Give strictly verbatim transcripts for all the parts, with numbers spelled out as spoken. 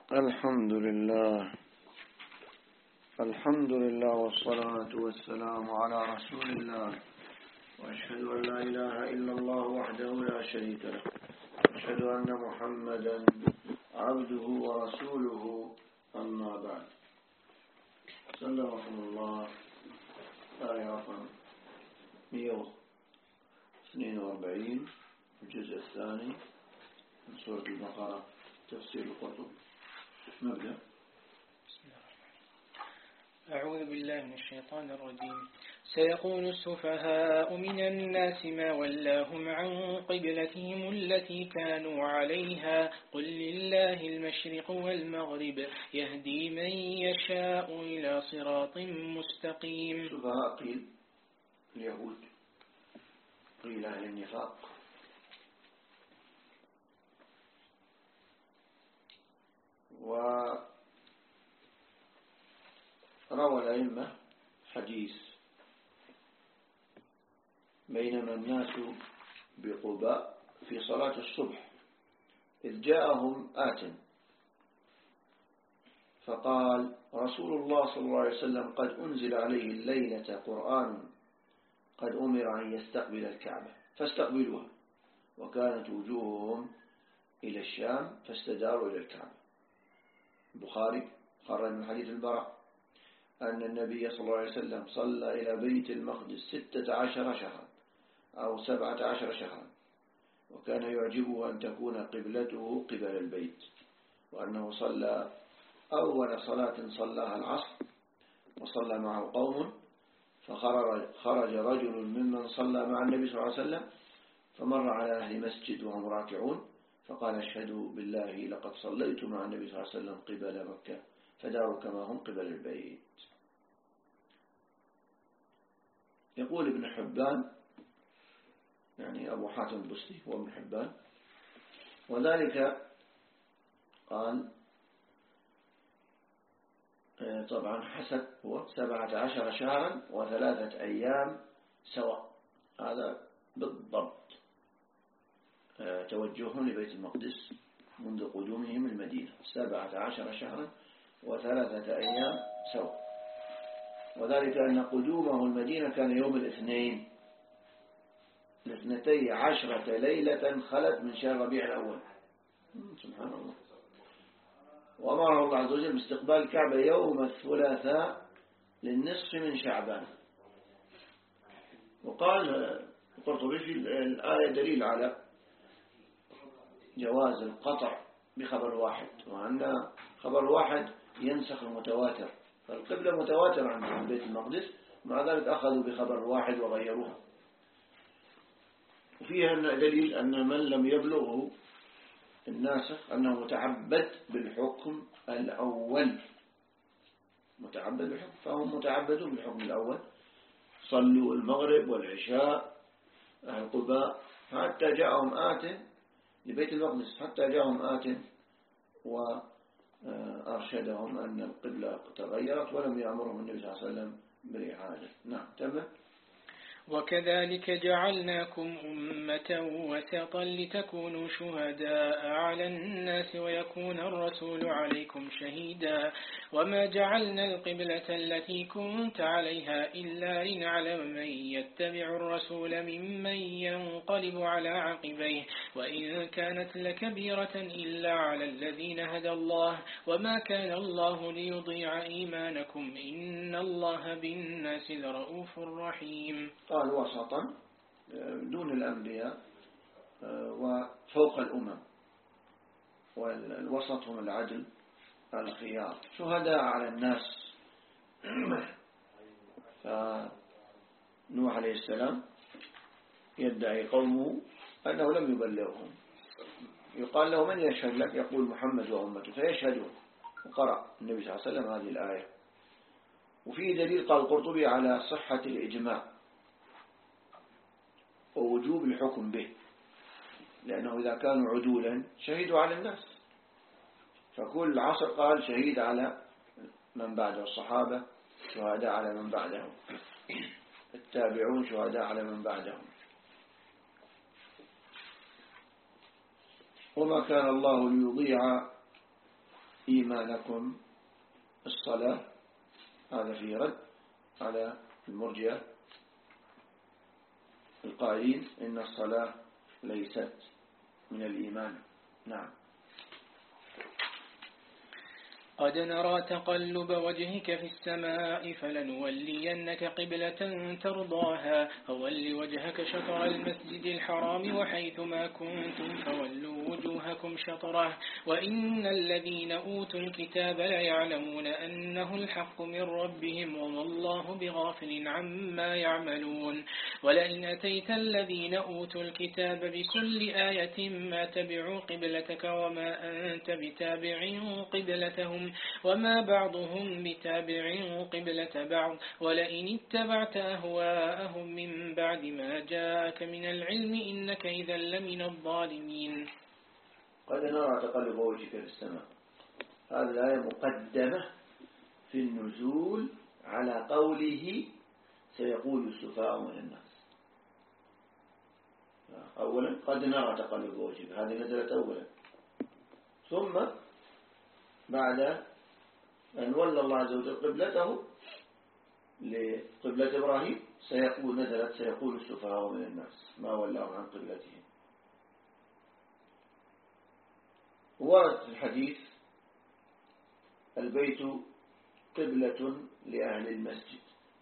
الحمد لله الحمد لله والصلاة والسلام على رسول الله، وأشهد أن لا إله إلا الله وحده لا شريك له، وأشهد أن محمدا عبده ورسوله، أما بعد. صلى الله آية رقم مئة واثنين وأربعين الجزء الثاني من سورة البقرة، تفسير القرطبي. نبدأ. أعوذ بالله من الشيطان الرجيم. سيقول السفهاء من الناس ما ولاهم عن قبلتهم التي كانوا عليها قل لله المشرق والمغرب يهدي من يشاء إلى صراط مستقيم. السفهاء قيل اليهود، قيل أهل النفاق. وروى الأئمة حديث بينما الناس بقباء في صلاة الصبح إذ جاءهم آت فقال رسول الله صلى الله عليه وسلم قد أنزل عليه الليلة قرآن قد أمر أن يستقبل الكعبة فاستقبلوها، وكانت وجوههم إلى الشام فاستداروا إلى الكعبة. البخاري خرج من حديث البراء أن النبي صلى الله عليه وسلم صلى إلى بيت المقدس ستة عشر شهرا أو سبعة عشر شهرا، وكان يعجبه أن تكون قبلته قبل البيت، وأنه صلى أول صلاة صلاها العصر وصلى معه قوم، فخرج رجل ممن صلى مع النبي صلى الله عليه وسلم فمر على أهل مسجد وهم راكعون فقال اشهدوا بالله لقد صليت مع النبي صلى الله عليه وسلم قبل مكة فداروا كما هم قبل البيت. يقول ابن حبان، يعني أبو حاتم البستي هو ابن حبان، وذلك قال طبعا حسب هو سبعة عشر شهرا وثلاثة أيام سواء، هذا بالضبط توجههم لبيت المقدس منذ قدومهم المدينة، سبعة عشر شهرا وثلاثة أيام سواء، وذلك أن قدومه المدينة كان يوم الاثنين الاثنتي عشرة ليلة خلت من شهر ربيع الأول، سبحان الله. وأمره الله عز وجل باستقبال الكعبة يوم الثلاثاء للنصف من شعبان. وقال القرطبي في الآية دليل على جواز القطع بخبر واحد، وأن خبر واحد ينسخ المتواتر، فالقبلة متواتر عن بيت المقدس، مع ذلك أخذوا بخبر واحد وغيروها. وفيها دليل أن من لم يبلغه الناسخ أنه متعبد بالحكم الأول، متعبد بالحكم، فهم متعبدون بالحكم الأول، صلوا المغرب والعشاء أهل قباء حتى جاءهم آت لبيت المقدس، حتى جاءهم آت وأرشدهم أن القبلة تغيرت ولم يأمرهم النبي صلى الله عليه وسلم بالإعادة. نعم تمام. وكذلك جعلناكم أمة وسطا لتكونوا شهداء على الناس ويكون الرسول عليكم شهيدا، وما جعلنا القبلة التي كنت عليها إلا لنعلم من يتبع الرسول ممن ينقلب على عقبيه، وإن كانت لكبيرة إلا على الذين هدى الله، وما كان الله ليضيع إيمانكم إن الله بالناس لرؤوف رحيم. قال وسطا دون الأنبياء وفوق الأمم، والوسط هم العدل الخيار، شهداء على الناس. فنوح عليه السلام يدعي قومه أنه لم يبلغهم، يقال له من يشهد لك؟ يقول محمد وأمته فيشهدون، وقرأ النبي صلى الله عليه وسلم هذه الآية. وفيه دليل قال القرطبي على صحة الإجماع ووجوب الحكم به، لأنه إذا كانوا عدولا شهدوا على الناس، فكل عصر قال شهيد على من بعده، الصحابة شهداء على من بعدهم، التابعون شهداء على من بعدهم. وما كان الله ليضيع إيمانكم الصلاة، هذا في رد على المرجئة القائلين إن الصلاة ليست من الإيمان. نعم. قد نرى تقلب وجهك في السماء فلنولينك قبلة ترضاها فول وجهك شطر المسجد الحرام وحيثما كنتم فولوا وجوهكم شطره وإن الذين أوتوا الكتاب ليعلمون أنه الحق من ربهم وما الله بغافل عما يعملون. ولئن أتيت الذين أوتوا الكتاب بكل آية ما تبعوا قبلتك وما أنت بتابع قبلتهم وما بعضهم بتابع قبلة بعض ولئن اتبعت أهواءهم من بعد ما جاءك من العلم إنك إذا لمن الظالمين. قد نرى تقلب وجهك في السماء، هذه الآية مقدمة في النزول على قوله سيقول السفهاء من الناس. أولا قد نرى تقلب وجهك، هذه نزلت أولا، ثم بعد أن ولى الله عز وجل قبلته لقبلة إبراهيم سيقول نزلت سيقول السفهاء من الناس ما ولاهم عن قبلتهم. ورد في الحديث البيت قبلة لأهل المسجد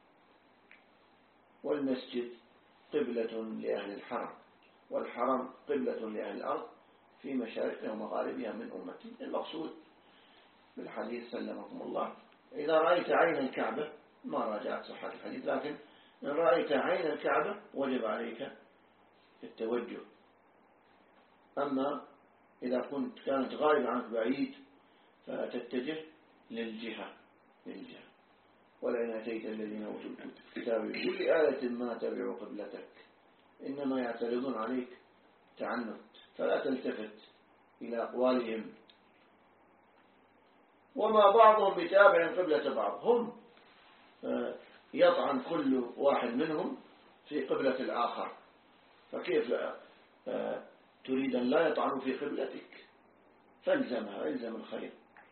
والمسجد قبلة لأهل الحرم والحرم قبلة لأهل الأرض في مشارقها ومغاربها من أمتي. المقصود بالحديث سلمكم الله إذا رأيت عين الكعبة، ما راجعت صحة الحديث، لكن إن رأيت عين الكعبة وجب عليك التوجه. أما إذا كنت كانت غائبة عنك بعيد فتتجه للجهة للجهة. ولئن أتيت الذين أوتوا الكتاب بكل آية ما تبعوا قبلتك، إنما يعترضون عليك تعنت، فلا تلتفت إلى أقوالهم. وما بعضهم بتابع قبلة بعض، هم يطعن كل واحد منهم في قبلة الآخر، فكيف تريد أن لا يطعنوا في قبلتك؟ فالزمها، الزم الخير.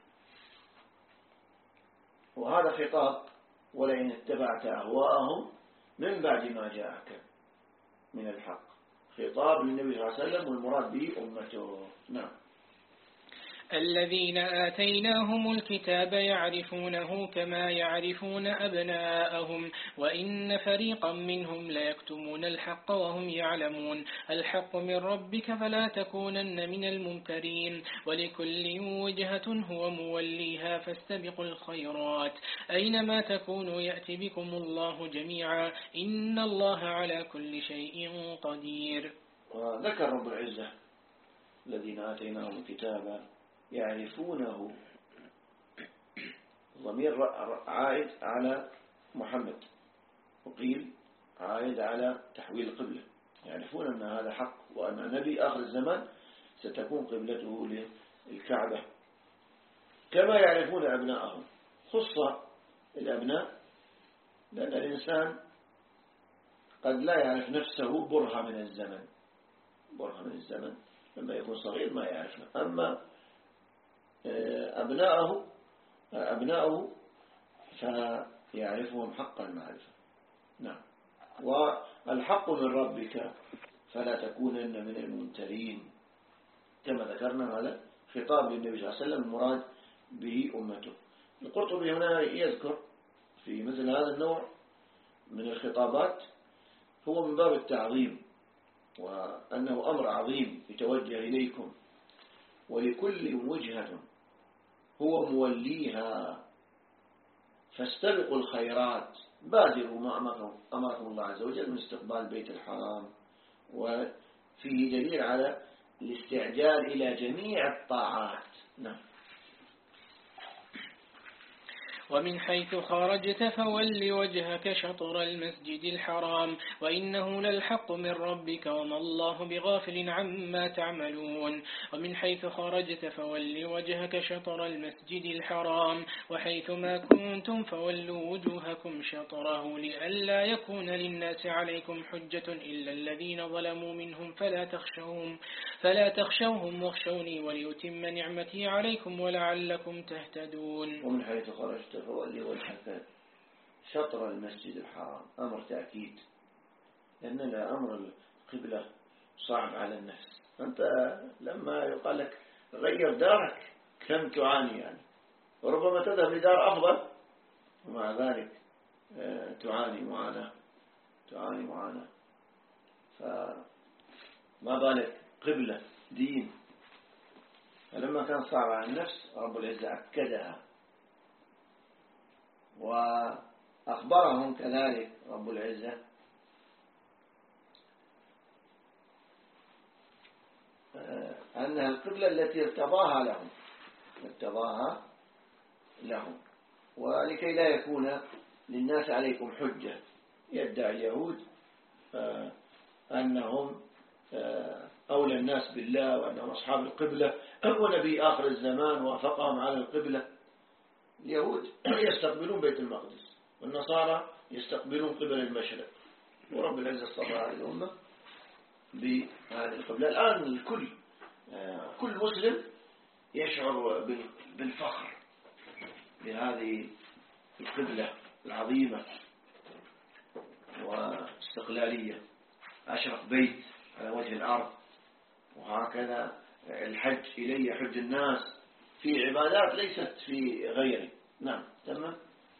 وهذا خطاب ولئن اتبعت أهواءهم من بعد ما جاءك من الحق، خطاب للنبي صلى الله عليه وسلم والمراد به أمته. نعم. الذين آتيناهم الكتاب يعرفونه كما يعرفون أبناءهم وإن فريقا منهم ليكتمون الحق وهم يعلمون. الحق من ربك فلا تكونن من الممترين ولكل وجهة هو موليها فاستبقوا الخيرات أينما تكونوا يأتي بكم الله جميعا إن الله على كل شيء قدير. وذكر رب العزة الذين آتيناهم الكتاب يعرفونه، ضمير عائد على محمد وقيل عائد على تحويل القبلة. يعرفون أن هذا حق وأن نبي آخر الزمان ستكون قبلته للكعبة كما يعرفون أبناءهم. خص الأبناء لأن الإنسان قد لا يعرف نفسه برهة من الزمن، برهة من الزمن لما يكون صغير ما يعرفه، أما أبناءه أبناءه فيعرفهم حق المعرفة. نعم. والحق من ربك فلا تكونن من الممترين، كما ذكرنا هذا خطاب للنبي صلى الله عليه وسلم المراد به أمته. القرطبي هنا يذكر في مثل هذا النوع من الخطابات هو من باب التعظيم، وأنه أمر عظيم يتوجه إليكم، ولكل وجهة هو موليها فاستبقوا الخيرات، بادروا ما أمركم الله عز وجل من استقبال بيت الحرام، وفيه دليل على الاستعجال إلى جميع الطاعات. نعم. ومن حيث خرجت فول وجهك شطر المسجد الحرام وإنه للحق من ربك وما الله بغافل عما تعملون ومن حيث خرجت فول وجهك شطر المسجد الحرام وحيث ما كنتم فولوا وجوهكم شطره لئلا يكون للناس عليكم حجة إلا الذين ظلموا منهم فلا تخشوهم فلا تخشوهم واخشوني وليتم نعمتي عليكم ولعلكم تهتدون. ومن حيث خرجت فولي وجهك شطر المسجد الحرام أمر تأكيد، لأن أمر القبلة صعب على النفس. أنت لما يقال لك غير دارك كم تعاني يعني، وربما تذهب لدار أفضل ومع ذلك تعاني معاناة تعاني معاناة فما بالك قبلة دين. فلما كان صعب على النفس رب العزة أكدها، وأخبرهم كذلك رب العزة أنها القبلة التي ارتضاها لهم ارتضاها لهم ولكي لا يكون للناس عليكم حجة. يدعي اليهود أنهم أولى الناس بالله وأنهم أصحاب القبلة ونبي آخر الزمان وافقهم على القبلة. اليهود يستقبلون بيت المقدس والنصارى يستقبلون قبل المشرق، ورب العزة اصطفى هذه الأمة بهذه القبلة. الآن الكل كل مسلم يشعر بالفخر بهذه القبلة العظيمة واستقلالية، أشرف بيت على وجه الأرض، وهكذا الحج إليه يحج الناس في عبادات ليست في غيره. نعم تمام.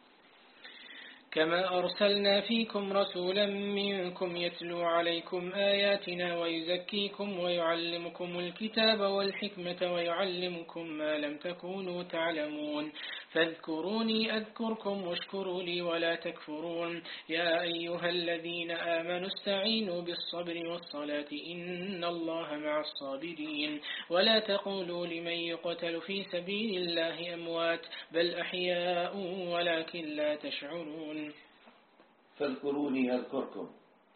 كما أرسلنا فيكم رسولا منكم يتلو عليكم آياتنا ويزكيكم ويعلمكم الكتاب والحكمة ويعلمكم ما لم تكونوا تعلمون فاذكروني أذكركم واشكروا لي ولا تكفرون. يا أيها الذين آمنوا استعينوا بالصبر والصلاة إن الله مع الصابرين. ولا تقولوا لمن يقتل في سبيل الله أموات بل أحياء ولكن لا تشعرون. فاذكروني أذكركم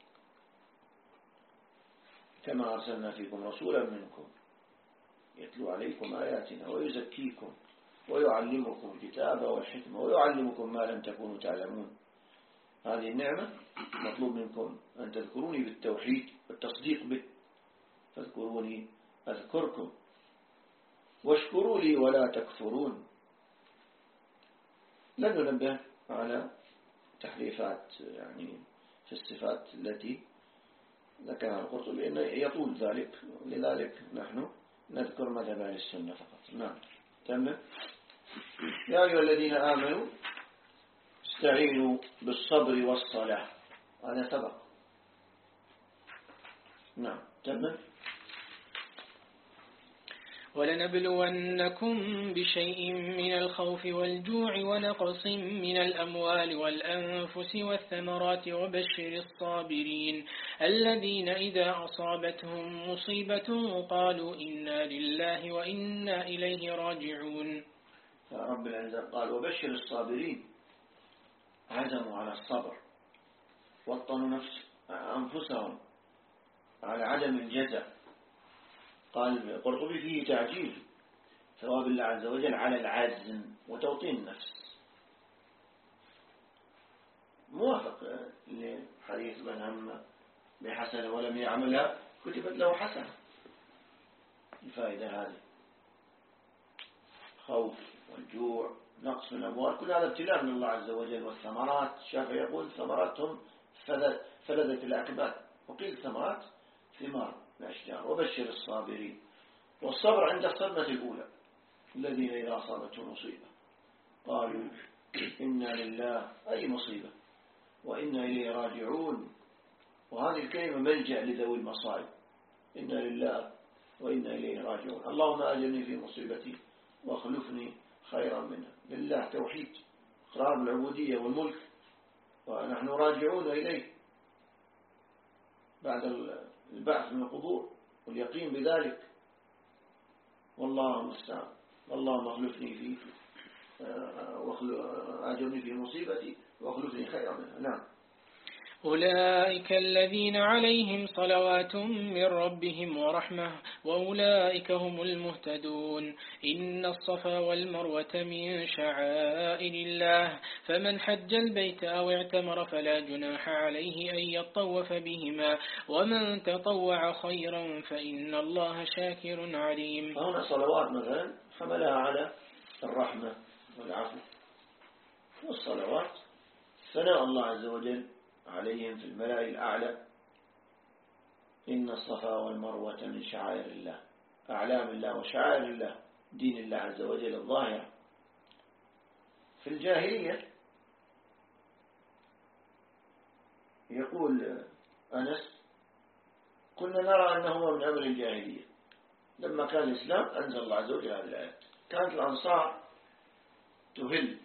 كما أرسلنا فيكم رسولا منكم يتلو عليكم آياتنا ويزكيكم ويعلمكم الكتاب والحكمة ويعلمكم ما لم تكونوا تعلمون. هذه النعمة مطلوب منكم أن تذكروني بالتوحيد والتصديق به. فاذكروني أذكركم واشكروا لي ولا تكفرون. لن ننبه على تحريفات يعني في الصفات التي ذكرها القرطبي لأنه يطول ذلك، لذلك نحن نذكر مذهب أهل السنة فقط. نعم تمام. يا أيها الذين آمنوا استعينوا بالصبر والصلاة، هذا سبق. نعم تمام. ولنبلونكم بشيء من الخوف والجوع ونقص من الأموال والأنفس والثمرات وبشر الصابرين الذين إذا أصابتهم مصيبة قالوا إنا لله وإنا إليه راجعون. رب العزة قال وبشر الصابرين، عزموا على الصبر وطنوا نفس أنفسهم على عدم الجزع. قال القرطبي فيه تعجيل ثواب الله عز وجل على العزم وتوطين النفس، موافق لحديث من هم بحسنة ولم يعملها كتبت له حسنة. الفائدة هذه خوف والجوع نقص من الأموال كل هذا ابتلاء من الله عز وجل. والثمرات الشافعي يقول ثمراتهم فلذة الأكباد، وقيل ثمرات ثمار الأشجار. وبشر الصابرين، والصبر عند الصدمة الأولى الذين إذا أصابتهم مصيبة قالوا إنا لله أي مصيبة وإنا إليه راجعون. وهذه الكلمة ملجأ لذوي المصائب، إنا لله وإنا إليه راجعون. اللهم أجرني في مصيبتي واخلفني خيرا منها. لله توحيد إقرار بالعبودية والملك، ونحن راجعون إليه بعد البعث من القبور واليقين بذلك. والله المستعان. اللهم اخلفني فيه أجرني في مصيبتي واخلفني خيرا منها. نعم. أولئك الذين عليهم صلوات من ربهم ورحمة وأولئك هم المهتدون. إن الصفا والمروة من شعائر الله فمن حج البيت أو اعتمر فلا جناح عليه أن يطوف بهما ومن تطوع خيرا فإن الله شاكر عليم. فهنا صلوات مثلا حملها على الرحمة والعفو، والصلوات ثناء الله عز وجل عليهم في الملأ الأعلى. إن الصفا والمروة من شعائر الله، أعلام الله وشعائر الله، دين الله عز وجل الظاهرة. في الجاهلية يقول أنس كنا نرى أنه من أمر الجاهلية، لما كان الإسلام أنزل الله عز وجل هذه الآيات. كانت الأنصار تهل،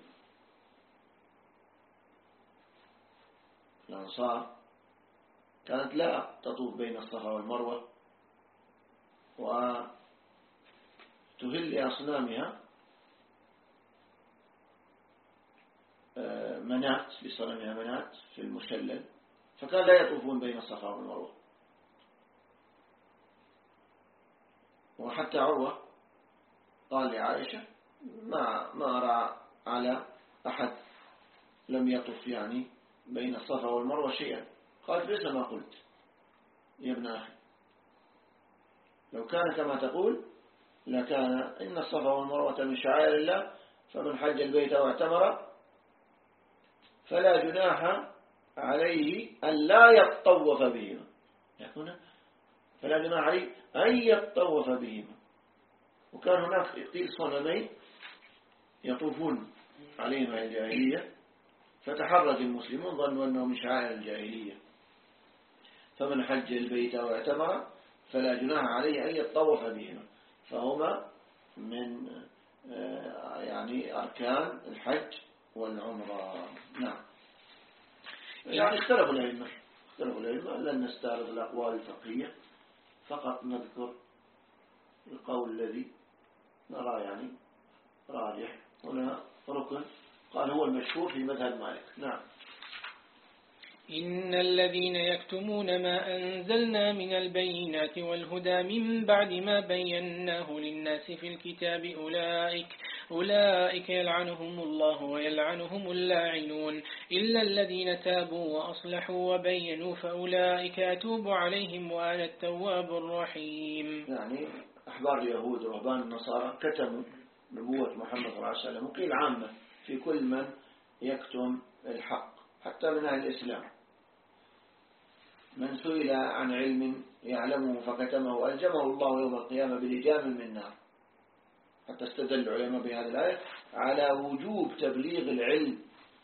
الأنصار كانت لا تطوف بين الصفا والمروة وتهل لأصنامها منات، بصنمها منات في المشلل، فكان لا يطوفون بين الصفا والمروة. وحتى عروة قال لعائشة ما ما أرى على أحد لم يطف يعني بين الصفا والمروة شيئا. قالت ليس ما قلت يا ابن أخي، لو كان كما تقول لكان إن الصفا والمروة من شعائر الله فمن حج البيت أو اعتمر فلا جناح عليه أن لا يطوف بهما. يكون فلا جناح عليه أن يطوف بهما. وكان هناك قيل صنمين يطوفون عليهما الجاهلية، فتحرج المسلمون ظنوا أنه من شعائر الجاهلية. فمن حج البيت أو اعتمر فلا جناح عليه أن يطوف بهما، فهما من يعني أركان الحج والعمرة. نعم. يعني اختلفوا العلماء اختلفوا العلماء لن نستعرض الأقوال الفقهية، فقط نذكر القول الذي نرى يعني راجح. هنا ركن قال هو المشهور في مذهب مالك. نعم. إن الذين يكتمون ما أنزلنا من البينات والهدى من بعد ما بيناه للناس في الكتاب أولئك أولئك يلعنهم الله ويلعنهم اللاعنون إلا الذين تابوا وأصلحوا وبينوا فأولئك أتوب عليهم وأنا التواب الرحيم. يعني أحبار اليهود ورهبان النصارى كتموا نبوة محمد صلى الله عليه وسلم، وقيل عامة في كل من يكتم الحق حتى من أهل الإسلام. من سئل عن علم يعلمه فكتمه ألجمه الله يوم القيامة بلجام من نار. حتى استدل العلماء بهذه الآية على وجوب تبليغ العلم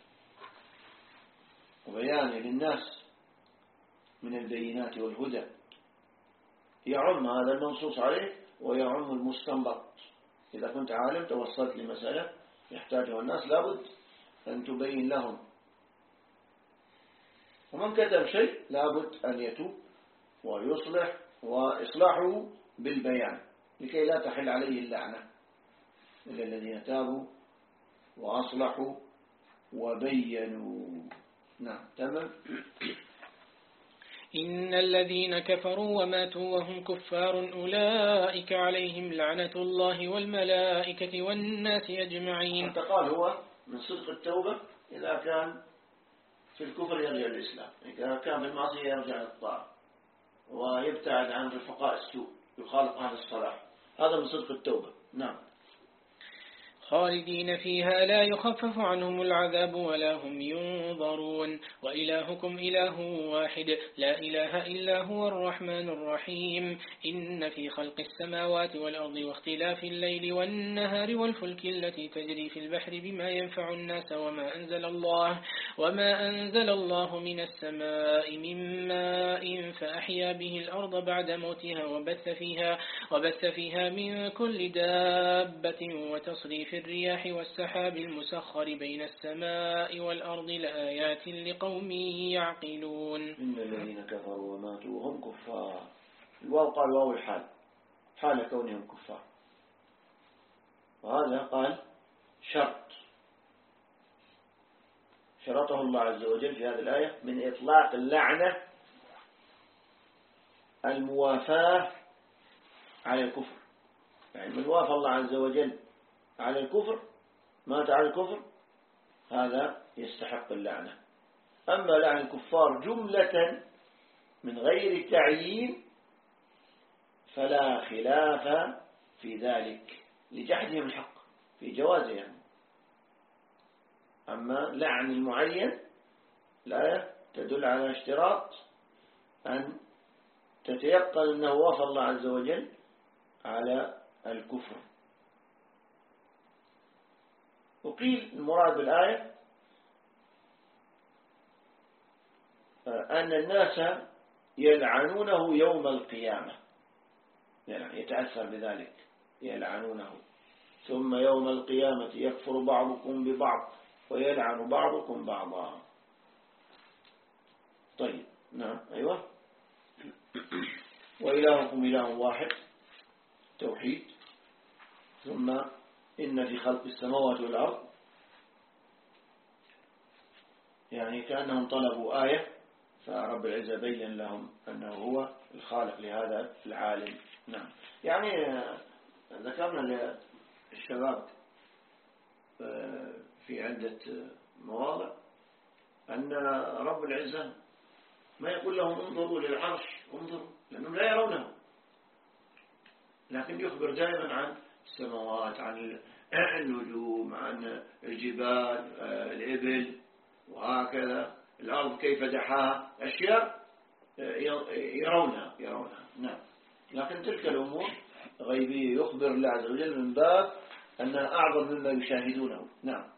وبيانه للناس من البينات والهدى، يعم هذا المنصوص عليه ويعم المستنبط. إذا كنت عالم توصلت لمسألة يحتاجها الناس لابد أن تبين لهم، ومن كتم شيء لابد أن يتوب ويصلح، وإصلاحه بالبيان لكي لا تحل عليه اللعنة. إلا الذين تابوا وأصلحوا وبينوا. نعم. تمام. إن الذين كفروا وماتوا وهم كفار أولئك عليهم لعنة الله والملائكة والناس أجمعين. حتى قال هو من صدق التوبة إذا كان في الكفر يرجع للإسلام، إذا كان في المعصية يرجع للطاعة ويبتعد عن رفقاء السوء يخالط أهل الصلاح، هذا من صدق التوبة. نعم. خالدين فيها لا يخفف عنهم العذاب ولا هم ينظرون وإلهكم إله واحد لا إله إلا هو الرحمن الرحيم. إن في خلق السماوات والأرض واختلاف الليل والنهار والفلك التي تجري في البحر بما ينفع الناس وما أنزل الله وما أنزل الله من السماء من ماء فأحيا به الأرض بعد موتها وبث فيها وبث فيها من كل دابة وتصريف الرياح والسحاب المسخر بين السماء والأرض لآيات لقوم يعقلون. إن الذين كفروا وماتوا وهم كفار، الواو قال واو الحال، حال كونهم كفار. وهذا قال شرط شرطه الله عز وجل في هذه الآية من إطلاق اللعنة الموافاة على الكفر. يعني من وافى الله عز وجل على الكفر مات على الكفر هذا يستحق اللعنة. أما لعن الكفار جملة من غير تعيين فلا خلاف في ذلك لجحدهم الحق في جوازه يعني. أما لعن المعين الآية تدل على اشتراط أن تتيقن أنه وافى الله عز وجل على الكفر. وقيل المراد بالآية أن الناس يلعنونه يوم القيامة، يعني يتأثر بذلك يلعنونه، ثم يوم القيامة يكفر بعضكم ببعض ويلعن بعضكم بعضا. طيب نعم أيوة. وإلهكم إله واحد توحيد. ثم إن في خلق السماوات والأرض، يعني كأنهم طلبوا آية فرب العزة بين لهم أنه هو الخالق لهذا العالم. نعم. يعني ذكرنا للشباب في عدة مواضع أن رب العزة ما يقول لهم انظروا للعرش انظروا لأنهم لا يرونه، لكن يخبر دائما عن السماوات، عن النجوم، عن الجبال، الإبل، وهكذا الأرض كيف دحاها، أشياء يرونها يرونها نعم. لكن تلك الأمور غيبية يخبر الله عز وجل من باب أنها أعظم مما يشاهدونه. نعم.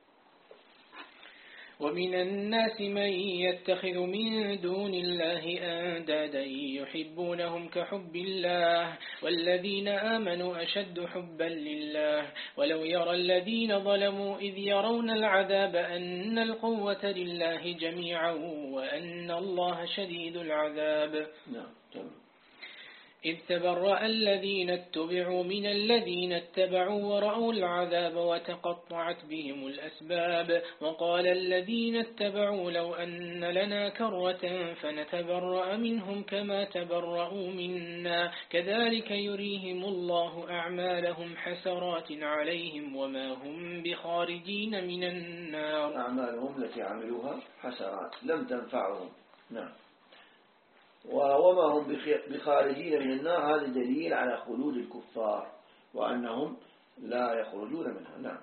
ومن الناس من يتخذ من دون الله أندادا يحبونهم كحب الله والذين آمنوا أشد حبا لله ولو يرى الذين ظلموا إذ يرون العذاب أن القوة لله جميعا وأن الله شديد العذاب. نعم. إذ تبرأ الذين اتبعوا من الذين اتبعوا ورأوا العذاب وتقطعت بهم الأسباب وقال الذين اتبعوا لو أن لنا كرة فنتبرأ منهم كما تبرأوا منا كذلك يريهم الله أعمالهم حسرات عليهم وما هم بخارجين من النار. أعمالهم التي عملوها حسرات لم تنفعهم. نعم. وما هم بخارجين من النار هذا دليل على خلود الكفار وأنهم لا يخرجون منها. نعم.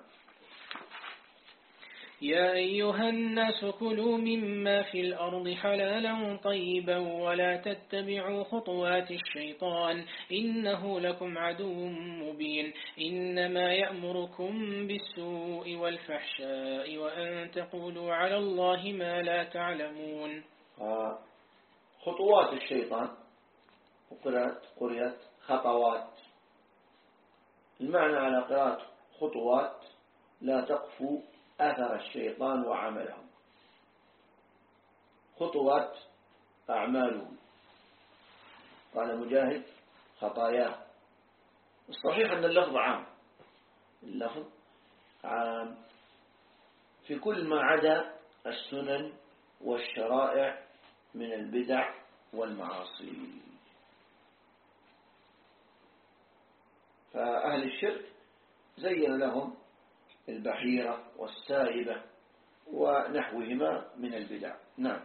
يا أيها الناس كلوا مما في الأرض حلالا طيبا ولا تتبعوا خطوات الشيطان إنه لكم عدو مبين إنما يأمركم بالسوء والفحشاء وأن تقولوا على الله ما لا تعلمون. آه. خطوات الشيطان وقرأت قرأت خطوات. المعنى على قراءة خطوات لا تقفوا أثر الشيطان وعمله. خطوات أعماله. قال مجاهد خطاياه. الصحيح أن اللفظ عام، اللفظ عام في كل ما عدا السنن والشرائع من البدع والمعاصي. فأهل الشرك زين لهم البحيرة والسائبة ونحوهما من البدع. نعم.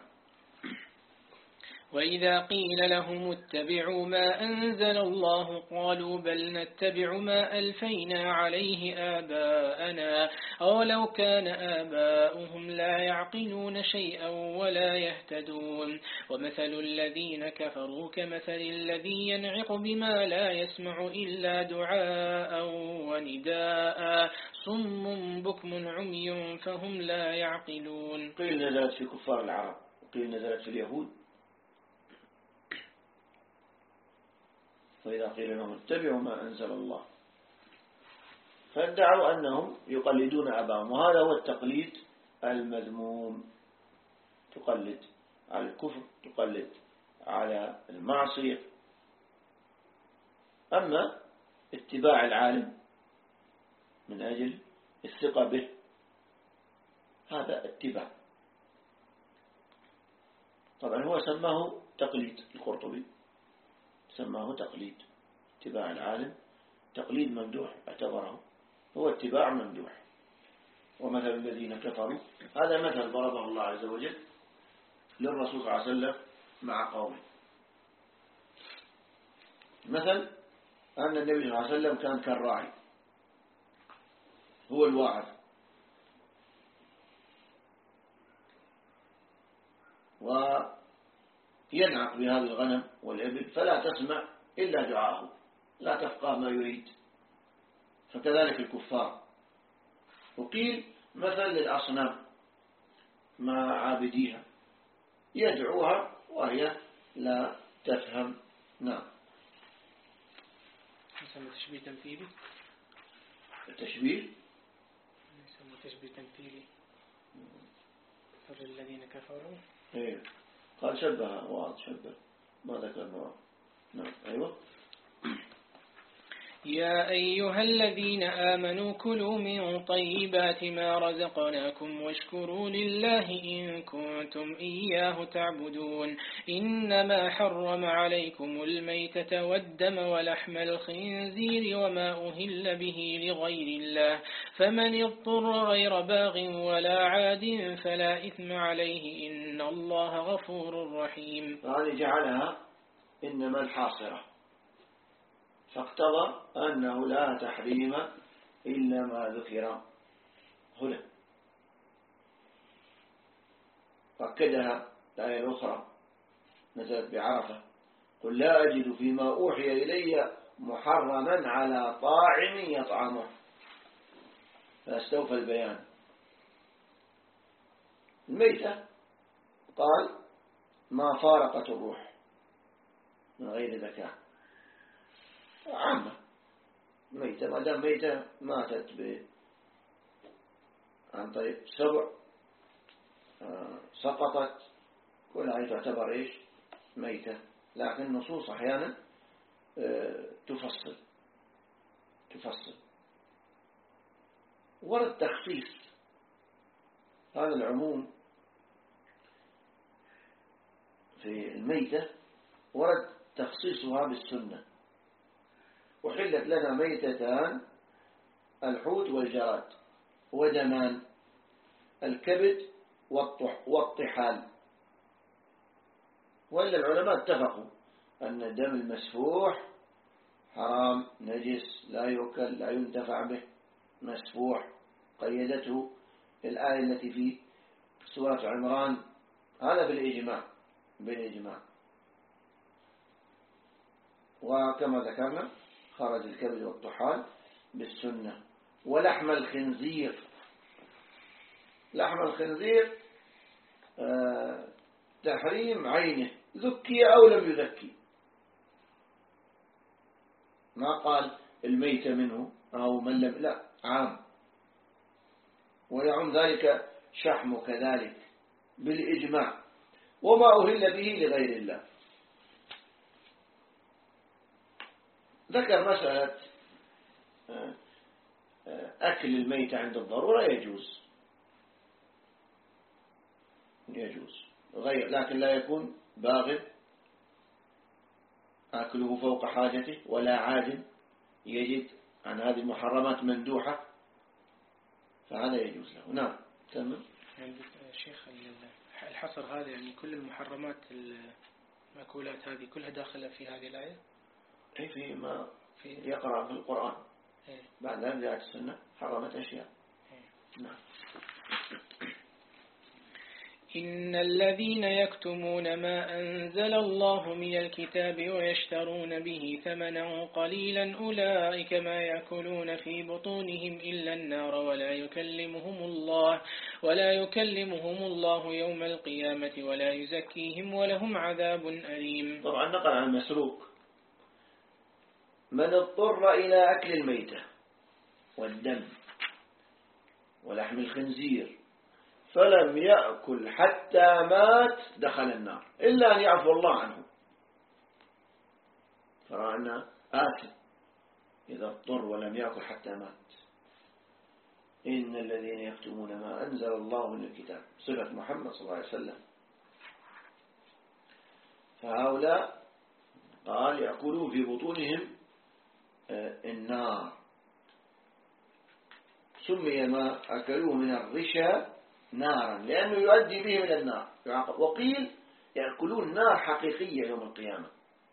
وإذا قيل لهم اتبعوا ما أنزل الله قالوا بل نتبع ما ألفينا عليه آباءنا أولو كان آباؤهم لا يعقلون شيئا ولا يهتدون ومثل الذين كفروا كمثل الذي ينعق بما لا يسمع إلا دعاء ونداء صم بكم عمي فهم لا يعقلون. قيل نزلت في كفار العرب وقيل نزلت في اليهود. وإذا قيل لهم اتبعوا ما أنزل الله فادعوا أنهم يقلدون أباهم وهذا هو التقليد المذموم. تقلد على الكفر تقلد على المعصية. أما اتباع العالم من أجل الثقة به، هذا اتباع. طبعا هو سماه تقليد، القرطبي سماه تقليد، اتباع العالم تقليد ممدوح اعتبره، هو اتباع ممدوح. ومثل الذين كفروا، هذا مثل ضربه الله عز وجل للرسول صلى الله عليه وسلم مع قومه. مثل أن النبي صلى الله عليه وسلم كان كالراعي، هو الواعظ، وينعق بهذه الغنم والإبل فلا تسمع إلا دعاءه، لا تفقه ما يريد. فكذلك الكفار. وقيل مثل للأصنام مع عابديها، يدعوها وهي لا تفهم. نعم. يسمى تشبيه تمثيلي. التشبيه يسمى تشبيه تمثيلي مثل الذين كفروا. ايه قال شبه واضح، شبه ما ذكرنا. نعم. أيوة. يا أيها الذين آمنوا كلوا من طيبات ما رزقناكم واشكروا لله إن كنتم إياه تعبدون. إنما حرم عليكم الميتة والدم ولحم الخنزير وما أهل به لغير الله، فمن اضطر غير باغ ولا عاد فلا إثم عليه إن الله غفور رحيم. هذه جعلها إنما الحاصرة، فاقتضى أنه لا تحريم إلا ما ذكر هنا. فأكدها الآية الأخرى نزلت بعرفة: قل لا أجد فيما أوحي إلي محرما على طاعم يطعمه. فاستوفى البيان. الميتة قال ما فارقت الروح من غير ذكاء، عامة ميتة، ما دام ميتة ماتت ب عن طريق سبع آه سقطت، كل هذه تعتبر إيش؟ ميتة. لكن النصوص أحيانا آه تفصل تفصل ورد تخصيص. هذا العموم في الميتة ورد تخصيصها بالسنة. وحلت لنا ميتتان: الحوت والجراد، ودمان: الكبد والطحال. وإلا العلماء اتفقوا أن الدم المسفوح حرام نجس لا يؤكل لا ينتفع به، مسفوح، قيدته الآية التي في سورة عمران. هذا بالإجماع بالإجماع. وكما ذكرنا خرج الكبد والطحال بالسنة. ولحم الخنزير، لحم الخنزير آه تحريم عينه، ذكي أو لم يذكي، ما قال الميت منه أو من لم، لا، عام. ويعم ذلك شحم كذلك بالإجماع. وما أهل به لغير الله. ذكر مسألة أكل الميت عند الضرورة يجوز يجوز غير، لكن لا يكون باغ أكله فوق حاجته، ولا عاد يجد عن هذه المحرمات مندوحة، فهذا يجوز له. نعم. تمام. يعني شيخ الحصر هذا يعني كل المحرمات المأكولات هذه كلها داخلة في هذه الآية؟ أي فيما في يقرأ في القرآن. إيه. بعد ذلك جاءت السنة حرمت أشياء. إيه. نعم. إن الذين يكتمون ما أنزل الله من الكتاب ويشترون به ثمنا قليلا أولئك ما يأكلون في بطونهم إلا النار ولا يكلمهم الله ولا يكلمهم الله يوم القيامة ولا يزكيهم ولهم عذاب أليم. طبعا نقل عن مسروق: من اضطر إلى أكل الميتة والدم ولحم الخنزير فلم يأكل حتى مات دخل النار إلا أن يعفو الله عنه. فرأنا آثم إذا اضطر ولم يأكل حتى مات. إن الذين يكتمون ما أنزل الله من الكتاب، صفة محمد صلى الله عليه وسلم. فهؤلاء قال يأكلون في بطونهم النار، سمي ما أكلوه من الرشا نارا لأنه يؤدي به إلى النار. وقيل يأكلون نار حقيقية يوم القيامة.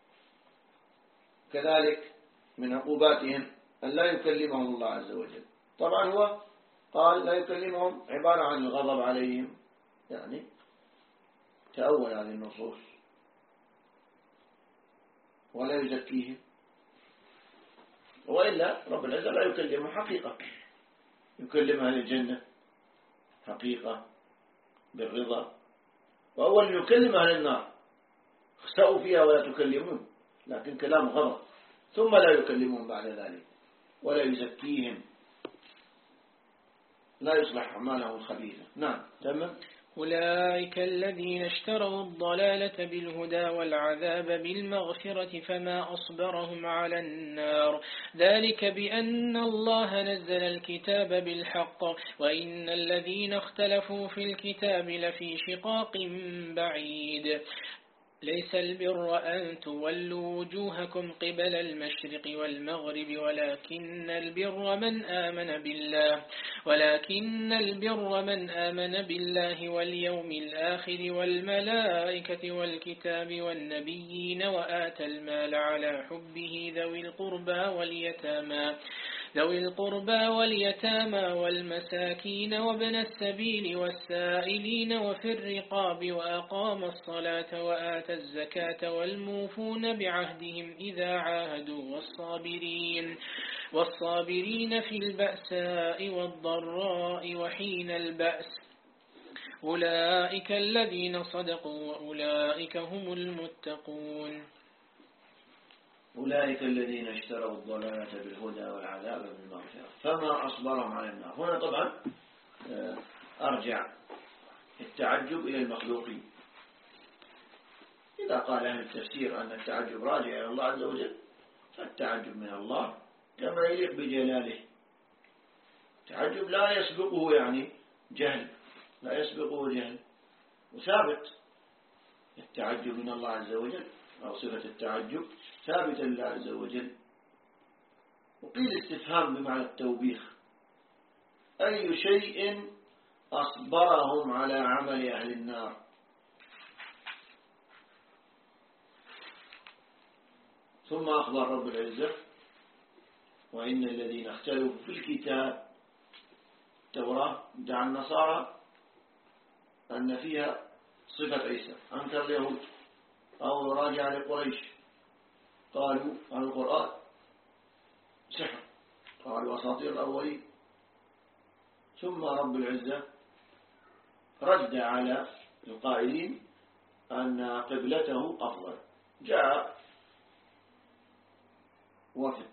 كذلك من عقوباتهم أن لا يكلمهم الله عز وجل. طبعا هو قال لا يكلمهم عبارة عن الغضب عليهم، يعني تأول هذه النصوص، ولا يزكيهم، وإلا رب العزة لا يكلمهم حقيقة، يكلم أهل الجنة حقيقة بالرضا، وأول يكلم أهل النار اخسأوا فيها ولا تكلمون، لكن كلام غضب، ثم لا يكلمهم بعد ذلك ولا يزكيهم، لا يصلح أعمالهم الخبيثة. نعم تمام. أولئك الذين اشتروا الضلالة بالهدى والعذاب بالمغفرة فما أصبرهم على النار، ذلك بأن الله نزل الكتاب بالحق وإن الذين اختلفوا في الكتاب لفي شقاق بعيد. ليس البر أن تولوا وجوهكم قبل المشرق والمغرب ولكن البر من آمن بالله ولكن البر من آمن بالله واليوم الآخر والملائكة والكتاب والنبيين وآتى المال على حبه ذوي القربى واليتامى ذوي القربى واليتامى والمساكين وابن السبيل والسائلين وفي الرقاب وأقام الصلاة وآتى الزكاة والموفون بعهدهم إذا عاهدوا والصابرين والصابرين في البأساء والضراء وحين البأس أولئك الذين صدقوا وأولئك هم المتقون. أولئك الذين اشتروا الضلالة بالهدى والعذاب بالمغفرة فما أصبرهم على النار. هنا طبعا أرجع التعجب إلى المخلوقين. إذا قال أهل التفسير أن التعجب راجع إلى الله عز وجل فالتعجب من الله كما يليق بجلاله. التعجب لا يسبقه يعني جهل، لا يسبقه جهل، وثابت التعجب من الله عز وجل أو صفة التعجب ثابتة لله عز وجل. وقيل استفهام بمعنى التوبيخ، أي شيء أصبرهم على عمل أهل النار. ثم أخبر رب العزة وإن الذين اختلفوا في الكتاب التوراة دعا النصارى أن فيها صفة عيسى، أنكر اليهود أو راجع لقريش قالوا عن القرآن سحر، قالوا أساطير الأولين. ثم رب العزة رد على القائلين أن قبلته أفضل. جاء وفد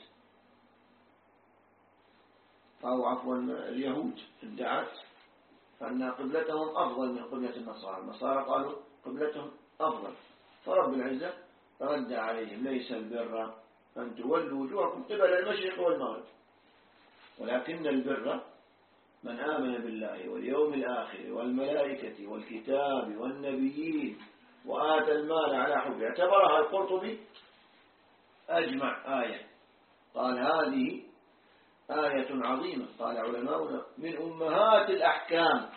أو عفوا اليهود ادعت أن قبلتهم أفضل من قبلة النصارى، النصارى قالوا قبلتهم أفضل، فرب العزة رد عليهم ليس البر أن تولوا وجوهكم قبل المشرق والمغرب ولكن البر من آمن بالله واليوم الآخر والملائكة والكتاب والنبيين وآتى المال على حبه. اعتبرها القرطبي أجمع آية، قال هذه آية عظيمة، قال علماؤنا من أمهات الأحكام،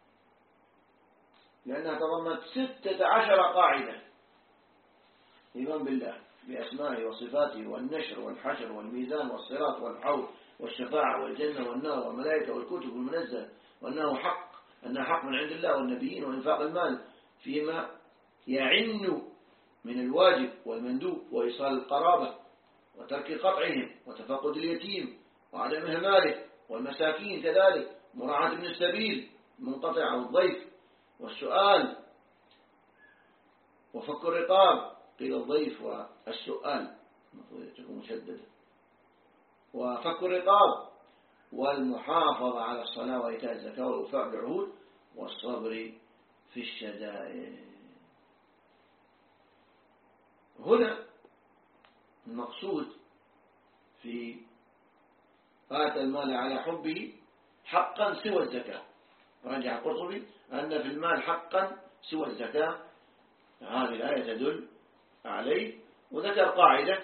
لأنها تضمنت ستة عشر قاعدة: الإيمان بالله بأسمائه وصفاته والنشر والحشر والميزان والصراط والحوض والشفاعة والجنة والنار والملائكة والكتب والمنزل، وأنه حق أنها حق من عند الله والنبيين، وإنفاق المال فيما يعن من الواجب والمندوب وإيصال القرابة وترك قطعهم وتفقد اليتيم وعدم إهماله والمساكين، كذلك مراعاة ابن السبيل منقطع أو الضيف، والسؤال وفك الرقاب، قيل الضيف والسؤال المفروض تكون مشددة، وفك الرقاب والمحافظة على الصلاة وإيتاء الزكاة والوفاء بالعهود والصبر في الشدائد. هنا المقصود في آتى المال على حبه حقا سوى الزكاة. رجع القرطبي أن في المال حقا سوى الزكاة، هذه الآية تدل عليه. وذكر قاعدة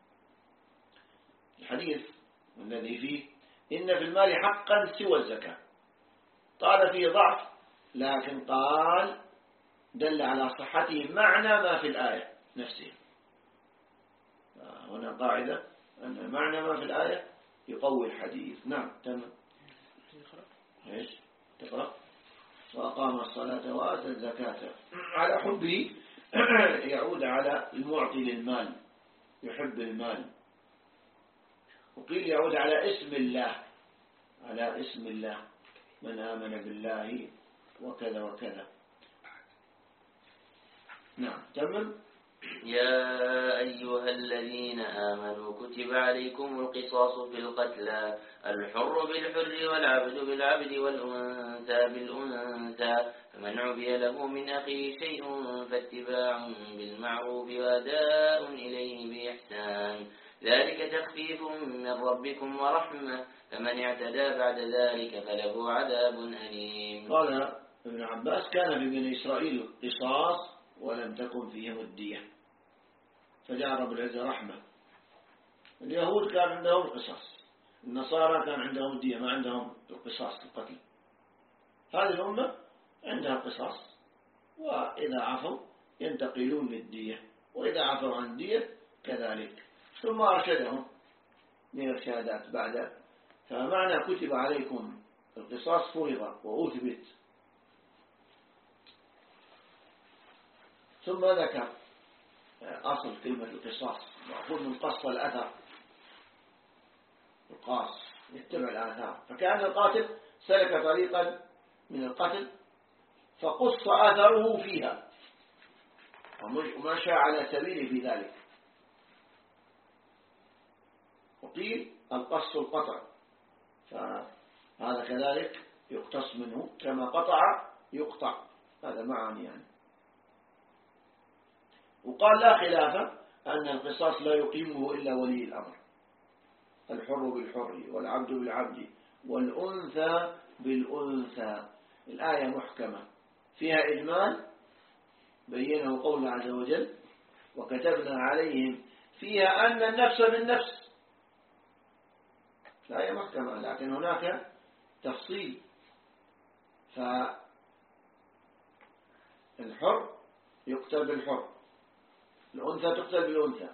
الحديث الذي فيه إن في المال حقا سوى الزكاة، قال فيه ضعف، لكن قال دل على صحته معنى ما في الآية نفسها. هنا قاعدة أن معنى ما في الآية يقوي الحديث. نعم تمام. ايش تقرأ؟ وأقام الصلاة وآتى الزكاة. على حبه يعود على المعطي للمال، يحب المال. وقيل يعود على اسم الله، على اسم الله، من آمن بالله وكذا وكذا. نعم تمام. يا أيها الذين آمنوا كتب عليكم القصاص في القتلى، الحر بالحر والعبد بالعبد والأنثى بالأنثى، فمن عفي له من أخيه شيء فاتباع بالمعروف وأداء إليه بإحسان، ذلك تخفيف من ربكم ورحمة، فمن اعتدى بعد ذلك فله عذاب أليم. قال ابن عباس كان في بني إسرائيل قصاص ولم تكن فيهم الدية، فجاء رب العزة رحمة. اليهود كان عندهم القصاص، النصارى كان عندهم الدية، ما عندهم القصاص القتل. هذه الأمة عندها القصاص، وإذا عفوا ينتقلون للدية، وإذا عفوا عن الدية كذلك. ثم أرشدهم لإرشادات بعد. فمعنى كتب عليكم القصاص فرض وأثبت. ثم ذكر أصل كلمة القصاص مأخوذ من قص الأثر، القاص يتبع الآثار، فكان القاتل سلك طريقا من القتل فقص أثره فيها ومشى على سبيله في ذلك. وقيل القص القطع، فهذا كذلك يقتص منه كما قطع يقطع، هذا معاني يعني. وقال لا خلاف أن القصاص لا يقيمه إلا ولي الأمر، الحر بالحر والعبد بالعبد والأنثى بالأنثى. الآية محكمة فيها إجمال بينه قوله عز وجل وكتبنا عليهم فيها أن النفس بالنفس. الآية محكمة، لكن هناك تفصيل. فالحر يقتل بالحر، الأنثى تقتل بالأنثى،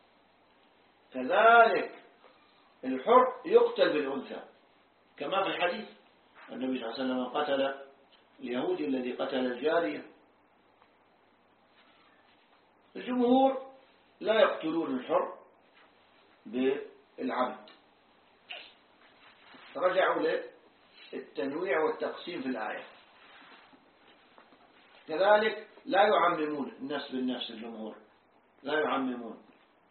كذلك الحر يقتل بالأنثى، كما في الحديث النبي صلى الله عليه وسلم قتل اليهودي الذي قتل الجارية. الجمهور لا يقتلون الحر بالعبد، رجعوا للتنويع والتقسيم في الآية. كذلك لا يعممون النفس بالنفس، الجمهور لا يعممون،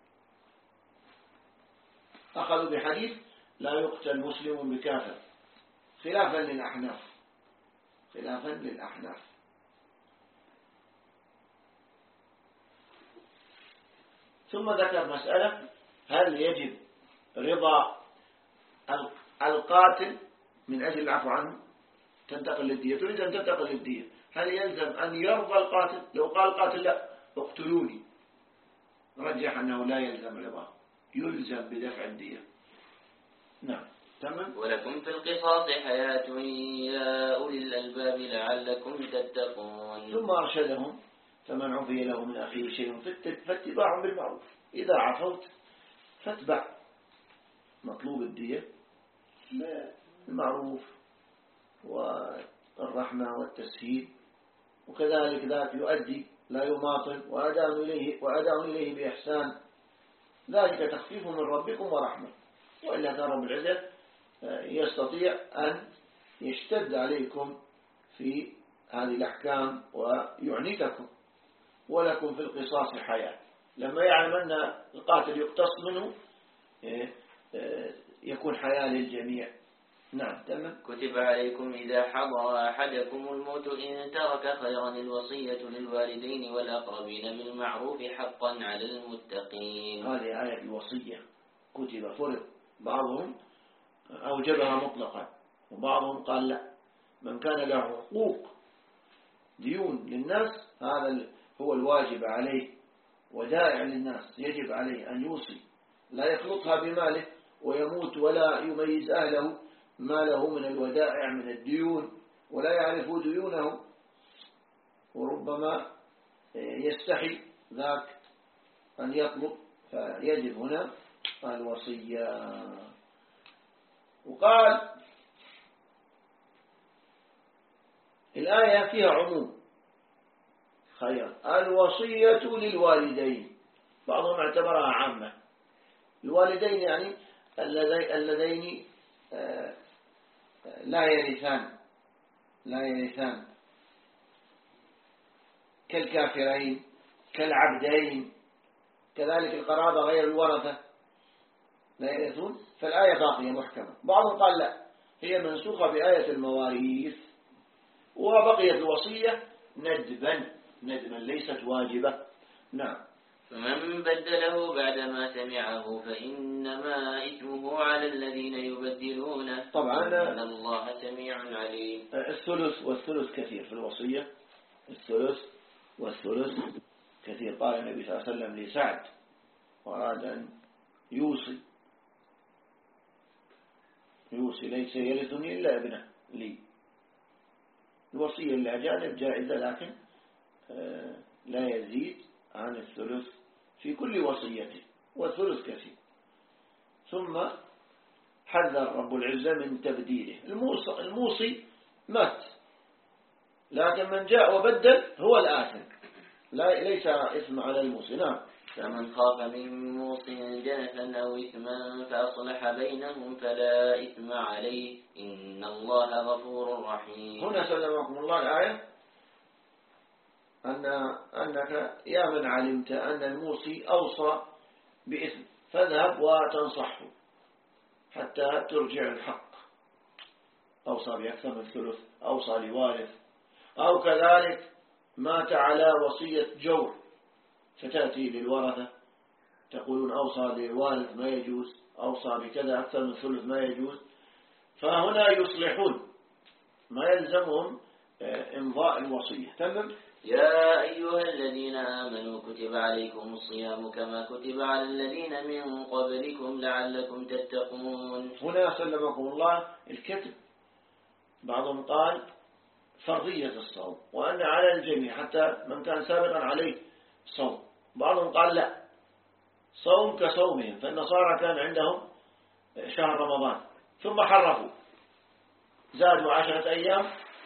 أخذوا بحديث لا يقتل مسلم بكافر، خلافا للأحناف، خلافا للأحناف. ثم ذكر مسألة هل يجب رضا القاتل من أجل العفو عنه تنتقل للدية، تريد أن تنتقل للدية، هل يلزم أن يرضى القاتل؟ لو قال القاتل لا اقتلوني، رجح أنه لا يلزم رضاه، يلزم بدفع الدية. نعم تمام. ولكم في القصاص حياة يا أولي الألباب لعلكم تتقون. ثم أرشدهم فمن عفي له من أخيه شيء فاتباع بالمعروف، إذا عفوت فاتبع مطلوب الدية بالمعروف والرحمة والتسهيل، وكذلك ذاك يؤدي لا يماطل وأداء إليه, وأداء إليه بإحسان، ذلك تخفيف من ربكم ورحمة. وإلا كان رب العزة يستطيع أن يشتد عليكم في هذه الأحكام ويعنتكم. ولكم في القصاص حياة، لما يعلم أن القاتل يقتص منه يكون حياة للجميع. نعم تمام. كتب عليكم إذا حضر أحدكم الموت إن ترك خيرا الوصية للوالدين والأقربين بالمعروف حقا على المتقين. هذه آية الوصية، كتب فرض، بعضهم أوجبها مطلقا وبعضهم قال لا، من كان له حقوق ديون للناس هذا هو الواجب عليه، ودائع للناس يجب عليه أن يوصي، لا يخلطها بماله ويموت ولا يميز أهله ما له من الودائع من الديون ولا يعرفوا ديونه، وربما يستحي ذاك أن يطلب، فيجب هنا الوصية. وقال الآية فيها عموم خير، الوصية للوالدين، بعضهم اعتبرها عامة، الوالدين يعني اللذين لا يرثان لا يرثان كالكافرين كالعبدين، كذلك القرابة غير الورثة لا يرثون، فالآية باقية محكمة. بعضهم قال لا، هي منسوخة بآية المواريث، وبقيت الوصية ندبا ندبا ليست واجبة. نعم. فمن بدله بعدما سمعه فإنما إثمه على الذين يبدلونه، طبعا إن الله سميع عليم. الثلث والثلث كثير في الوصية، الثلث والثلث كثير. قال النبي صلى الله عليه وسلم لسعد وأراد أن يوصي يوصي ليس يرثني إلا ابنه لي. الوصية للأجانب جائزة، لكن لا يزيد عن الثلث في كل وصيته، والثلث كثير. ثم حذر رب العزة من تبديله. الموصي مات، لكن من جاء وبدل هو الآثم، لا ليس إثم على الموصي. نعم. فمن خاف من موص جنفا أو إثما فأصلح بينهم فلا إثم عليه، إن الله غفور رحيم. هنا سلمكم الله الآية أن أنك يا من علمت أن الموصي أوصى بإثم فاذهب وتنصحه حتى ترجع الحق، أوصى بأكثر من ثلث، أوصى لوارث، أو كذلك مات على وصية جور فتأتي للورثة تقولون أوصى للوارث ما يجوز، أوصى بكذا أكثر من ثلث ما يجوز، فهنا يصلحون، ما يلزمهم إمضاء الوصية. تمام. يا أيها الذين آمنوا كتب عليكم الصيام كما كتب على الذين من قبلكم لعلكم تتقون. هنا سلمكم الله الكتب، بعضهم قال فرضية الصوم وأن على الجميع حتى من كان سابقا عليه صوم، بعضهم قال لا، صوم كصومهم، فالنصارى كان عندهم شهر رمضان ثم حرفوا زادوا عشرة أيام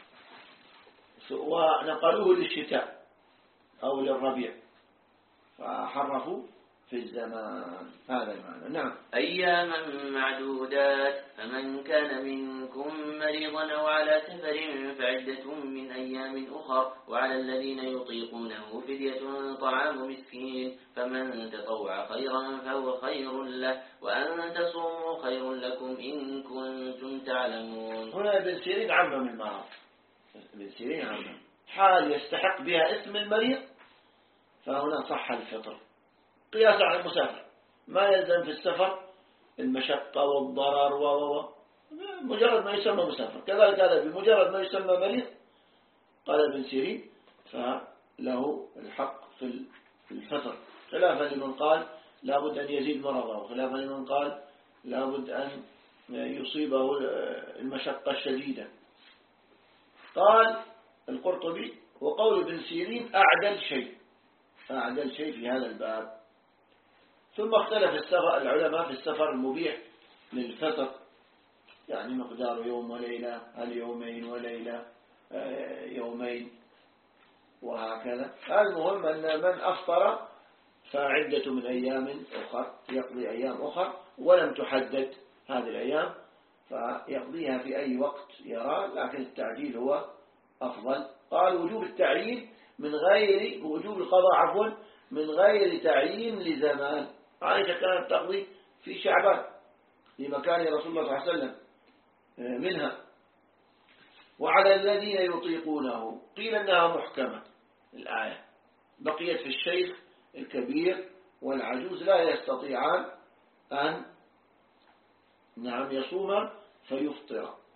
ونقلوه للشتاء أو للربيع، فحرفوا في الزمان. هذا المعنى. نعم. أياما معدودات، فمن كان منكم مريضا أو على سفر فعدة من أيام أخر، وعلى الذين يطيقونه فدية طعام مسكين، فمن تطوع خيرا فهو خير له، وأن تصوموا خير لكم إن كنتم تعلمون. هنا ابن سيرين عمم المرض، ابن سيرين عمم حال يستحق بها اسم المريض، فهنا صح الفطر قياسا على المسافر، ما يلزم في السفر المشقة والضرر و مجرد ما يسمى مسافر، كذلك هذا بمجرد ما يسمى مريض قال ابن سيرين فله الحق في الفطر، خلافا لمن قال لابد أن يزيد مرضه، وخلافا لمن قال لابد أن يصيبه المشقة الشديدة. قال القرطبي وقول ابن سيرين أعدل شيء أعدل شيء في هذا الباب. ثم اختلف السفر العلماء في السفر المبيح للفطر، يعني مقدار يوم وليلة، هل يومين وليلة، يومين، وهكذا. المهم أن من أفطر فعدة من أيام أخر، يقضي أيام أخر ولم تحدد هذه الأيام، فيقضيها في أي وقت يرى، لكن التعجيل هو أفضل. قال وجوب التعيين من غير وجوب القضاء عفوا من غير تعيين لزمان. عائشة كانت تقضي في شعبان لمكان رسول الله صلى الله عليه وسلم منها. وعلى الذين يطيقونه قيل أنها محكمة الآية، بقيت في الشيخ الكبير والعجوز لا يستطيعان أن نعم يصوم فيفطر،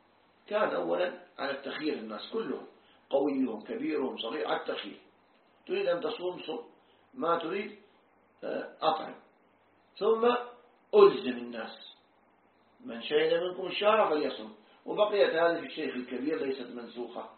كان أولا على التخيير، الناس كلهم قويهم كبيرهم صغير على التخيير، تريد أن تصوم صم، ما تريد أطعم. ثم ألزم الناس من شهد منكم الشهر فليصم، وبقيت هذه في الشيخ الكبير ليست منسوخة.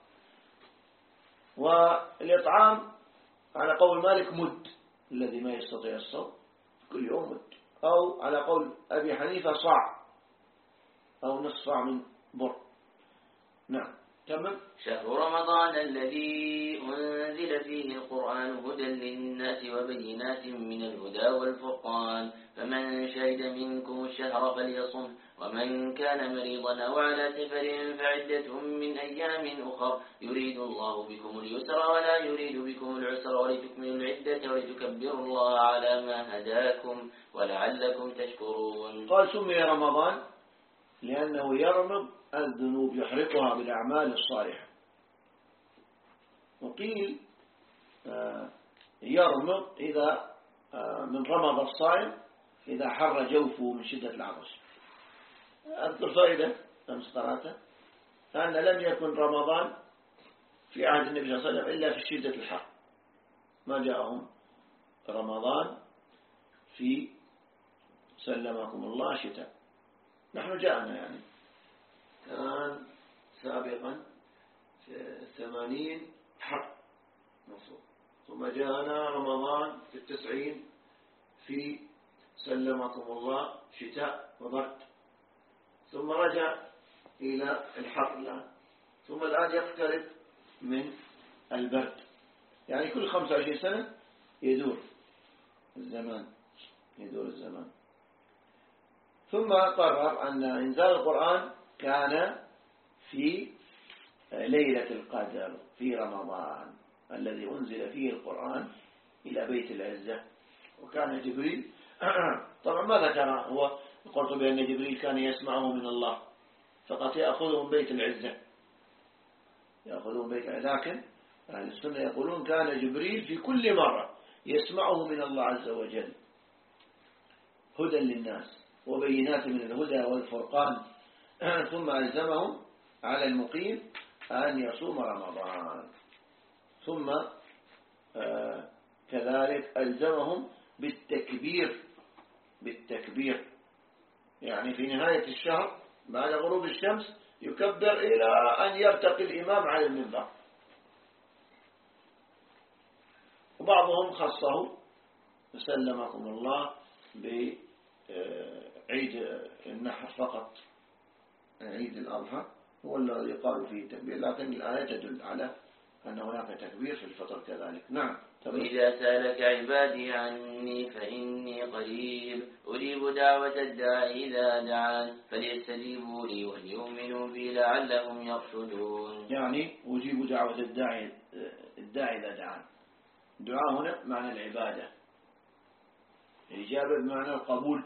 والإطعام على قول مالك مد، الذي ما يستطيع الصوم كل يوم مد، أو على قول أبي حنيفة صاع أو نصف صاع من بر. نعم تمام. شهر رمضان الذي أنزل فيه القرآن هدى للناس وبينات من الهدى والفرقان، فمن شهد منكم الشهر فليصم، ومن كان مريضا أو على سفر فعدة من أيام أخر، يريد الله بكم اليسر ولا يريد بكم العسر ولتكملوا العدة ولتكبروا الله على ما هداكم ولعلكم تشكرون. قال سمي رمضان لأنه يرمض الذنوب، يحرقها بالأعمال الصالحة. وقيل يرمض إذا من رمض الصائم إذا حر جوفه من شدة العطش. أذكر فائدة أمس قرأتها، أن لم يكن رمضان في عهد النبي صلى الله عليه وسلم إلا في شدة الحر، ما جاءهم رمضان في سلمكم الله شتاء. نحن جاءنا يعني كان سابقا في الثمانين حر مصر، ثم جاءنا رمضان في التسعين في سلمكم الله شتاء وبرد، ثم رجع إلى الحر الآن، ثم الآن يقترب من البرد. يعني كل خمسة وعشرين سنة يدور الزمان، يدور الزمان. ثم قرر أن إنزال القرآن كان في ليلة القدر في رمضان الذي أنزل فيه القرآن إلى بيت العزة. وكان جبريل طبعا ما ذكر هو القرطبي أن جبريل كان يسمعه من الله فقط، يأخذه من بيت العزة، يأخذه من بيت العزة. لكن أهل السنة يقولون كان جبريل في كل مرة يسمعه من الله عز وجل هدى للناس وبينات من الهدى والفرقان. ثم ألزمهم على المقيم أن يصوم رمضان، ثم آه كذلك ألزمهم بالتكبير، بالتكبير يعني في نهاية الشهر بعد غروب الشمس يكبر إلى أن يرتقي الإمام على المنبر. وبعضهم خصه سلمكم الله بعيد النحر فقط، عيد الأضحى هو الذي قالوا فيه تكبير، لكن الآية تدل على أن هناك تكبير في الفطر كذلك. نعم. وإذا سألك عبادي عني فإني قريب أجيب دعوة الداعي إذا دعان فليستجيبوا لي وليؤمنوا بي لعلهم يرشدون. يعني أجيب دعوة الداعي الداعي إذا دعان. الدعاء هنا معنى العبادة، الإجابة بمعنى القبول.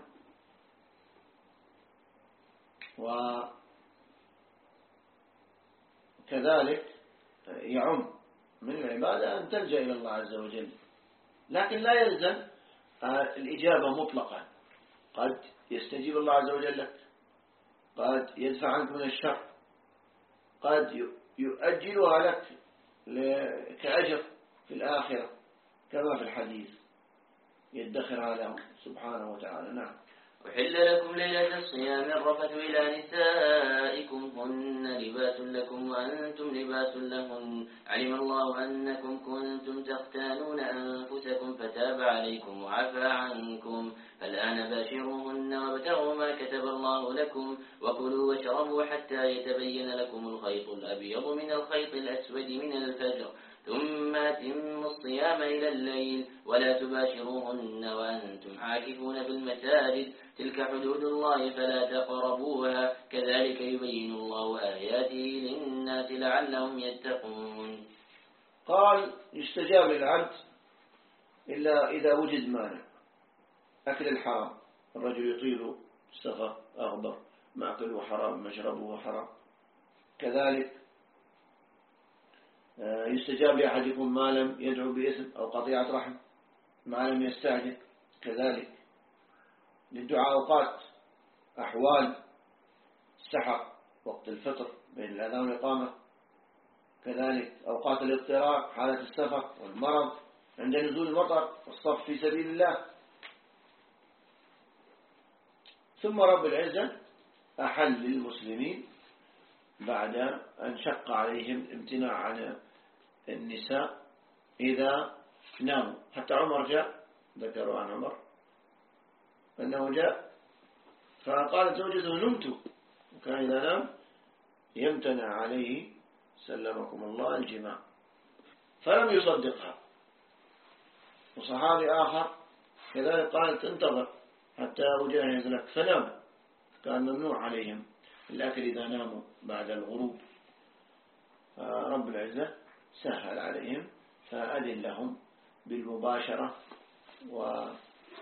وكذلك يعم من العبادة أن تلجأ إلى الله عز وجل، لكن لا يلزم الإجابة مطلقا، قد يستجيب الله عز وجل لك، قد يدفع عنك من الشر، قد يؤجلها لك كأجر في الآخرة كما في الحديث يدخرها له سبحانه وتعالى. نعم. أحل لكم ليلة الصيام الرفث إلى نسائكم هن لباس لكم وأنتم لباس لهن علم الله أنكم كنتم تختانون أنفسكم فتاب عليكم وعفى عنكم فالآن باشروهن وابتغوا ما كتب الله لكم وكلوا واشربوا حتى يتبين لكم الخيط الأبيض من الخيط الأسود من الفجر ثم أتموا الصيام إلى الليل ولا تباشروهن وأنتم عاكفون في المساجد تلك حدود الله فلا تقربوها كذلك يبين الله آياته للناس لعلهم يتقون. قال يستجاب للعبد إلا إذا وجد مانع، أكل الحرام، الرجل يطيل السفر أغبر، مأكله حرام مشربه حرام. كذلك يستجاب لأحدكم ما لم يدعو باسم أو قطيعة رحم ما لم يستعجل. كذلك للدعاء أوقات، أحوال السحر وقت الفطر بين الأذان والإقامة، كذلك أوقات الاضطرار، حالة السفر والمرض، عند نزول المطر، والصف في سبيل الله. ثم رب العزة أحل للمسلمين بعد أن شق عليهم الامتناع عن النساء إذا ناموا. حتى عمر جاء، ذكروا عن عمر أنه جاء فقالت زوجته نمت، وكان إذا نام يمتنع عليه سلمكم الله الجماع، فلم يصدقها. وصحابي آخر كذلك قالت انتظر حتى أجهز لك، فنام. كان ممنوع عليهم الأكل إذا ناموا بعد الغروب، فرب العزة سهل عليهم فأذن لهم بالمباشرة وعفى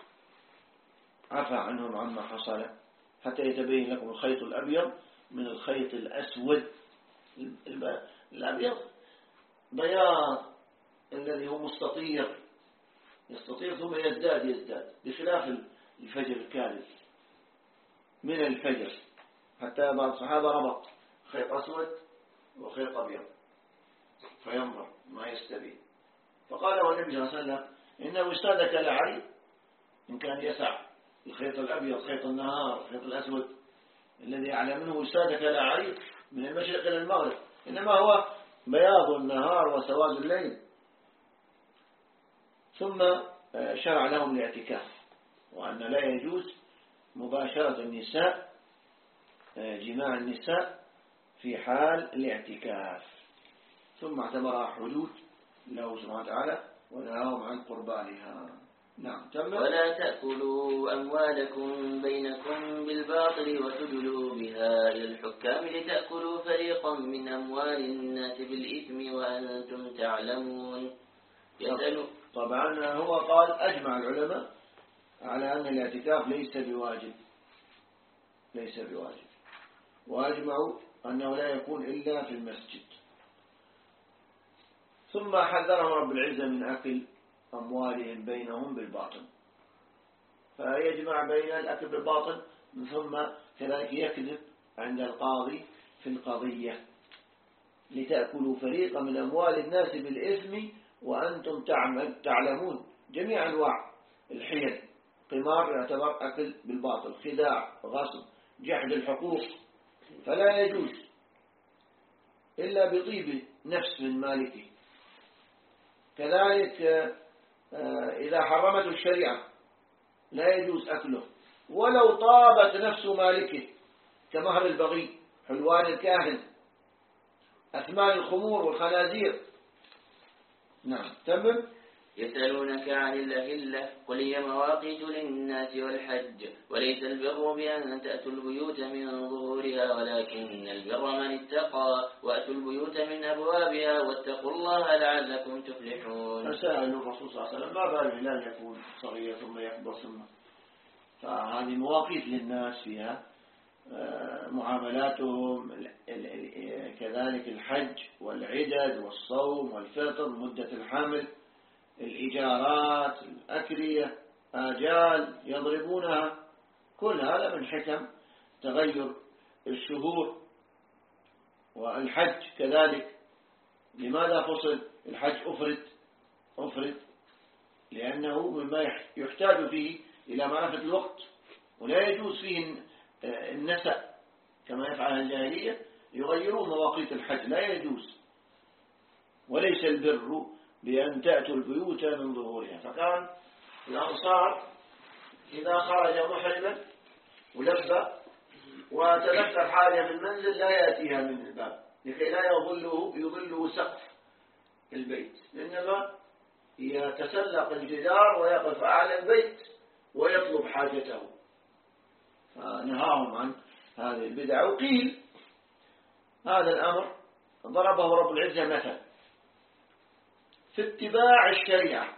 عنهم عما حصل، حتى يتبين لكم الخيط الأبيض من الخيط الأسود. الأبيض بياض الذي هو مستطير، يستطير ثم يزداد يزداد، بخلاف الفجر الكاذب من الفجر. حتى بعض الصحابة ربط خيط أسود وخيط أبيض فينظر ما يستبين، فقال له النبي صلى الله عليه وسلم إنه استادك لعري، إن كان يسع الخيط الأبيض خيط النهار، الخيط الأسود الذي أعلى منه استادك لعري من المشرق إلى المغرب، إنما هو بياض النهار وسواد الليل. ثم شرع لهم الاعتكاف، وأن لا يجوز مباشرة النساء، جماع النساء في حال الاعتكاف. ثم اعتبرها حدود له سبحانه وتعالى ونهاهم عن قربانها. نعم. تم. ولا تأكلوا أموالكم بينكم بالباطل وتدلوا بها إلى الحكام لتأكلوا فريقا من أموال الناس بالإثم وأنتم تعلمون. يسألوا. طبعا هو قال أجمع العلماء على أن الاعتكاف ليس بواجب، ليس بواجب، وأجمعوا أنه لا يكون إلا في المسجد. ثم حذرهم رب العزة من أكل أموالهم بينهم بالباطل، فيجمع بين الأكل بالباطل ثم كذلك يكذب عند القاضي في القضية. لتأكلوا فريقا من أموال الناس بالإثم وأنتم تعلمون. جميع أنواع الحيل، قمار يعتبر أكل بالباطل، خداع، غصب، جحد الحقوق، فلا يجوز إلا بطيب نفس من مالكه. كذلك إذا حرمته الشريعة لا يجوز أكله ولو طابت نفس مالكه، كمهر البغي، حلوان الكاهن، أثمان الخمور والخنازير. نعم. تمام. يسألونك عن الأهلة قل هي مواقيت للناس والحج وليس البر بأن تأتوا البيوت من ظهورها ولكن البر من اتقى وأتوا البيوت من أبوابها واتقوا الله لعلكم تفلحون. فسألوا الرسول صلى الله عليه وسلم ما بال الهلال يكون صغير ثم يكبر ثم، فهذه مواقيت للناس فيها معاملاتهم، كذلك الحج والعدد والصوم والفطر، مدة الحمل، الإجارات، الأكرية، آجال يضربونها، كل هذا من حكم تغير الشهور. والحج كذلك لماذا فصل الحج أفرد أفرد لأنه مما يحتاج فيه إلى معرفة الوقت، ولا يجوز فيه النسأ كما يفعل الجاهلية، يغيرون مواقيت الحج، لا يجوز. وليس البر بأن تأتوا البيوت من ظهورها. فكان الأنصار إذا خرج محرما ولبى وتذكر حاجة في المنزل لا يأتيها من الباب لكي لا يظله يظله سقف البيت، إنما يتسلق الجدار ويقف أعلى البيت ويطلب حاجته. فنهاهم عن هذه البدع. وقيل هذا الأمر ضربه رب العزة مثل في اتباع الشريعة،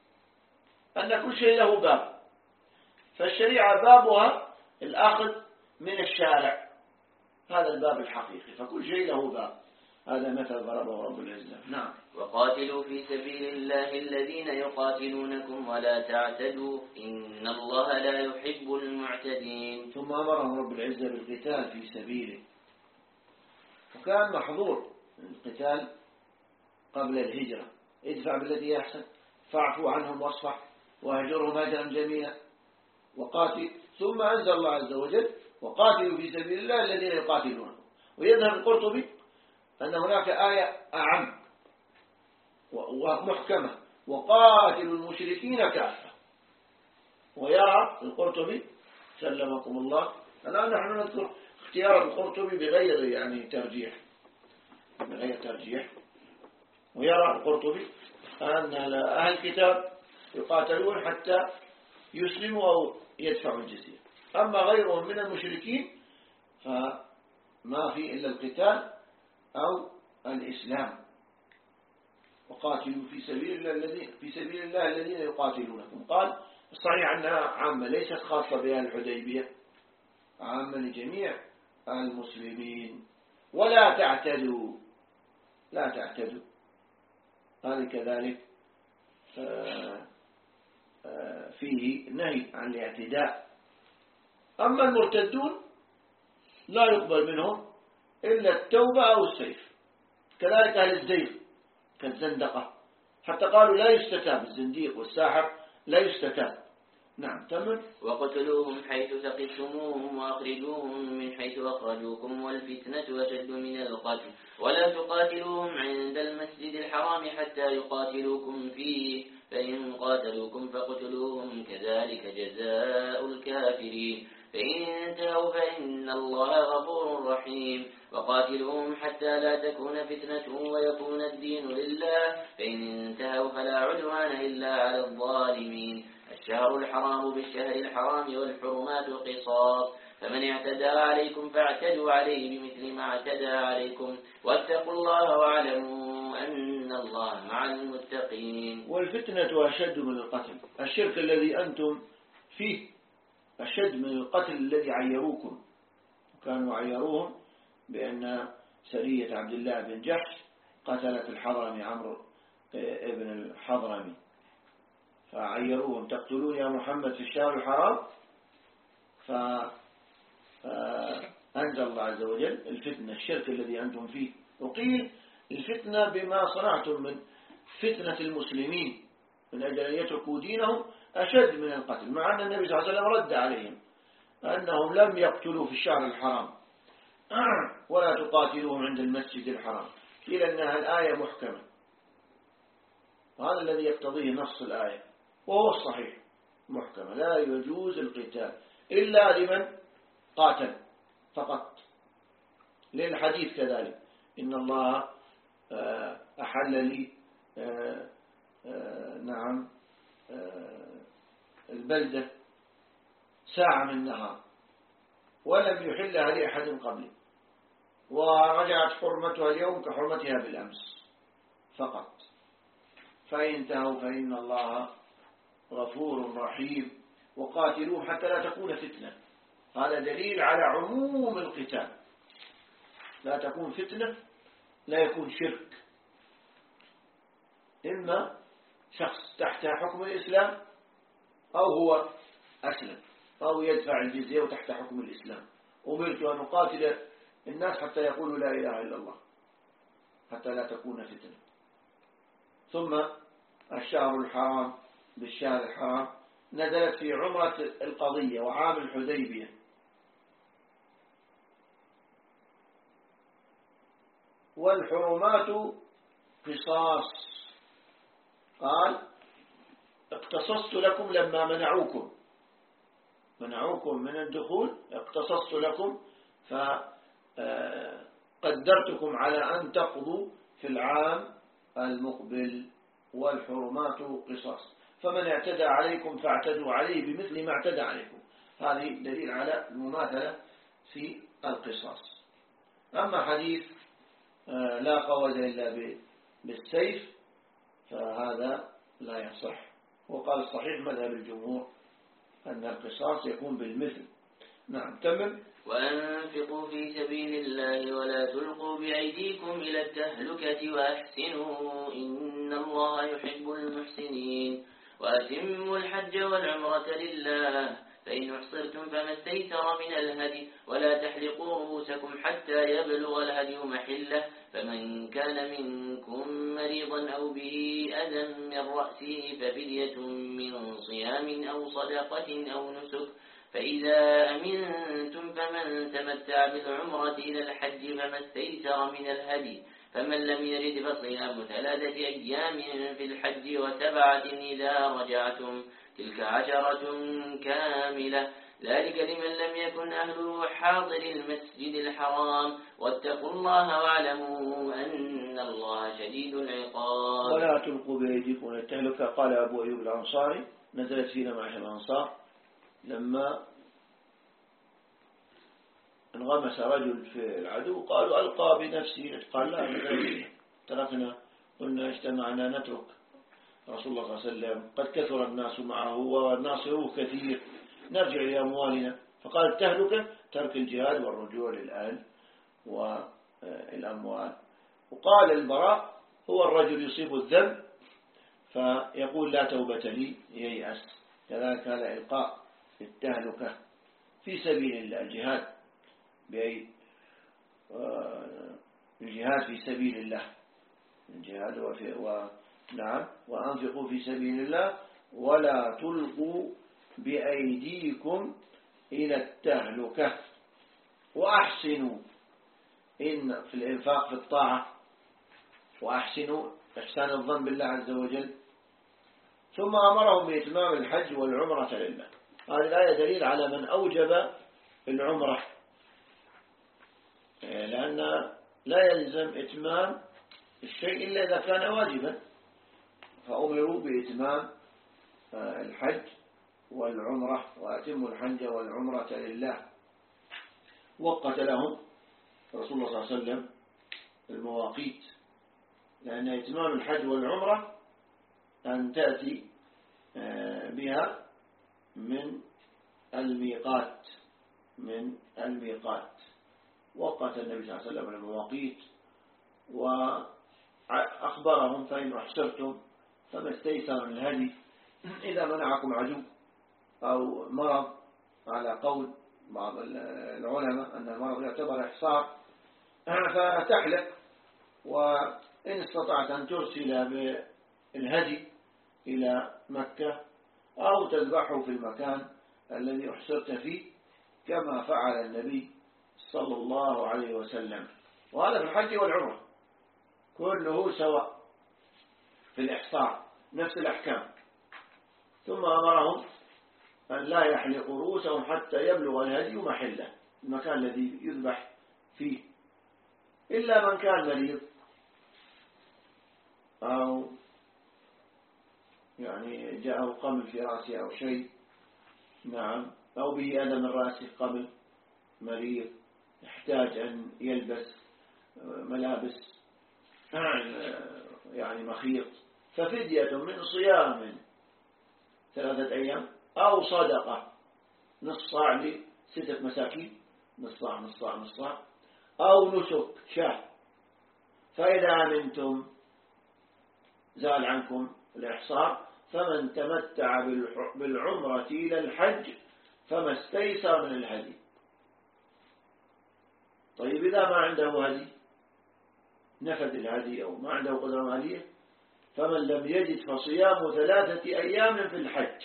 أن كل شيء له باب، فالشريعة بابها الأخذ من الشارع، هذا الباب الحقيقي، فكل شيء له باب. هذا مثل ضربه رب العزة. نعم. وقاتلوا في سبيل الله الذين يقاتلونكم ولا تعتدوا إن الله لا يحب المعتدين. ثم أمرهم رب العزة بالقتال في سبيله، وكان محظور القتال قبل الهجرة. ادفع بالذي أحسن، فاعفوا عنهم واصفح وهجرهم هجرا جميلا وقاتل. ثم أنزل الله عز وجل وقاتلوا في سبيل الله الذين يقاتلونهم. ويذهب القرطبي أن هناك آية أعم ومحكمة، وقاتلوا المشركين كافة. ويرى القرطبي سلمكم الله، الآن نحن نذكر اختيار القرطبي بغير يعني ترجيح، بغير ترجيح. ويرى القرطبي أن أهل الكتاب يقاتلون حتى يسلموا أو يدفعوا الجزية، أما غيرهم من المشركين فما في إلا القتال أو الإسلام. وقاتلوا في سبيل الله الذين في سبيل الله الذين يقاتلونكم. قال الصحيح أنها عامة ليست خاصة بأهل الحديبية، عامة لجميع المسلمين. ولا تعتدوا، لا تعتدوا، هذا كذلك فيه نهي عن الاعتداء. أما المرتدون لا يقبل منهم إلا التوبة أو السيف. كذلك أهل الزيغ كالزندقة، حتى قالوا لا يستتاب، الزنديق والساحر لا يستتاب. نعم تمام. وقتلوهم حيث ثقفتموهم وأخرجوهم من حيث أخرجوكم والفتنة أشد من القتل ولا تقاتلوهم عند المسجد الحرام حتى يقاتلوكم فيه فإن قاتلوكم فاقتلوهم كذلك جزاء الكافرين فإن انتهوا فإن الله غفور رحيم. وقاتلوهم حتى لا تكون فتنة ويكون الدين لله فإن انتهوا فلا عدوان إلا على الظالمين. الشهر الحرام بالشهر الحرام والحرمات قصاص فمن اعتدى عليكم فاعتدوا عليه بمثل ما اعتدى عليكم واتقوا الله واعلموا أن الله مع المتقين. والفتنة أشد من القتل، الشرك الذي أنتم فيه أشد من القتل الذي عيروكم. وكانوا عيروهم بأن سرية عبد الله بن جحش قتلت الحضرمي عمرو ابن الحضرمي، فعيروهم تقتلون يا محمد في الشهر الحرام. فأنزل الله عز وجل الفتنة الشرك الذي أنتم فيه. وقيل الفتنة بما صنعتم من فتنة المسلمين من أجل أن يتركوا دينهم أشد من القتل، مع أن النبي صلى الله عليه وسلم رد عليهم أنهم لم يقتلوا في الشهر الحرام ولا تقاتلوهم عند المسجد الحرام. قيل أنها الآية محكمة، وهذا الذي يقتضيه نص الآية، وهو الصحيح محكمة. لا يجوز القتال إلا لمن قاتل فقط، للحديث كذلك إن الله أحل لي نعم البلدة ساعة من النهار ولم يحلها لأحد قبلي، ورجعت حرمتها اليوم كحرمتها بالأمس فقط. فإن انتهوا فإن الله غفور رحيم. وقاتلوهم حتى لا تكون فتنة، هذا دليل على عموم القتال، لا تكون فتنة، لا يكون شرك. إما شخص تحت حكم الإسلام أو هو أسلم أو يدفع الجزية وتحت حكم الإسلام. أمرت أن أقاتل الناس حتى يقولوا لا إله إلا الله، حتى لا تكون فتنة. ثم الشهر الحرام بالشهر الحرام نزلت في عمرة القضية وعام الحديبية. والحرمات قصاص، قال اقتصصت لكم لما منعوكم منعوكم من الدخول، اقتصصت لكم فقدرتكم على أن تقضوا في العام المقبل. والحرمات قصاص فمن اعتدى عليكم فاعتدوا عليه بمثل ما اعتدى عليكم. هذه دليل على المماثلة في القصاص. أما حديث لا قوز إلا بالسيف فهذا لا يصح. وقال الصحيح مذهب الجمهور أن القصاص يكون بالمثل. نعم تمام. وأنفقوا في سبيل الله ولا تلقوا بأيديكم إلى التهلكة وأحسنوا إن الله يحب المحسنين. وأتموا الحج والعمرة لله فإن أحصرتم فما استيسر من الهدي ولا تحلقوا رؤوسكم حتى يبلغ الهدي محله فمن كان منكم مريضا أو به أذى من رأسه ففدية من صيام أو صدقة أو نسك فإذا أمنتم فمن تمتع بالعمرة إلى الحج فما استيسر من الهدي فمن لم يرد فصيام ثلاثة أيام في الحج وسبعة إذا رجعتم تلك عشرة كاملة ذلك لمن لم يكن أهله حاضر المسجد الحرام واتقوا الله واعلموا أن الله شديد العقاب. ولا تلقوا بأيديكم إلى التهلكة. قال أبو أيوب الأنصاري نزلت فينا معشر الأنصار لما انغمس رجل في العدو قالوا ألقى بنفسه قال لا تركنا قلنا اجتمعنا نترك رسول الله صلى الله عليه وسلم قد كثر الناس معه والناصره كثير نرجع لأموالنا. فقال التهلكة ترك الجهاد والرجوع للأهل والأموال. وقال البراء هو الرجل يصيب الذنب فيقول لا توبة لي ييأس. كذلك هذا إلقاء التهلكة في سبيل الله الجهاد بأي الجهاد في سبيل الله الجهاد وفي و نعم وأنفقوا في سبيل الله ولا تلقوا بأيديكم إلى التهلكة وأحسنوا إن في الإنفاق في الطاعة وأحسنوا إحسان الظن بالله عز وجل. ثم أمرهم بإتمام الحج والعمرة لله. هذه الآية دليل على من أوجب العمرة لأن لا يلزم إتمام الشيء إلا إذا كان واجبا فأمروا بإتمام الحج والعمرة وأتموا الحج والعمرة لله. وقت لهم رسول الله صلى الله عليه وسلم المواقيت لأن إتمام الحج والعمرة أن تأتي بها من الميقات من الميقات. وقت النبي صلى الله عليه وسلم المواقيت وأخبرهم فإن أحسرتم فما استيسر من الهدي إذا منعكم عدو أو مرض على قول بعض العلماء أن المرض يعتبر إحصار فتحلق وإن استطعت أن ترسل بالهدي إلى مكة أو تذبحه في المكان الذي أحسرت فيه كما فعل النبي صلى الله عليه وسلم. وهذا في الحج والعمرة كله سواء في الإحصار نفس الأحكام. ثم أمرهم أن لا يحلقوا رؤوسهم حتى يبلغ الهدي محله المكان الذي يذبح فيه إلا من كان مريض أو يعني جاءه قمل في رأسه أو شيء نعم أو به أذى من رأسه قمل مريض يحتاج أن يلبس ملابس يعني مخيط ففدية من صيام ثلاثة أيام أو صدقة نصف صاع لستة مساكين نصف صاع نصف صاع نصف صاع أو نسك شهر. فإذا أمنتم زال عنكم الإحصار فمن تمتع بالعمرة إلى الحج فما استيسر من الهدي. طيب إذا ما عنده هدي نفد الهدي أو ما عنده قدرة مالية فمن لم يجد فصيام ثلاثة أيام في الحج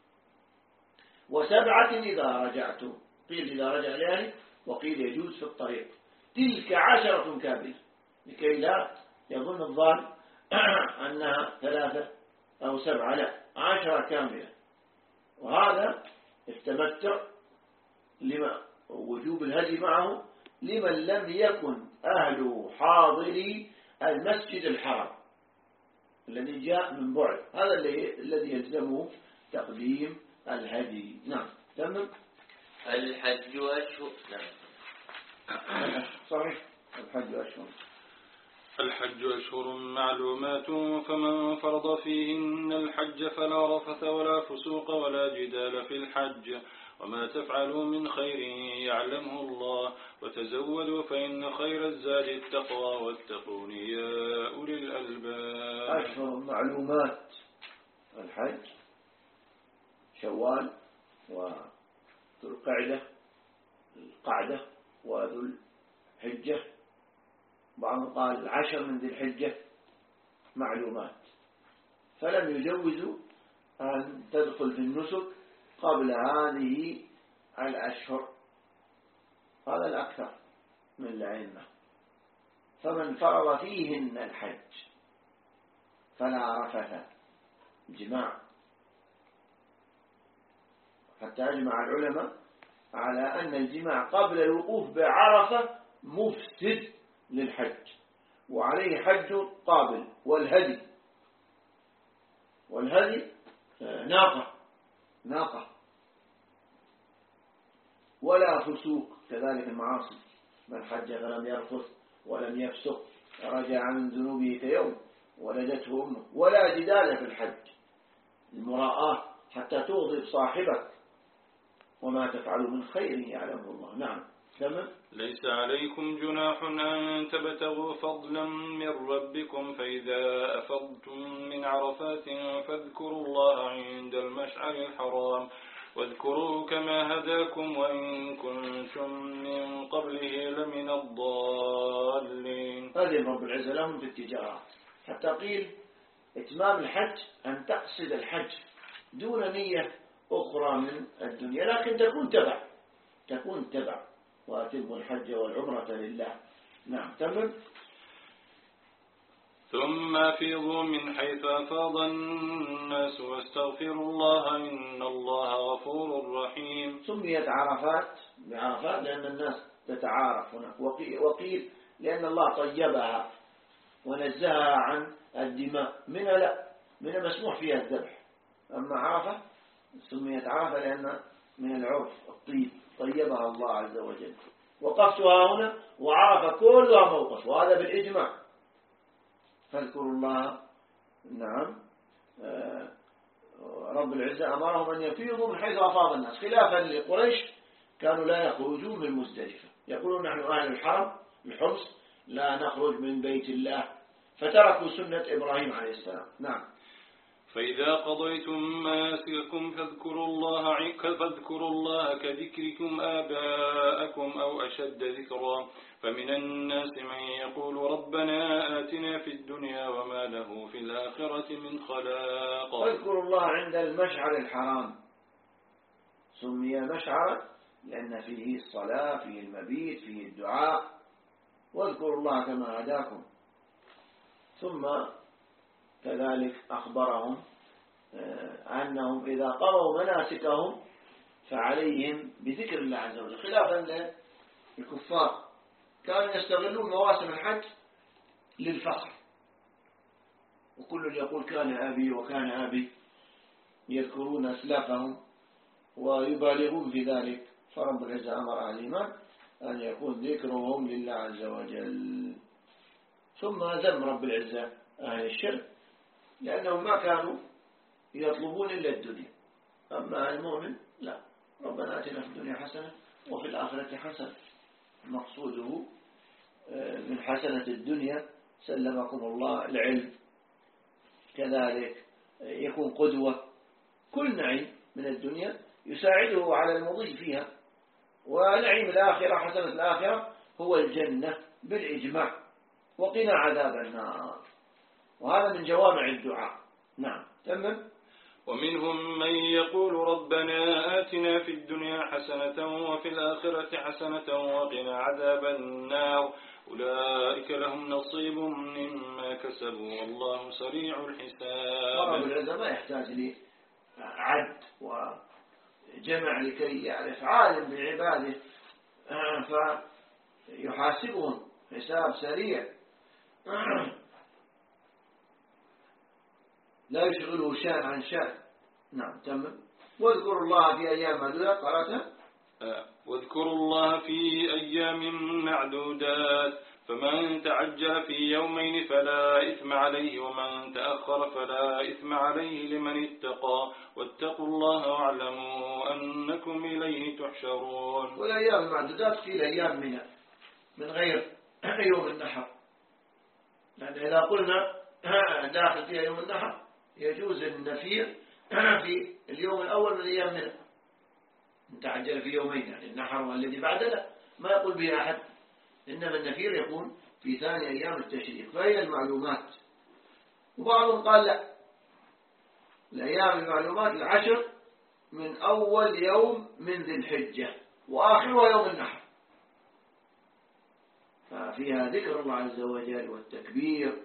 وسبعة إذا رجعتم. قيل إذا رجع لأهله وقيل يجوز في الطريق. تلك عشرة كاملة لكي لا يظن الظالم أنها ثلاثة أو سبعة لا عشرة كاملة. وهذا التمتع لما وجوب الهدي معه لمن لم يكن أهله حاضري المسجد الحرام الذي جاء من بعد. هذا الذي يلزمه تقديم الهدي. نعم تمام. الحج أشهر صحيح الحج أشهر الحج أشهر معلومات فمن فرض فيهن الحج فلا رفث ولا فسوق ولا جدال في الحج وما تفعلوا من خير يعلمه الله وتزودوا فإن خير الزاد التقوى واتقون يا أولي الألباب. أشهر معلومات الحج شوال ذو القعدة القعدة وذو الحجة، بعضهم قال العشر من ذي الحجة معلومات، فلم يجوزوا أن تدخل في النسك قبل هذه الأشهر، هذا الأكثر من الأئمة. فمن فرض فيهن الحج فلا رفث، الجماع، حتى أجمع العلماء على أن الجماع قبل الوقوف بعرفة مفسد للحج، وعليه حج قابل. والهدي والهدي ناقة ناقة ولا فسوق، كذلك المعاصي، من حج فلم يرفث ولم يفسق رجع من ذنوبه كيوم ولدته أمه. ولا جدال في الحج، المراءة حتى تغضب صاحبك، وما تفعلوا من خير يعلمه الله. نعم تمام. ليس عليكم جناح أن تبتغوا فضلا من ربكم، فإذا أفضتم من عرفات فاذكروا الله عند المشعر الحرام، واذكروه كما هداكم وإن كنتم من قبله لمن الضالين. هذه رب العزة لهم في التجارة، حتى قيل إتمام الحج أن تقصد الحج دون نية أخرى من الدنيا، لكن تكون تبع تكون تبع وأتموا الحج والعمرة لله. نعم تمام. ثم أفيضوا من حيث أفاض الناس واستغفروا الله إن الله غفور رحيم. سميت عرفات بعرفات لأن الناس تتعارف هناك، وقيل لأن الله طيبها ونزهها عن الدماء. منها لا، منها مسموح فيها الذبح، أما عرفة سميت عرفة لأن من العرف الطيب، طيبها الله عز وجل. وقفتها هنا وعرفة كلها موقف، وهذا بالإجماع. فاذكروا الله. نعم رب العزة أمرهم أن يفيضوا من حيث أفاض الناس، خلافا لقريش كانوا لا يخرجون من مزدلفة، يقولون نحن أهل الحرم الحمص لا نخرج من بيت الله، فتركوا سنة إبراهيم عليه السلام. نعم. فإذا قضيتم مناسككم فاذكروا الله فاذكروا الله كذكركم آباءكم أو أشد ذكرا، فمن الناس من يقول ربنا آتنا في الدنيا وما له في الآخرة من خلاق. فاذكروا الله عند المشعر الحرام، سمي مشعرا لأن فيه الصلاة، فيه المبيت، فيه الدعاء. واذكروا الله كما هداكم. ثم كذلك أخبرهم أنهم إذا قضوا مناسكهم فعليهم بذكر الله عز وجل، خلافا للكفار كانوا يستغلون مواسم الحج للفخر، وكل يقول كان أبي وكان أبي، يذكرون أسلافهم ويبالغون في ذلك. فرب العزة أمر أهل الإيمان أن يكون ذكرهم لله عز وجل. ثم ذم رب العزة أهل الشرك لأنهم ما كانوا يطلبون إلا الدنيا، أما المؤمن لا، ربنا آتنا في الدنيا حسنة وفي الآخرة حسنة، مقصوده من حسنة الدنيا سلمكم الله العلم، كذلك يكون قدوة، كل نعيم من الدنيا يساعده على المضي فيها، ونعيم الآخرة حسنة الآخرة هو الجنة بالإجماع، وقنا عذاب النار، وهذا من جوامع الدعاء. نعم تمام. ومنهم من يقول ربنا آتنا في الدنيا حسنة وفي الآخرة حسنة وقنا عذاب النار، أولئك لهم نصيب مما كسبوا والله سريع الحساب. رب العزة ما يحتاج لي عد وجمع لكي يعرف، عالم بعباده فيحاسبهم حساب سريع، لا يشغله شان عن شان. نعم تمام. واذكروا الله في أيام معدودات، قرأتها واذكروا الله في أيام معدودات، فمن تعجل في يومين فلا إثم عليه ومن تأخر فلا إثم عليه لمن اتقى، واتقوا الله واعلموا أنكم إليه تحشرون. والأيام المعدودات في الأيام من من غير يوم النحر، يعني إذا قلنا داخل فيها يوم النحر يجوز النفير في اليوم الأول من أيام منى، تعجل في يومين يعني النحر والذي بعد لا ما يقول به أحد، إنما النفير يكون في ثاني أيام التشريق. فهي المعلومات. وبعضهم قال لا، الأيام المعلومات العشر من أول يوم من ذي الحجة وآخرها يوم النحر، ففيها ذكر الله عز وجل والتكبير،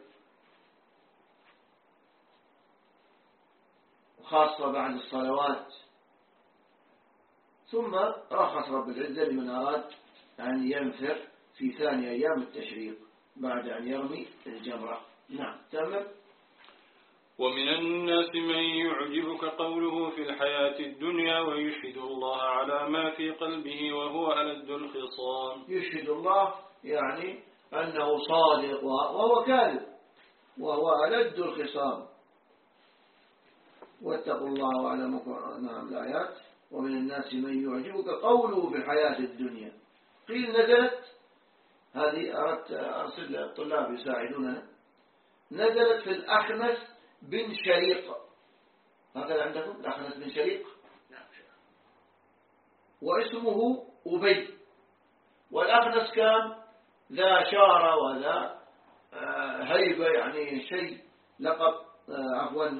وخاصة بعد الصلوات. ثم رخص رب العزة لمن أراد أن ينفر في ثاني أيام التشريق بعد أن يرمي الجمرة. نعم تمام. ومن الناس من يعجبك قوله في الحياة الدنيا ويشهد الله على ما في قلبه وهو ألد الخصام. يشهد الله يعني أنه صادق وهو كاذب، وهو ألد الخصام. واتقوا الله واعلموا. نعم الآيات. ومن الناس من يعجبك قوله في الحياة الدنيا. قيل نزلت، هذه أردت أرسل الطلاب يساعدوننا، نزلت في الأخنس بن شريق. هكذا عندكم الأخنس بن شريق؟ نعم. واسمه أبي، والأخنس كان ذا شارة وذا هيبة، يعني شيء لقب عفوا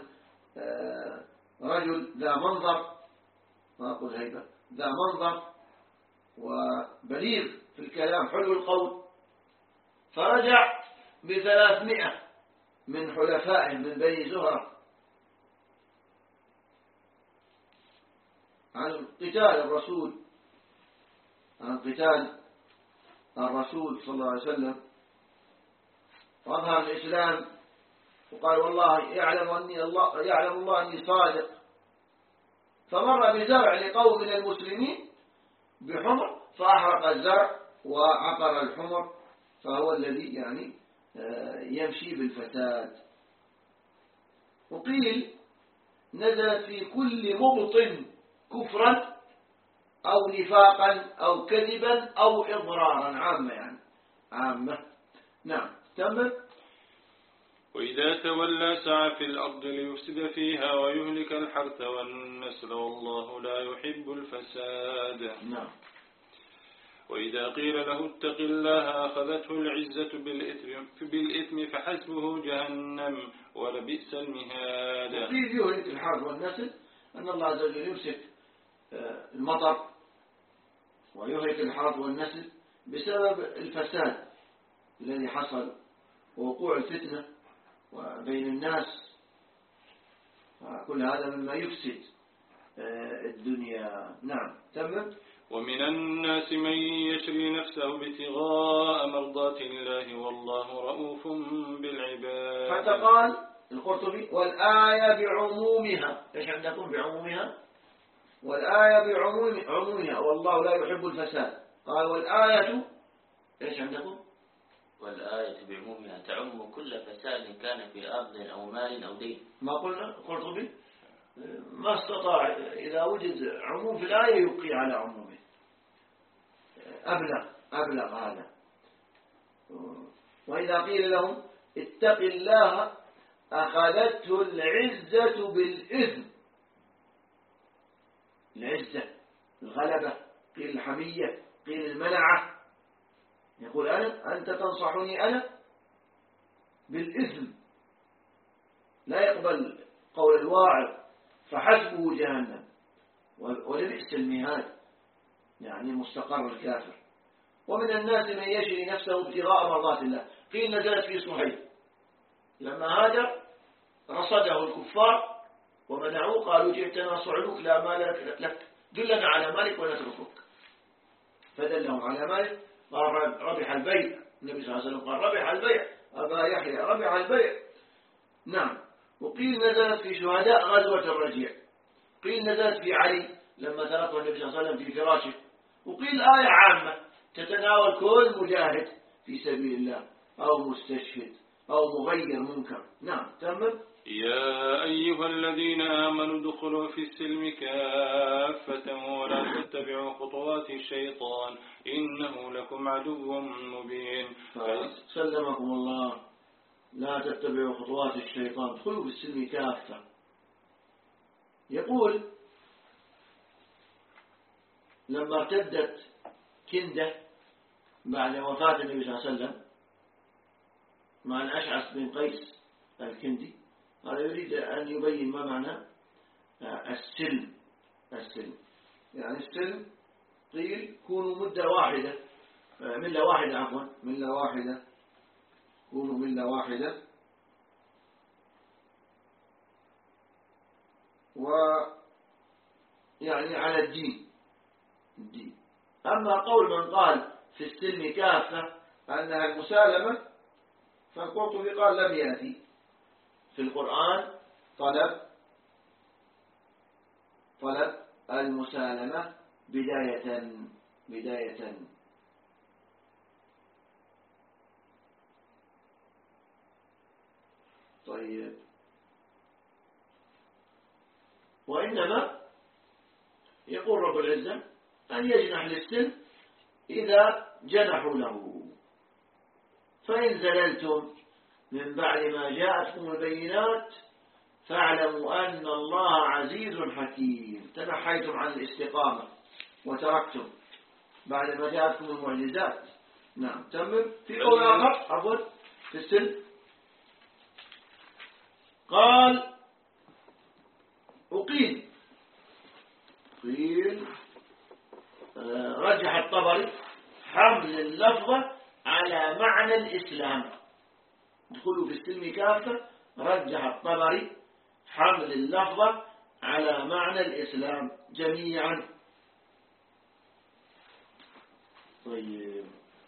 رجل ذا منظر، ما أقول هيبة، ذا منظر وبليغ في الكلام حلو القول. فرجع بثلاثمائة من حلفائه من بني زهرة عن قتال الرسول عن قتال الرسول صلى الله عليه وسلم، وأظهر الإسلام وقال والله يعلم أني الله يعلم الله أني صادق. فمر بزرع لقوم من المسلمين بحمر فأحرق الزرع وعقر الحمر، فهو الذي يعني يمشي بالفساد. وقيل نزلت في كل مبطن كفرا أو نفاقا أو كذبا أو إضرارا، عامة يعني عامة. نعم تمام. وإذا تولى سعى في الأرض ليفسد فيها ويهلك الحرث والنسل والله لا يحب الفساد. نعم. وإذا قيل له اتق الله أخذته العزة بالإثم, بالإثم فحسبه جهنم ولبئس المهاد. وقيل يهلك الحرث والنسل أن الله عز وجل يمسك المطر ويهلك الحرث والنسل بسبب الفساد الذي حصل ووقوع الفتنة وبين الناس، كل هذا مما يفسد الدنيا. نعم تمام. ومن الناس من يشري نفسه ابتغاء مرضات الله والله رؤوف بالعباد. حتى قال القرطبي والآية بعمومها. ايش عندكم بعمومها؟ والآية بعمومها والله لا يحب الفساد. قال والآية ايش عندكم؟ والآية بعمومها تعم كل فساد كان في أرض أو مال أو دين. ما قلنا القرطبي ما استطاع إذا وجد عموم في الآية يبقي على عمومه. أبلغ أبلغ هذا. وإذا قيل لهم اتق الله أخذته العزة بالإثم. العزة الغلبة، قيل الحمية، قيل المنعة. يقول أنا أنت تنصحني أنا بالإثم، لا يقبل قول الواعظ فحسبه جهنم ولبئس المهاد، يعني مستقر الكافر. ومن الناس من يشري نفسه ابتغاء مرضات الله. قيل نزلت في صهيب لما هاجر رصده الكفار ومنعوه، قالوا جئتنا صعلوك لا مال لك، دلنا على مالك ونتركك، فدلهم على مالك. قال ربح البيع، النبي صلى الله عليه وسلم قال ربح البيع، أبا يحيى ربح البيع. نعم. وقيل نزلت في شهداء غزوة الرجيع. قيل نزلت في علي لما تركه النبي صلى الله عليه وسلم في فراشه. وقيل آية عامة تتناول كل مجاهد في سبيل الله أو مستشهد أو مغير منكر. نعم تمام. يا أيها الذين آمنوا ادخلوا في السلم كافة ولا تتبعوا خطوات الشيطان إنه لكم عدو مبين. سلمكم الله. لا تتبعوا خطوات الشيطان، ادخلوا في السلم كافة. يقول لما ارتدت كندة بعد وفاة النبي صلى الله عليه وسلم مع الأشعث بن قيس الكندي، هذا يريد أن يبين ما معنى السلم. السلم يعني السلم قيل كونوا مدة واحدة، ملة واحدة عفوا ملة واحدة، كونوا ملة واحدة، ويعني على الدين الدين. أما قول من قال في السلم كافة أنها المسالمة، فالقرطبي قال لم يأتي في القرآن طلب طلب المسالمة بداية بداية طيب، وإنما يقول رب العزة أن يجنح للسلم إذا جنحوا له. فإن زللتم من بعد ما جاءتكم البينات فاعلموا أن الله عزيز حكيم. تنحيتم عن الاستقامة وتركتم بعد ما جاءتكم المعجزات. نعم تمام. في قول آخر عفوا في السلم قال أقيل قيل رجح الطبري حمل اللفظة على معنى الإسلام. دخلوا في السلم كافة، رجح الطبري حمل اللفظة على معنى الإسلام جميعا. طيب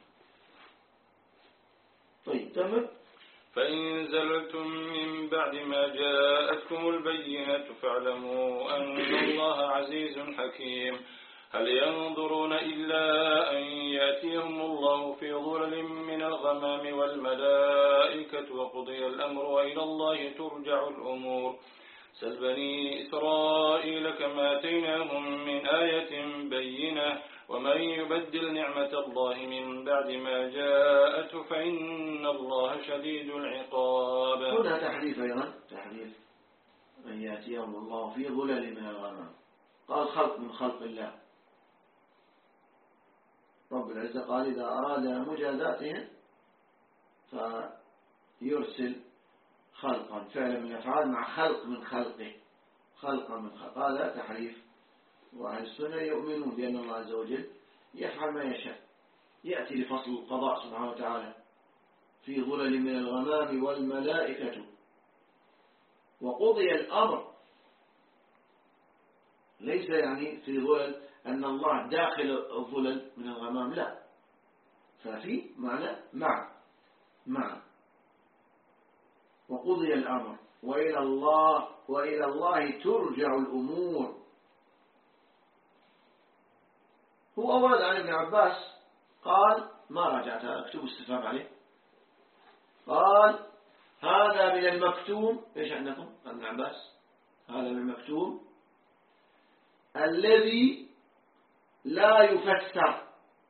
طيب تمام. فإن زللتم من بعد ما جاءتكم البينة فاعلموا أن الله عزيز حكيم. هل ينظرون إلا أن يأتيهم الله في ظلل من الغمام والملائكة وقضي الأمر وإلى الله ترجع الأمور. سل بني إسرائيل كما آتيناهم من آية بينة ومن يبدل نعمة الله من بعد ما جاءته فإن الله شديد العقاب. هنا تحريف أيضا، تحريف أن يأتيهم الله في ظلل من الغمام. قال خلق من خلق الله. رب العزة قال إذا أراد مجازاتهم فيرسل خلقا، فعلا من الأفعال مع خلق من خلقه، خلقا من خلق. هذا تحريف. وأهل السنة يؤمنون بأن الله عز وجل يفعل ما يشاء، يأتي لفصل القضاء سبحانه وتعالى في ظلل من الغمام والملائكة وقضي الأمر. ليس يعني في ظلل أن الله داخل الظلل من الغمام، لا، ففي معنى مع مع وقضي الأمر وإلى الله وإلى الله ترجع الأمور. هو ورد عن ابن عباس قال ما رجعت، اكتب استفهام عليه، قال هذا من المكتوم. ايش عندكم ابن عباس؟ هذا من المكتوم الذي لا يفسر.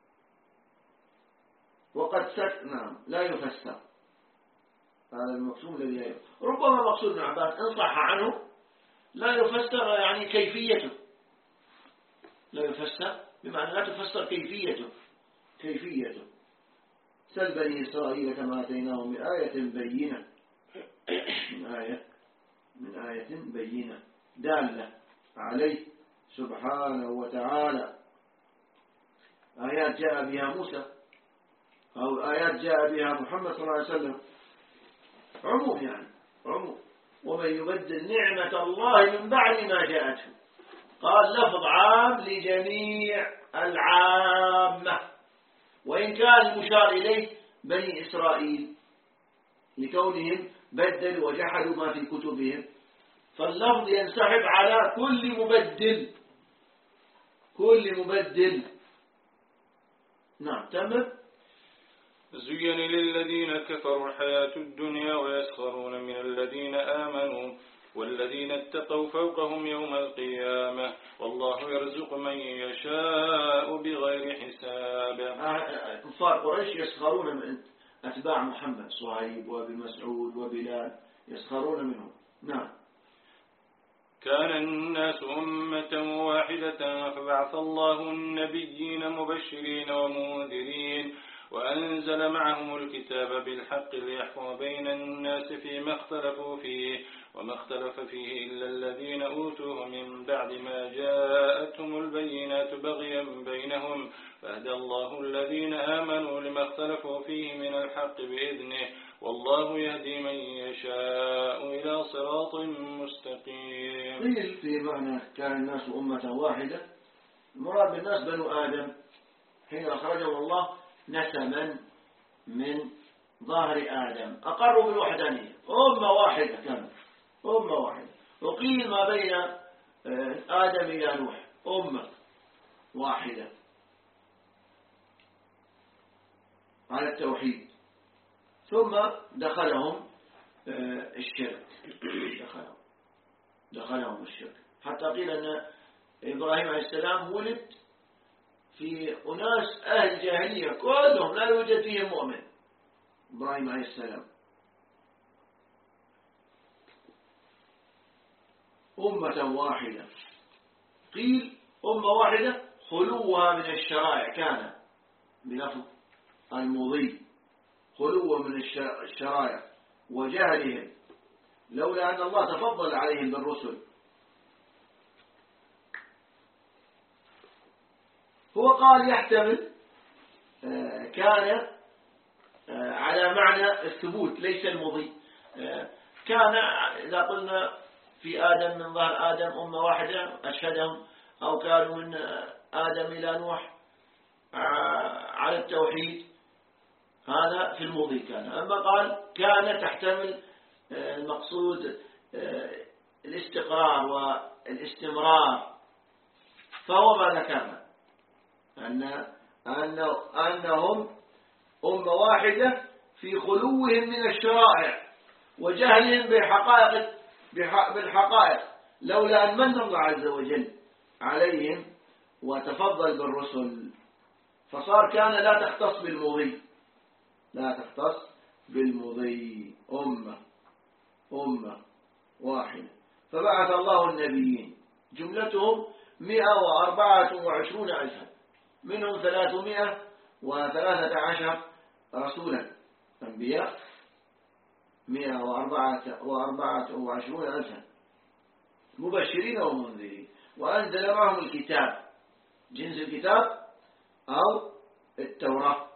وقد سك نعم لا يفسر. هذا المكتوم الذي لا يفسر. ربما مقصود ابن عباس إن صح عنه لا يفسر يعني كيفيته، لا يفسر بمعنى لا تفسر كيفيته كيفيته. سل بني إسرائيل كما آتيناهم من آية بينة، من آية من آية بينة دالة عليه سبحانه وتعالى. آيات جاء بها موسى أو آيات جاء بها محمد صلى الله عليه وسلم، عموم يعني عموم. ومن يبدل نعمة الله من بعد ما جاءته، قال لفظ عام لجميع العامة، وإن كان المشار إليه بني إسرائيل لكونهم بدلوا وجحدوا ما في كتبهم، فاللفظ ينسحب على كل مبدل كل مبدل. نعم تمام. زين للذين كفروا الحياة الدنيا ويسخرون من الذين آمنوا والذين اتقوا فوقهم يوم القيامة والله يرزق من يشاء بغير حساب. كفار قريش يسخرون من أتباع محمد، صهيب وابن مسعود وبلال، يسخرون منهم. نعم. كان الناس أمة واحدة فبعث الله النبيين مبشرين ومنذرين وأنزل معهم الكتاب بالحق ليحكم بين الناس فيما اختلفوا فيه وما اختلف فيه إلا الذين أوتوه من بعد ما جاءتهم البينات بغيا بينهم فهدى الله الذين آمنوا لما اختلفوا فيه من الحق بإذنه والله يهدي من يشاء إلى صراط مستقيم. قيل في معنى كان الناس أمة واحدة المراد بالناس بنو آدم حين أخرجهم الله نسما من ظهر آدم أقروا بالوحدانية أمة واحدة كانت أمة واحدة. وقيل ما بين آدم إلى نوح أمة واحدة على التوحيد ثم دخلهم الشرك دخلهم دخلهم الشرك حتى قيل أن إبراهيم عليه السلام ولد في أناس أهل جاهلية كلهم لا يوجد فيهم مؤمن. إبراهيم عليه السلام أمة واحدة. قيل أمة واحدة خلوها من الشرائع كان بلفظ المضي خلوها من الشرائع وجهلهم لولا أن الله تفضل عليهم بالرسل. هو قال يحتمل كان على معنى الثبوت ليس المضي. كان إذا قلنا في آدم من ظهر آدم أمة واحدة أشهدهم أو كانوا من آدم إلى نوح على التوحيد هذا في المضي كان. أما قال كان تحتمل المقصود الاستقرار والاستمرار فهو ما ذكرنا أن أنهم أمة واحدة في خلوهم من الشرائع وجهلهم بالحقائق بالحقائق لولا أن من الله عز وجل عليهم وتفضل بالرسل فصار كان لا تختص بالمضي لا تختص بالمضي أمة أمة واحدة. فبعث الله النبيين جملتهم مئة وأربعة وعشرون ألفا منهم ثلاثمائة وثلاثة عشر رسولا أنبياء مئة وأربعة وعشرون ألفا مبشرين ومنذرين وأنزل معهم الكتاب جنس الكتاب أو التوراة.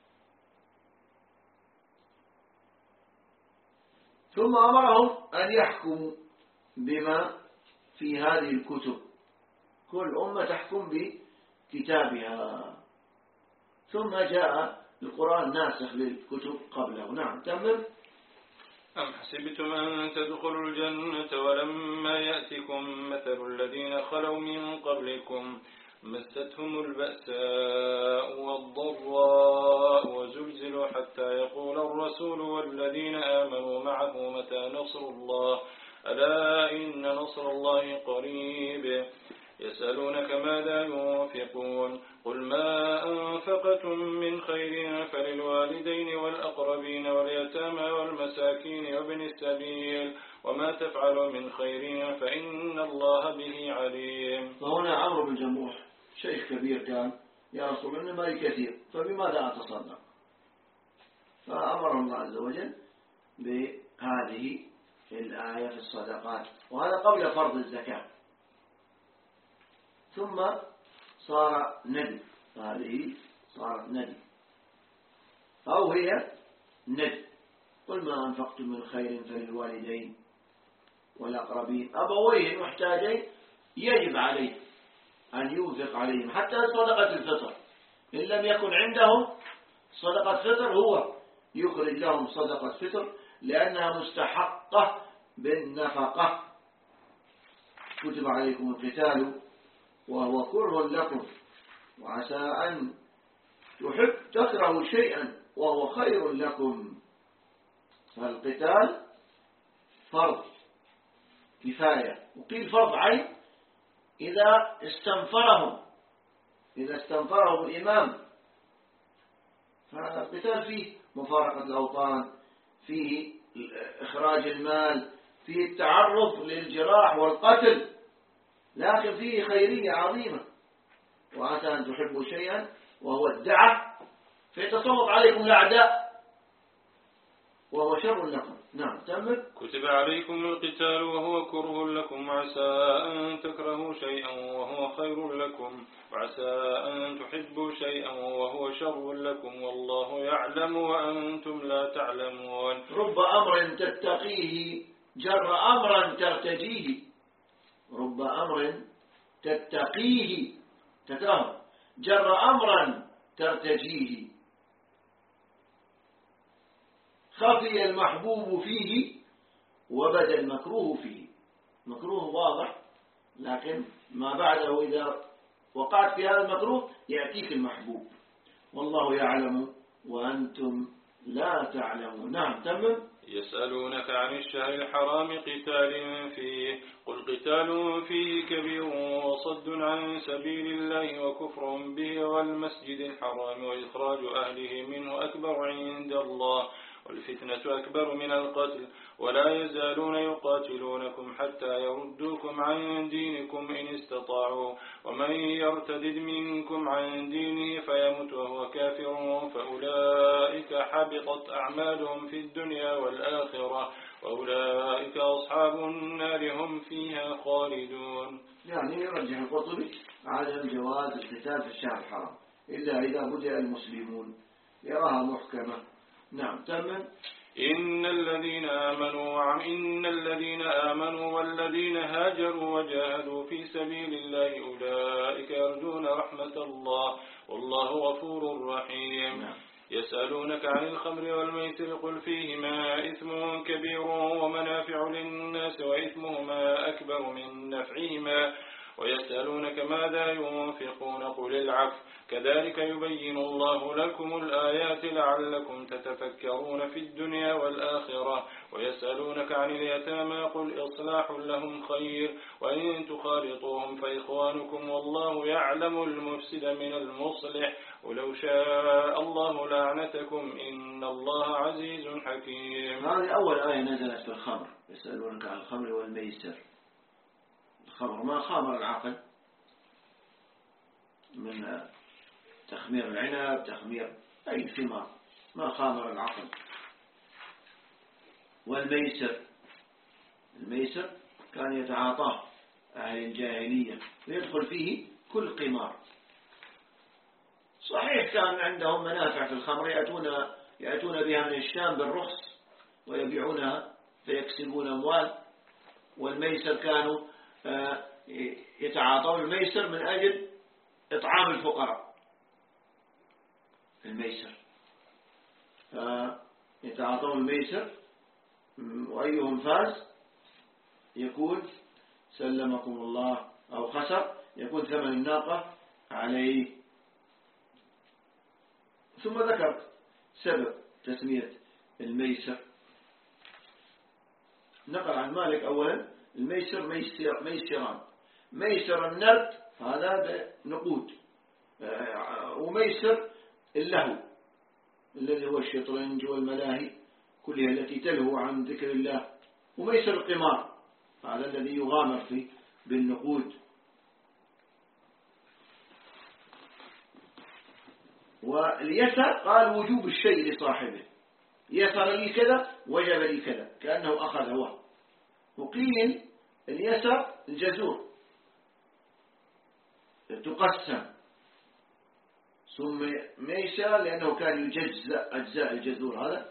ثم أمرهم أن يحكموا بما في هذه الكتب كل أمة تحكم بكتابها ثم جاء القرآن ناسخ للكتب قبله. نعم كمل. أم حسبتم أن تدخلوا الجنة ولما يأتكم مثل الذين خلوا من قبلكم مستهم البأساء والضراء وزلزلوا حتى يقول الرسول والذين آمنوا معه متى نصر الله ألا إن نصر الله قريب يسألونك ماذا ينفقون قل ما أنفقتم من خير فللوالدين والأقربين واليتامى والمساكين وابن السبيل وما تفعلوا من خير فإن الله به عليم. فهنا عمرو بن جموح شيخ كبير كان يا رسول الله مالي كثير فبماذا أتصدق فأمر الله عز وجل بهذه الآية في الصدقات وهذا قبل فرض الزكاة ثم صار ندي هذه صارت ندي أو هي ندي قل ما أنفقتم من خير فللوالدين والأقربين أبوين محتاجين يجب عليه أن ينفق عليهم حتى صدقة الفطر إن لم يكن عندهم صدقة فطر هو يخرج لهم صدقة فطر لأنها مستحقة بالنفقة. كتب عليكم القتال وهو كره لكم وعسى أن تحب تكرهوا شيئا وهو خير لكم. فالقتال فرض كفاية وقيل فرض عين إذا استنفرهم إذا استنفرهم الإمام. فالقتال فيه مفارقة الأوطان فيه إخراج المال فيه التعرض للجراح والقتل، لكن فيه خيرية عظيمة. وعسى أن تحبوا شيئا وهو الدعة فيتسلط عليكم الأعداء وهو شر لكم. نعم تمت. كتب عليكم القتال وهو كره لكم، عسى أن تكرهوا شيئا وهو خير لكم، وعسى أن تحبوا شيئا وهو شر لكم، والله يعلم وأنتم لا تعلمون. رب أمر تتقيه جر أمرا ترتجيه، رب أمر تتقيه تكره جر أمرا ترتجيه، خفي المحبوب فيه وبدا المكروه فيه. مكروه واضح، لكن ما بعده إذا وقعت في هذا المكروه يأتيك المحبوب، والله يعلم وأنتم لا تعلمون. نعم تمم. يسألونك عن الشهر الحرام قتال فيه، قل قتال فيه كبير وصد عن سبيل الله وكفر به والمسجد الحرام وإخراج أهله منه أكبر عند الله والفتنة أكبر من القتل، ولا يزالون يقاتلونكم حتى يردوكم عن دينكم إن استطاعوا، ومن يرتدد منكم عن دينه فيمت وهو كافر فأولئك حبطت أعمالهم في الدنيا والآخرة وأولئك أصحاب النار هم فيها خالدون. يعني يرجح القرطبي عدم جواز القتال في الشهر الحرام إلا إذا بدأ المسلمون، يراها محكمة. نعم تمام. إن الذين آمنوا إن الذين آمنوا والذين هاجروا وجاهدوا في سبيل الله أولئك يرجون رحمة الله والله غفور رحيم. نعم. يسألونك عن الخمر والميسر قل فيهما إثم كبير ومنافع للناس وإثمهما أكبر من نفعهما، ويسألونك ماذا ينفقون قل العفو كذلك يبين الله لكم الآيات لعلكم تتفكرون في الدنيا والآخرة. ويسألونك عن اليتامى قل إصلاح لهم خير وإن تخالطوهم فإخوانكم والله يعلم المفسد من المصلح ولو شاء الله لعنتكم إن الله عزيز حكيم. هذه أول آية نزلت في الخمر. يسألونك عن الخمر والميسر. الخمر ما خامر العقل من تخمير العنب، تخمير أي ثمار، ما خامر العقل. والميسر، الميسر كان يتعاطاه أهل الجاهلية ويدخل فيه كل قمار. صحيح كان عندهم منافع في الخمر، يأتون, يأتون بها من الشام بالرخص ويبيعونها فيكسبون أموال. والميسر كانوا يتعاطون الميسر من أجل إطعام الفقراء. الميسر يتعاطون الميسر، وأيهم فاز يكون سلمكم الله أو خسر يكون ثمن الناقة عليه. ثم ذكر سبب تسمية الميسر، نقل عن مالك أولا الميسر ميسر ميسران، ميسر النرد هذا نقود، وميسر اللهو الذي هو الشطرنج والملاهي كلها التي تلهو عن ذكر الله، وميسر القمار هذا الذي يغامر فيه بالنقود. واليسر قال وجوب الشيء لصاحبه، يسر لي كذا وجب لي كذا كأنه أخذ هو. وقيل اليسر الجزور تقسم ثم ميسر لأنه كان يجزأ أجزاء الجزور هذا،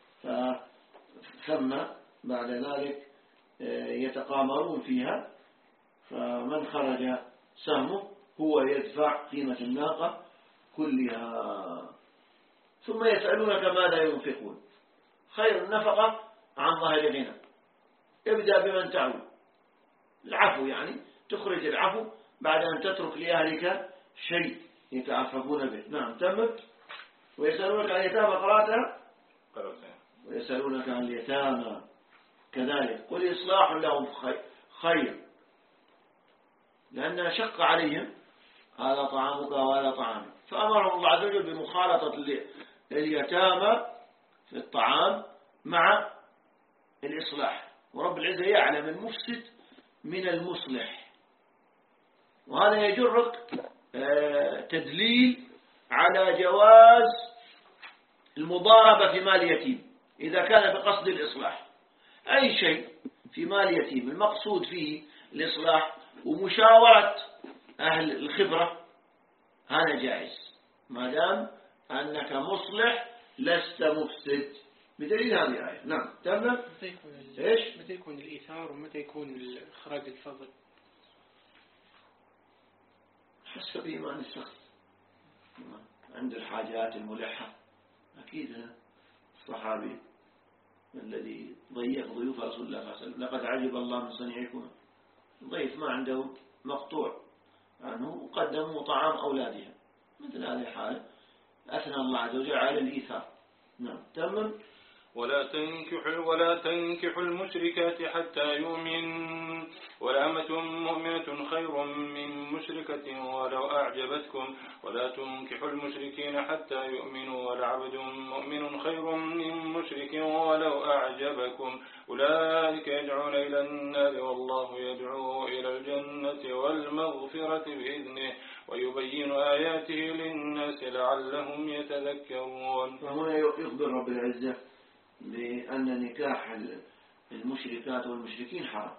ثم بعد ذلك يتقامرون فيها، فمن خرج سهمه هو يدفع قيمة الناقة كلها. ثم يسألونك ماذا ينفقون، خير النفقة عن ظهر غنى، ابدأ بمن تعول، العفو يعني تخرج العفو بعد أن تترك لأهلك شيء يتعففون به. نعم تمت. ويسألونك عن اليتامى قرأتها، ويسألونك عن اليتامى كذلك قل إصلاح لهم خير، لأنها شق عليهم هذا طعامك وهذا طعامك، فأمرهم الله عز وجل بمخالطة اليتامى في الطعام مع الإصلاح ورب العزة يعلم المفسد من المصلح. وهذا يجرك تدليل على جواز المضاربة في مال يتيم إذا كان بقصد الإصلاح. أي شيء في مال يتيم المقصود فيه الإصلاح ومشاورة أهل الخبرة هذا جائز ما دام أنك مصلح لست مفسد بدليل هذه الآية. نعم تمام. متى يكون إيش؟ متى يكون الإيثار ومتى يكون إخراج الفضل؟ حسب إيمان الشخص. عند الحاجات الملحة أكيد الصحابي الذي ضيق ضيوف رسول الله صلى الله عليه وسلم لقد عجب الله من صنيعكم. ضيف ما عنده مقطوع عنه وقدموا طعام أولادها مثل هذه الحالة أثنى الله عز وجل على الإيثار. نعم تمام. ولا تنكحوا ولا تنكحوا المشركات حتى يؤمن ولأمة مؤمنة خير من مشركة ولو أعجبتكم ولا تنكحوا المشركين حتى يؤمنوا ولعبد مؤمن خير من مشرك ولو أعجبكم أولئك يدعون إلى النار والله يدعو إلى الجنة والمغفرة بإذنه ويبين آياته للناس لعلهم يتذكرون. فهنا يخبر رب العزة بأن نكاح المشركات والمشركين حرام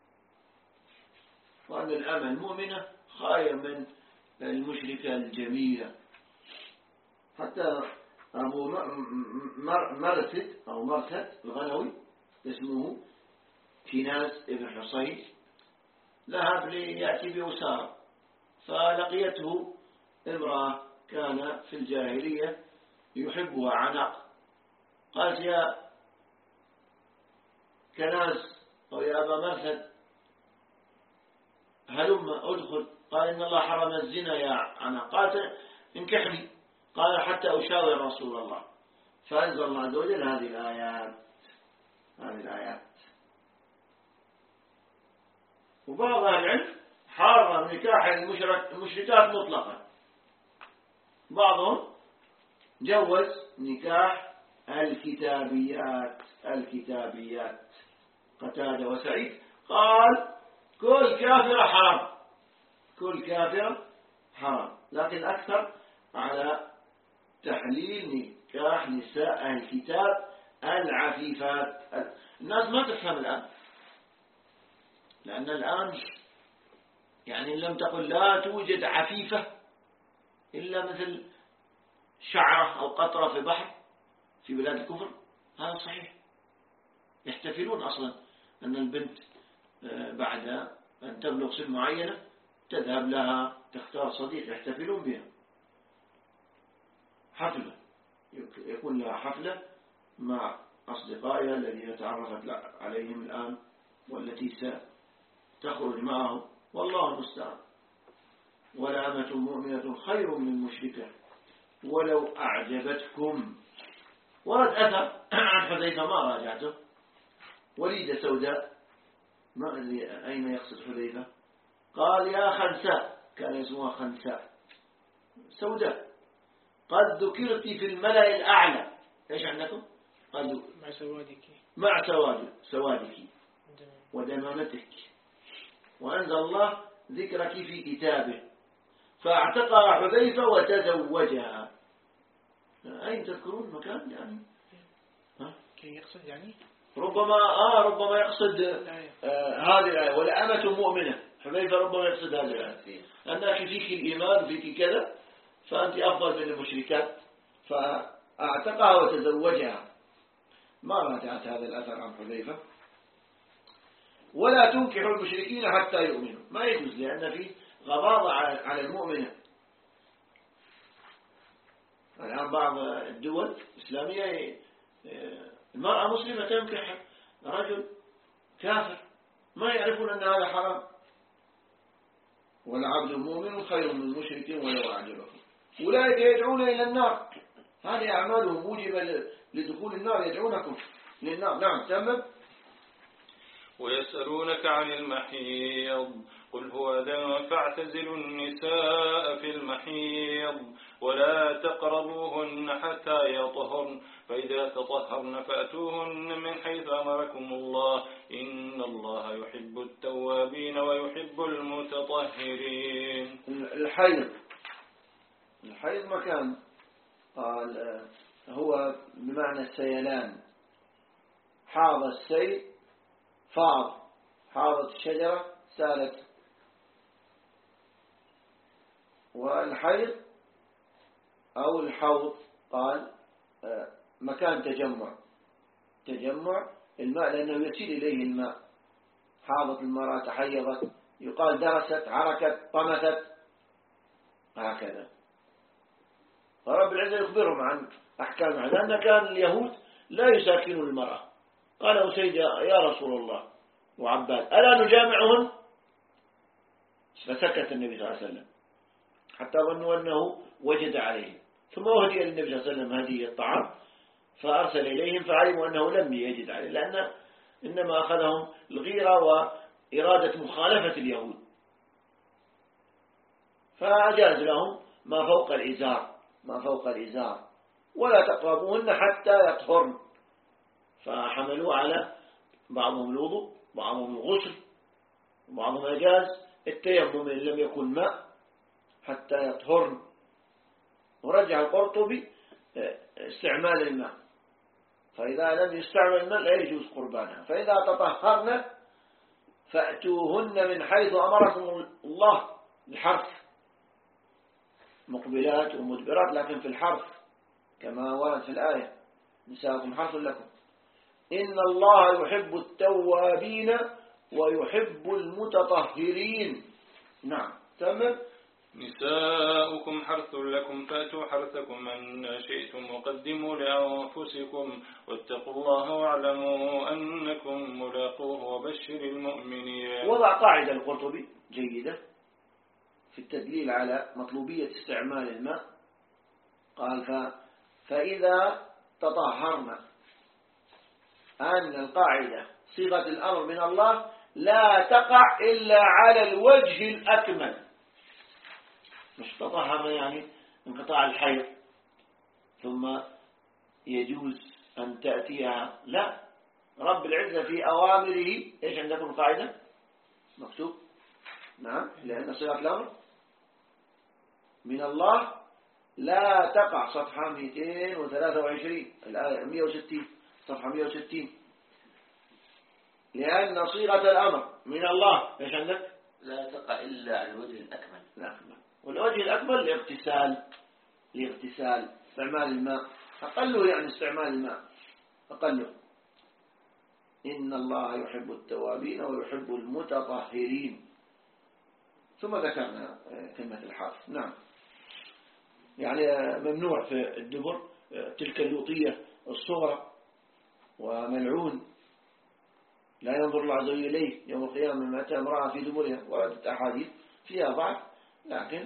وأن الأمة المؤمنة خير من المشركة الجميلة. حتى أبو مرثد أو مرثد الغنوي اسمه كناز ابن حصين ذهب ليأتي بأسارة فلقيته امرأة كان في الجاهلية يحبها عناق. قالت يا كناز أو يا أبا مرثد هلم أدخل. قال إن الله حرم الزنا يا عناق. قالت انكحني. قال حتى أشاور رسول الله. فأنزل الله عز وجل هذه الآيات هذه الآيات. وبعض أهل العلم حرم نكاح المشركات مطلقا. بعضهم جوز نكاح الكتابيات الكتابيات قتادة وسعيد قال كل كافرة حرام كل كافرة حرام لكن أكثر على تحليل نكاح نساء الكتاب العفيفات. الناس ما تفهم الآن لأن الآن يعني لم تقل لا توجد عفيفة إلا مثل شعرة أو قطرة في بحر في بلاد الكفر. هذا صحيح. يحتفلون أصلا أن البنت بعد أن تبلغ سن معينة تذهب لها تختار صديق يحتفلون بها حفلة يكون لها حفلة مع أصدقائها الذين تعرفت عليهم الآن والتي ستخرج معهم والله المستعان. ولا أمة مؤمنة خير من مشركة ولو أعجبتكم. ورد أثر عن حذيفة ما راجعته وليدة سوداء ما أدري أين يقصد حذيفة. قال يا خنساء كان اسمها خنساء سوداء قد ذكرت في الملأ الأعلى. إيش عندكم؟ قد مع سوادك مع سواد سوادك ودمامتك وأنزل الله ذكرك في كتابه فاعتقى حذيفة وتزوجها. أين تذكرون مكان يعني ها؟ كي يقصد يعني ربما آه ربما يقصد آه هذه الآية ولا أمة مؤمنة. حذيفة ربما يقصد هذه الآية أنك فيك الإيمان وفيك كذا فأنت أفضل من المشركات فاعتقها وتزوجها. ما راجعت هذا الأثر عن حذيفة. ولا تنكحوا المشركين حتى يؤمنوا ما يجوز لأن فيه غضاضة على المؤمنة. الآن بعض الدول الإسلامية المرأة مسلمة تنكح رجل كافر ما يعرفون أن هذا حرام. والعبد المؤمن خير من مشرك ولو أعجبكم أولئك يدعون إلى النار. هذه أعمالهم موجبة لدخول النار يدعونكم للنار. نعم تمام. ويسألونك عن المحيض قل هو أذى فاعتزلوا النساء في المحيض ولا تقربوهن حتى يطهرن فإذا تطهرن فأتوهن من حيث أمركم الله إن الله يحب التوابين ويحب المتطهرين. الحيض الحيض مكان قال هو بمعنى السيلان، حاض السيل فاض، حاضت الشجرة سالت. والحيض أو الحوض قال مكان تجمع تجمع الماء لأنه يسيل إليه الماء. حاضت المرأة، تحيضت، يقال درست، عركت، طمثت، هكذا. فرب العزة يخبرهم عن أحكامها، لأن كان اليهود لا يساكنون المرأة. قال أسيد يا رسول الله وعباد ألا نجامعهن؟ فسكت النبي صلى الله عليه وسلم حتى ظنوا أنه وجد عليهم، ثم أهدي للنبي صلى الله عليه وسلم هدية الطعام فأرسل إليهم فعلموا أنه لم يجد عليه، لأن إنما أخذهم الغيرة وإرادة مخالفة اليهود، فأجاز لهم ما فوق الإزار ما فوق الإزار ولا تقربوهن حتى يطهرن. فحملوا على بعضهم الوضوء، بعضهم الغسل، وبعضهم أجاز التيمم إن لم يكن ماء حتى يطهرن. ورجع القرطبي استعمال الماء، فإذا لم يستعمل الماء لا يجوز قربانها. فإذا تطهرن فأتوهن من حيث أمركم الله، الحرف مقبلات ومدبرات لكن في الحرف كما ورد في الآية نساءكم حرث لكم. إن الله يحب التوابين ويحب المتطهرين. نعم تمام. نساؤكم حرث لكم فأتوا حرثكم أن شئتم وقدموا لأنفسكم واتقوا الله واعلموا أنكم ملاقوه وبشر المؤمنين. وضع قاعدة القرطبي جيدة في التدليل على مطلوبية استعمال الماء. قال ف... فإذا تطهرنا، أن القاعدة صيغة الأمر من الله لا تقع إلا على الوجه الأكمل. مش تطهر يعني انقطاع الحيض ثم يجوز أن تأتيها، لا. رب العزة في أوامره إيش عندكم قاعدة مكتوب؟ نعم، لأن صيغة الأمر من الله لا تقع. صفحة مئتين وثلاثة وعشرين الآية مئة وستين، صفحة مئة وستين. لأن صيغة الأمر من الله إيش عندك؟ لا تقع إلا على الوجه الأكمل. الأكمل. والوجه الأكمل الاغتسال، الاغتسال استعمال الماء أقله، يعني استعمال الماء أقله. إن الله يحب التوابين ويحب المتطهرين. ثم ذكرنا كلمة الحرف. نعم، يعني ممنوع في الدبر تلك اللوطية الصغرى، وملعون لا ينظر الله عز وجل إليه يوم القيامة من أتى امرأة في دبرها. وردت أحاديث فيها ضعف لكن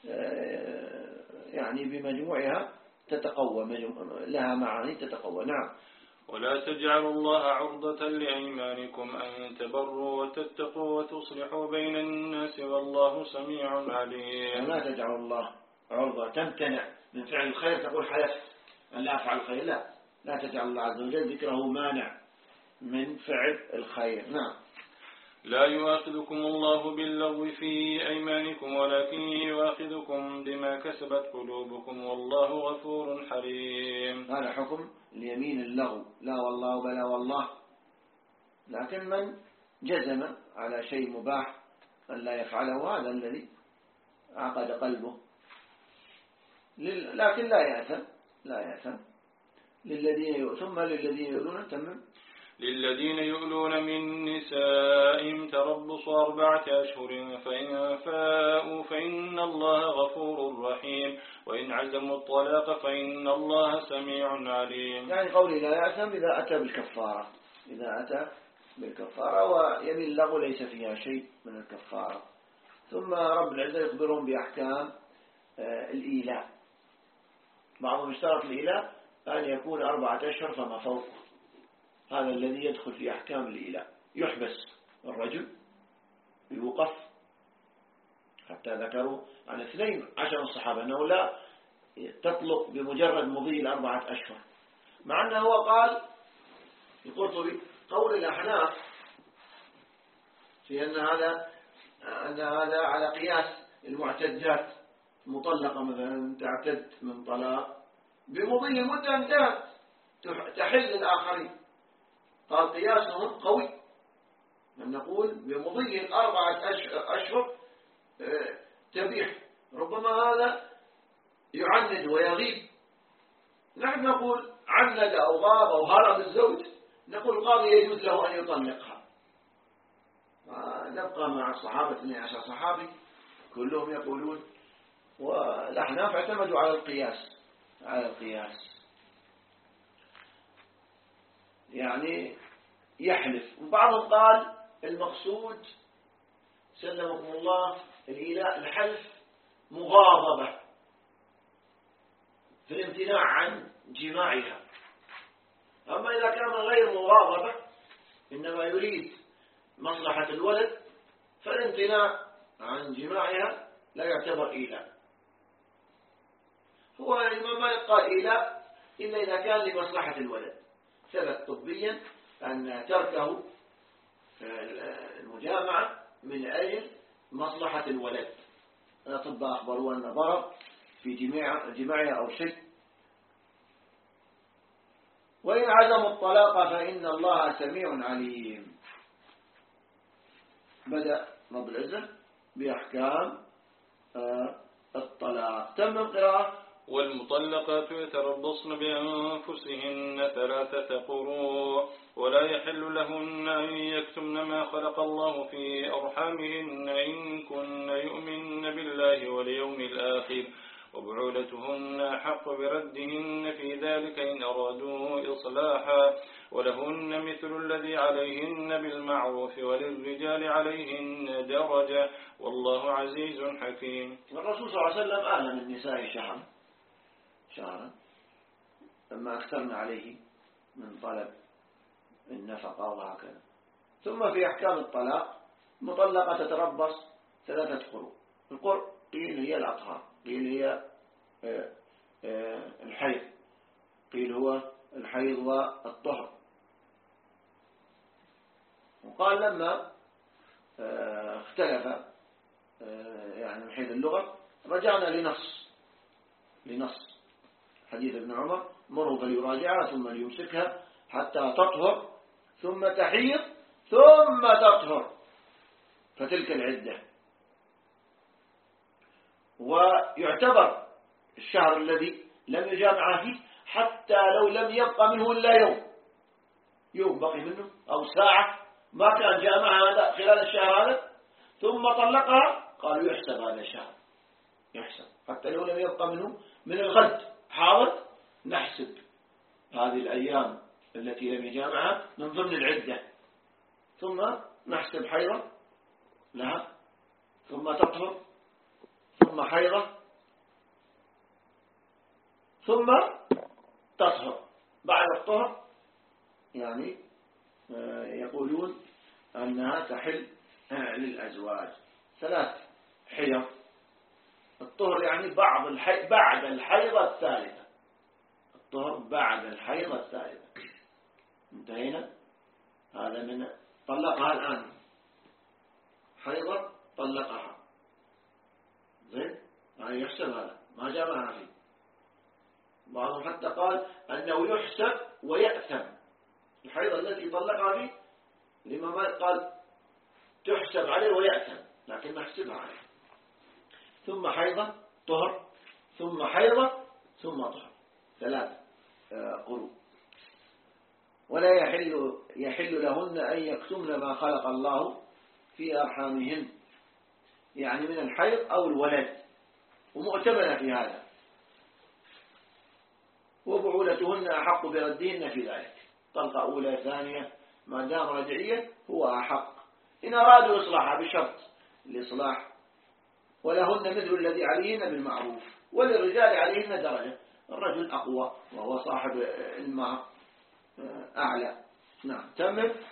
يعني بمجموعها تتقوى، لها معاني تتقوى. نعم. ولا تجعلوا الله عرضة لأيمانكم أن تبروا وتتقوا وتصلحوا بين الناس والله سميع عليم. ولا تجعلوا الله عرضة، تمتنع من فعل الخير، تقول حلفت أن لا أفعل الخير. لا، لا تجعل الله عز وجل ذكره مانع من فعل الخير. نعم. لا يؤاخذكم الله باللغو في أيمانكم ولكن يؤاخذكم بما كسبت قلوبكم والله غفور حليم. هذا حكم اليمين اللغو، لا والله بلا والله. لكن من جزم على شيء مباح أن لا يفعله هذا الذي عقد قلبه، لكن لا يأثم لا يأثم. للذين ثم للذين يؤلون تمام للذين يؤلون من نسائهم تربص أربعة أشهر فإن فاءوا فإن الله غفور رحيم وإن عزموا الطلاق فإن الله سميع عليم. يعني قولي لا يأثم إذا أتى بالكفارة، إذا أتى بالكفارة، ويمين اللغو ليس فيها شيء من الكفارة. ثم رب العزة يخبرهم بأحكام الإيلاء. بعضهم اشترط الإيلاء أن يكون أربعة أشهر فما فوق، هذا الذي يدخل في أحكام الإيلاء، يحبس ذكروا عن اثنين عشر الصحابة أنه لا تطلق بمجرد مضي الأربعة أشهر، مع أنه هو قال القرطبي قول الأحناف في أن هذا أن هذا على قياس المعتدات، مطلقة مثلا تعتد من طلاق بمضي مدة انتهت تحل الآخرين، قال قياسهم قوي، من نقول بمضي الأربعة أشهر تبيح، ربما هذا يعند ويغيب. نحن نقول عند أو غاب أو هرب الزوج، نقول القاضي يجوز له أن يطلقها. نبقى مع الصحابة اثني عشر صحابي كلهم يقولون، والأحناف اعتمدوا على القياس على القياس يعني يحلف. وبعضهم قال المقصود سلمكم الله الإله الحلف مغاضبة في الامتناع عن جماعها، أما إذا كان غير مغاضبة إنما يريد مصلحة الولد فالامتناع عن جماعها لا يعتبر إيلاء. هو الإمام مالك قال إيلاء إلا إذا كان لمصلحة الولد، ثبت طبيا أن تركه المجامعة من أجل مصلحة الولد، الأطباء أخبروا أن ضرر في جماع جماعها أو شيء. وإن عزموا الطلاق فإن الله سميع عليم. بدأ رب العزة بأحكام الطلاق. تم القراءة. والمطلقات يتربصن بأنفسهن ثلاثة قروء ولا يحل لهن أن يكتمن ما خلق الله في أرحامهن إن كن يؤمن بالله واليوم الآخر وبعولتهن حق بردهن في ذلك إن أرادوا إصلاحا ولهن مثل الذي عليهن بالمعروف وللرجال عليهن درجة والله عزيز حكيم. الرسول صلى الله عليه وسلم أعلم النساء شهرا شهرا لما أكثرنا عليه من طلب النفقة وهكذا. ثم في أحكام الطلاق مطلقة تتربص ثلاثة قروء. القرء قيل هي الأطهار، قيل هي الحيض، قيل هو الحيض والطهر. وقال لما اختلف يعني من حيث اللغة رجعنا لنص لنص حديث ابن عمر مره فليراجعها ثم ليمسكها حتى تطهر ثم تحيض ثم تطهر فتلك العدة. ويعتبر الشهر الذي لم يجامع فيه حتى لو لم يبقى منه إلا يوم يوم بقي منه أو ساعة ما كان جامع هذا خلال الشهر هذا ثم طلقها، قالوا يحسب هذا الشهر يحسب حتى لو لم يبقى منه من الغد حاضر، نحسب هذه الأيام التي لم يجامعها من ضمن العدة، ثم نحسب حيضة لها ثم تطهر ثم حيضة ثم تطهر. بعد الطهر يعني يقولون أنها تحل للأزواج ثلاث حيض. الطهر يعني بعض الحي... بعد الحيضة الثالثة، الطهر بعد الحيضة الثالثة. انتهينا. هذا من طلقها الآن حيضة طلقها زين يعني يحسب هذا ما جامعها فيه. بعضهم حتى قال أنه يحسب ويأثم الحيضة التي طلقها فيه، لما قال تحسب عليه ويأثم لكن نحسبها عليه. ثم حيضة طهر ثم حيضة ثم طهر ثلاث قروء. ولا يحل يحل لهن أن يكتمن ما خلق الله في أرحامهن يعني من الحيض أو الولد، ومؤتمنة في هذا. وبعولتهن أحق بردهن في ذلك، طلقة أولى ثانية ما دام رجعية هو أحق إن أرادوا إصلاحها بشرط الإصلاح. ولهن مثل الذي عليهن بالمعروف وللرجال عليهن درجة، الرجل أقوى وهو صاحب المهر أعلى. نعم. تمام.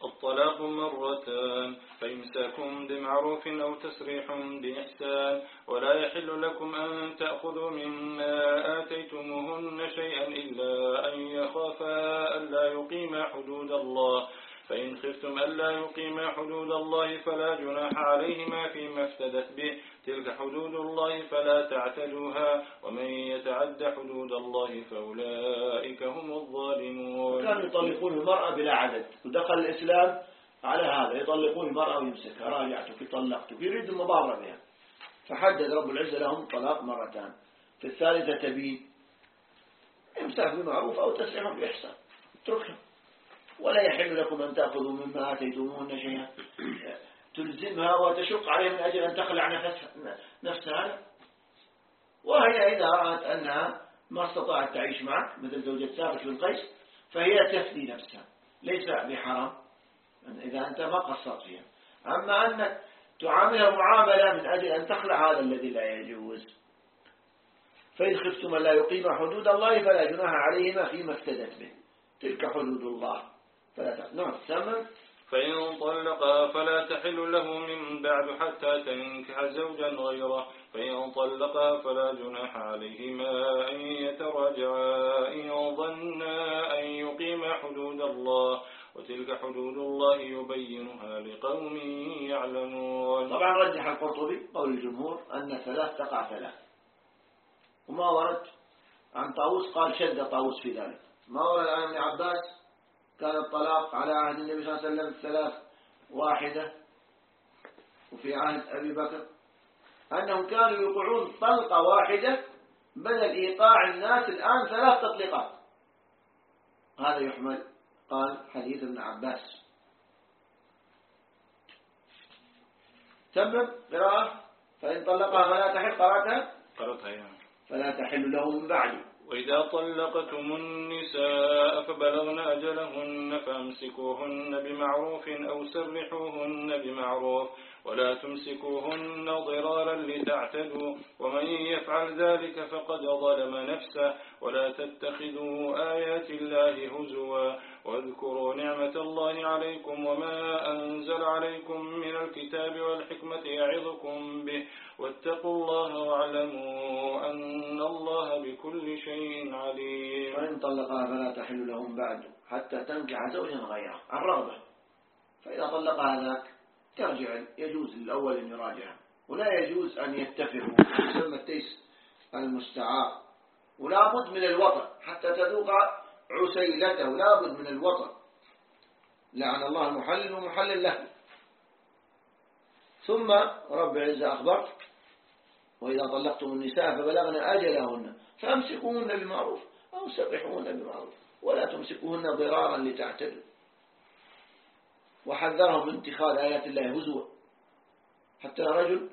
الطلاق مرتان، فإمساك بمعروف أو تسريح بإحسان. ولا يحل لكم أن تأخذوا مما آتيتموهن شيئا إلا أن يخافا ألا يقيما حدود الله، فإن خفتم ألا يقيما حدود الله فلا جناح عليهما فيما افتدت به، تلك حدود الله فلا تعتدوها، ومن يتعد حدود الله فأولئك هم الظالمون. كانوا يطلقون المرأة بلا عدد، ودخل الإسلام على هذا، يطلقون المرأة ويمسكها، راجعتك طلقتك، يريد المضارة بها، فحدد رب العزة لهم طلاق مرتان. في الثالثة تبين امساك بمعروف أو تسريح بإحسان، اتركها. ولا يحل لكم أن تأخذوا مما آتيتموهن شيئا تلزمها وتشق عليها من أجل أن تخلع نفسها, نفسها. وهي إذا رأت أنها ما استطاعت تعيش معك مثل زوجة ثابت بن قيس فهي تفدي نفسها، ليس بحرام إذا أنت ما قصرت فيها. أما أنك تعاملها معاملة من أجل أن تخلع، هذا الذي لا يجوز. فإن خفتم لا يقيم حدود الله فلا جناح عليهما فيما افتدت به، تلك حدود الله فلا تقيم. نعم ثمن. فإن طلقها فلا تحل له من بعد حتى تنكح زوجا غيره، فإن طلقها فلا جناح عليهما أن يتراجعا إن ظنا أن يقيما حدود الله، وتلك حدود الله يبينها لقوم يعلمون. طبعا رجح القرطبي قول الجمهور أن ثلاث تقع ثلاث، وما ورد عن طاووس قال شد طاووس في ذلك. ما ورد عن ابن عباس كان الطلاق على عهد النبي صلى الله عليه وسلم ثلاث واحدة، وفي عهد أبي بكر أنهم كانوا يوقعون طلقة واحدة بدل إيقاع الناس الآن ثلاث تطليقات. هذا يحمل قال حديث ابن عباس. تمم قراءة. فإن طلقها فلا تحل قرأتها فلا تحل له من بعد. وإذا طلقتم النساء فبلغن أجلهن فامسكوهن بمعروف أو سرحوهن بمعروف، ولا تمسكوهن ضرارا لتعتدوا، ومن يفعل ذلك فقد ظلم نفسه. ولا تتخذوا آيات الله هزوا، واذكروا نعمة الله عليكم وما أنزل عليكم من الكتاب والحكمة يعظكم به، واتقوا الله واعلموا أن الله بكل شيء عليم. وإن طلقها فلا تحل لهم بعد حتى تنكح زوجا غيره عن رغبة، فإذا طلقها ذاك ترجع، يجوز للأول أن يراجعها، ولا يجوز أن يتفقوا، يسمى التيس المستعار. ولا بد من الوطن حتى تذوق عسيلته، لا بد من الوطن. لعن الله المحلل ومحلل له. ثم رب العزة أخبر وإذا طلقتم النساء فبلغن أجلهن فامسكوهن بمعروف أو سرحوهن بمعروف، ولا تمسكوهن ضرارا لتعتدوا. وحذرهم من اتخاذ آيات الله هزوا. حتى رجل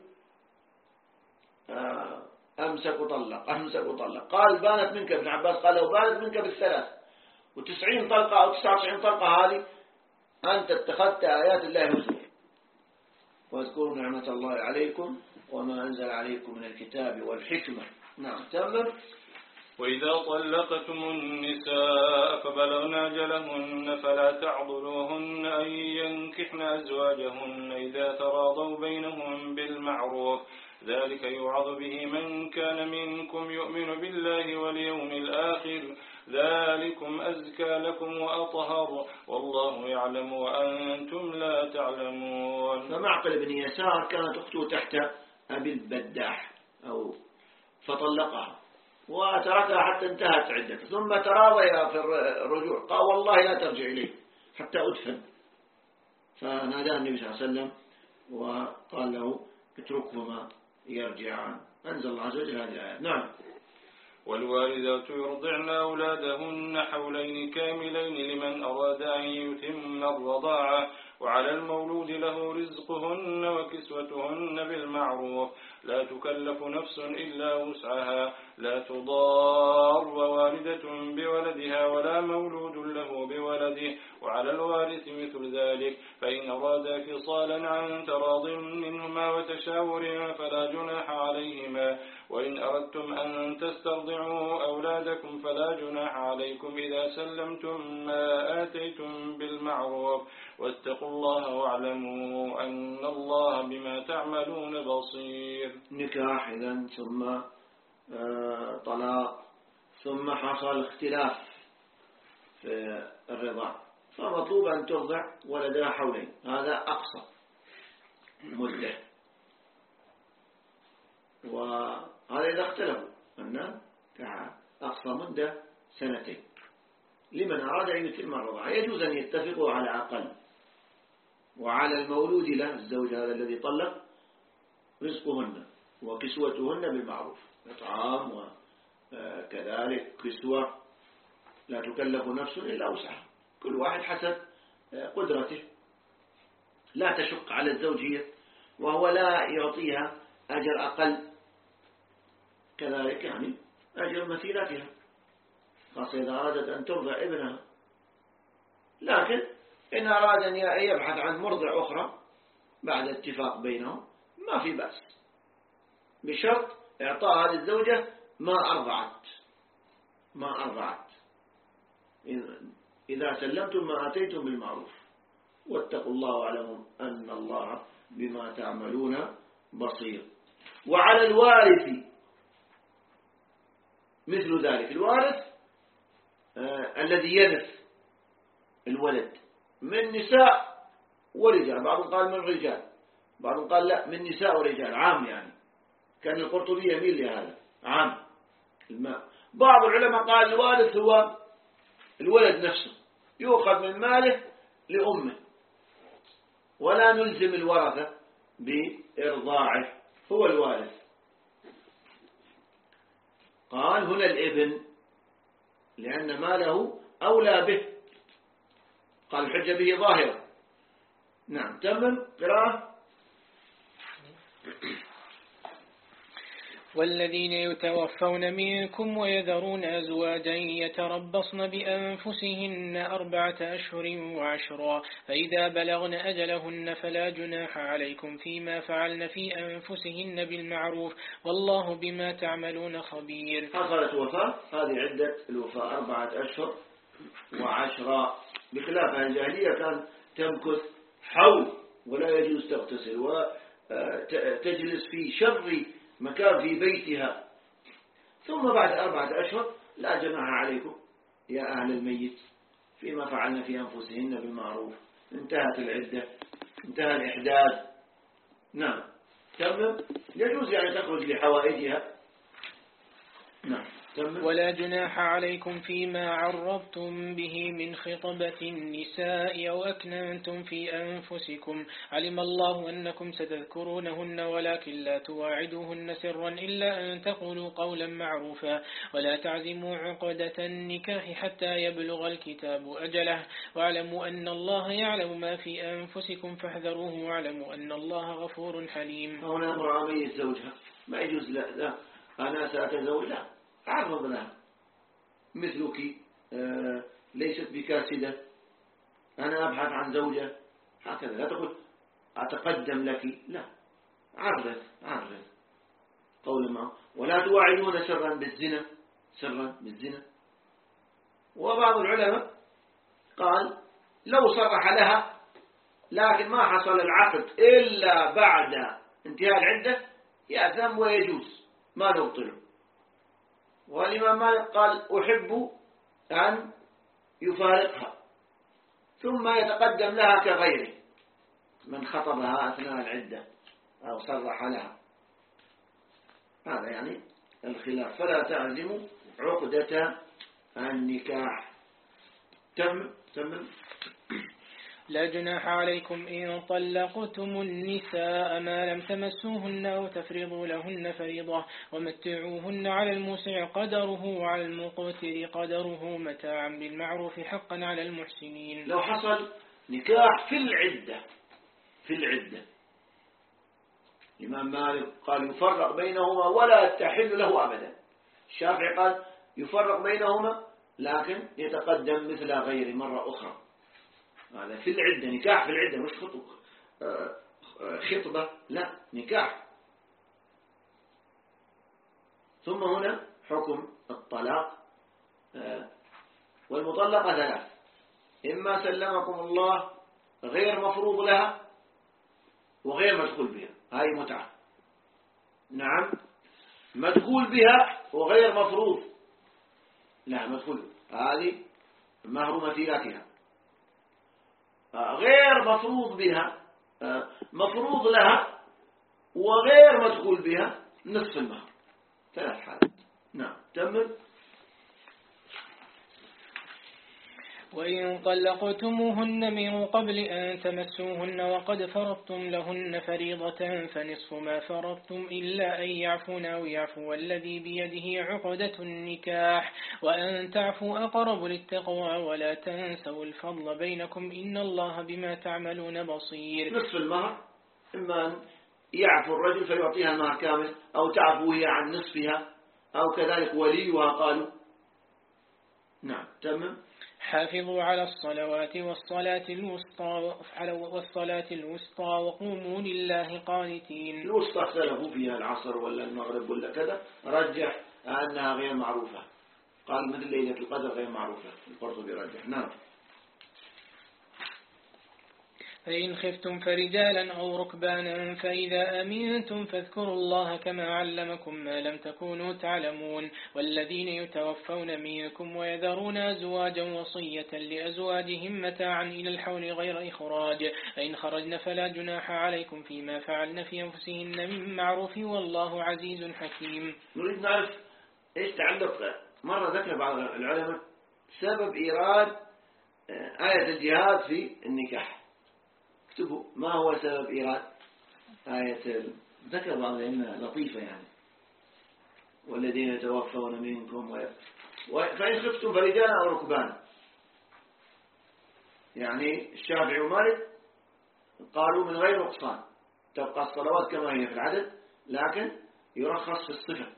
أمسك وطلق أمسك وطلق قال بانت منك، ابن عباس قال لو بانت منك بالثلاث وتسعين طلقة أو تسعة وتسعين طلقة هذه أنت اتخذت آيات الله هزوا. واذكروا نعمة الله عليكم وما أنزل عليكم من الكتاب والحكمة. نعم تمام. وإذا طلقتم النساء فبلغن أجلهن فلا تعضلوهن أن ينكحن أزواجهن إذا تراضوا بينهم بالمعروف، ذلك يوعظ به من كان منكم يؤمن بالله واليوم الآخر، ذلكم أزكى لكم وأطهر، والله يعلم وأنتم لا تعلمون. فمعقل بن يسار كانت أخته تحت أبي البداح أو فطلقها وتركها حتى انتهت عدته، ثم تراضيا في الرجوع قال والله لا ترجع إليه حتى أدفن. فنادى النبي صلى الله عليه وسلم وقال له اتركهما يرجعان. أنزل الله عز وجل هذه الآيات. نعم. والوالدات يرضعن أولادهن حولين كاملين لمن أراد أن يتم الرضاعة، وعلى المولود له رزقهن وكسوتهن بالمعروف لا تكلف نفس إلا وسعها لا تضار والدة بولدها ولا مولود له بولده وعلى الوارث مثل ذلك فإن أرادا فصالا عن تراض منهما وتشاور فلا جناح عليهما وإن أردتم أن تسترضعوا أولادكم فلا جناح عليكم إذا سلمتم ما آتيتم بالمعروف واتقوا الله واعلموا أن الله بما تعملون بصير. نكاح إذن ثم طلاق ثم حصل اختلاف في الرضاع فمطلوب أن ترضع ولدها حولين هذا أقصى مدة وهذا إذا اختلفوا أن أقصى مدة سنتين لمن أراد أن يتم الرضاعة يجوز أن يتفقوا على أقل وعلى المولود له الزوج هذا الذي طلق رزقهن وكسوتهن بالمعروف إطعام وكذلك كسوة لا تكلف نفس إلا وسعها كل واحد حسب قدرته لا تشق على الزوجية وهو لا يعطيها أجر أقل كذلك يعني أجر مثيلتها خاصة إذا أرادت أن ترضع ابنها لكن إن أراد أن يبحث عن مرضع أخرى بعد اتفاق بينهم ما في بأس بشرط إعطاء هذه الزوجة ما أرضعت ما أرضعت إذا سلمتم ما أتيتم بالمعروف واتقوا الله واعلموا أن الله بما تعملون بصير. وعلى الوارث مثل ذلك الوارث آه الذي يرث الولد من نساء ورجال بعضهم قال من رجال بعضهم قال لا من نساء ورجال عام يعني كان القرطبي يميل لهذا عام الماء. بعض العلماء قال الوارث هو الولد نفسه يؤخذ من ماله لأمه ولا نلزم الورثة بإرضاعه هو الوارث. قال هنا الابن لأن ماله أولى به قال الحجة به ظاهرة. نعم تمام قراءة. والذين يتوفون منكم ويذرون أزواجا يتربصن بأنفسهن أربعة أشهر وعشرا فإذا بلغن أجلهن فلا جناح عليكم فيما فعلن في أنفسهن بالمعروف والله بما تعملون خبير. حصلت وفاة هذه عدة الوفاة أربعة أشهر وعشرا بخلاف الجاهلية كان تمكث حول ولا يجوز تغتسل وتجلس في شر مكان في بيتها ثم بعد أربعة أشهر لا جناح عليكم يا أهل الميت فيما فعلنا في أنفسهن بالمعروف انتهت العدة انتهى الإحداث. نعم تمام يجوز يعني تخرج لحوائجها. نعم ولا جناح عليكم فيما عرضتم به من خطبة النساء أو أكننتم في أنفسكم علم الله أنكم ستذكرونهن ولكن لا تواعدوهن سرا إلا أن تقولوا قولا معروفا ولا تعزموا عقدة النكاح حتى يبلغ الكتاب أجله واعلموا أن الله يعلم ما في أنفسكم فاحذروه واعلموا أن الله غفور حليم. هنا امرأة ميت زوجها ما يجوز لا, لا. أنا سأتزوج لا عرض لها مثلك آه ليست بكاسدة أنا أبحث عن زوجة هكذا لا تقول أتقدم لك لا عرض عرض قول ما ولا تواعدون سرا بالزنا سرا بالزنا. وبعض العلماء قال لو صرح لها لكن ما حصل العقد إلا بعد انتهاء العدة يأثم ويجوز ما نبطله. والإمام مالك قال أحب أن يفارقها ثم يتقدم لها كغيره من خطبها أثناء العدة أو صرح لها هذا يعني الخلاف فلا تعزموا عقدة النكاح. تم تم لا جناح عليكم إن طلقتم النساء ما لم تمسوهن أو تفرضوا لهن فريضة ومتعوهن على الموسع قدره وعلى المقتر قدره متاعا بالمعروف حقا على المحسنين. لو حصل نكاح في العدة في العدة. الإمام مالك قال يفرق بينهما ولا تحل له أبدا. الشافعي قال يفرق بينهما لكن يتقدم مثل غير مرة أخرى. هذا في العدة، نكاح في العدة، مش خطبة، لا نكاح. ثم هنا حكم الطلاق. والمطلقة ثلاث: إما سلمكم الله غير مفروض لها وغير مدخول بها، هاي متعة. نعم، مدخول بها وغير مفروض لا مدخول، هذه مهر مثيلاتها. غير مفروض بها مفروض لها وغير مدخول بها نصف المهر، ثلاث حالات. نعم تمام. وإن طلقتموهن من قبل أن تمسوهن وقد فرضتم لهن فريضة فنصف ما فرضتم إلا أن يعفون أو يعفو الذي بيده عقدة النكاح وأن تعفوا أقرب للتقوى ولا تنسوا الفضل بينكم إن الله بما تعملون بصير. نصف المهر إما أن يعفو الرجل فيعطيها المهر كامل أو تعفو هي عن نصفها أو كذلك وليها قالوا. نعم تمام. حافظوا على الصلوات والصلاة الوسطى والصلاة الوسطى وقوموا لله قانتين. الوسطى اختلفوا فيها العصر ولا المغرب ولا كذا، رجح أنها غير معروفة، قال مثل ليلة القدر غير معروفة، القرطبي رجح. نعم. فإن خفتم فرجالا أو ركبانا فإذا أمنتم فاذكروا الله كما علمكم ما لم تكونوا تعلمون. والذين يتوفون منكم ويذرون أزواجا وصية لأزواجهم متاعا إلى الحول غير إخراج فإن خرجن فلا جناح عليكم فيما فعلن في أنفسهن من معروف والله عزيز حكيم. نريد نعرف إيش تعلق، مرة ذكر بعض العلماء سبب إيراد آية الجهاد في النكاح. اكتبوا ما هو سبب إيراد آية، ذكر بعض العلماء لطيفة يعني، والذين يتوفون منكم و... و... فإن خفتم فرجالا أو ركبانا. يعني الشافعي ومالك قالوا من غير نقصان، تبقى الصلوات كما هي في العدد لكن يرخص في الصفة.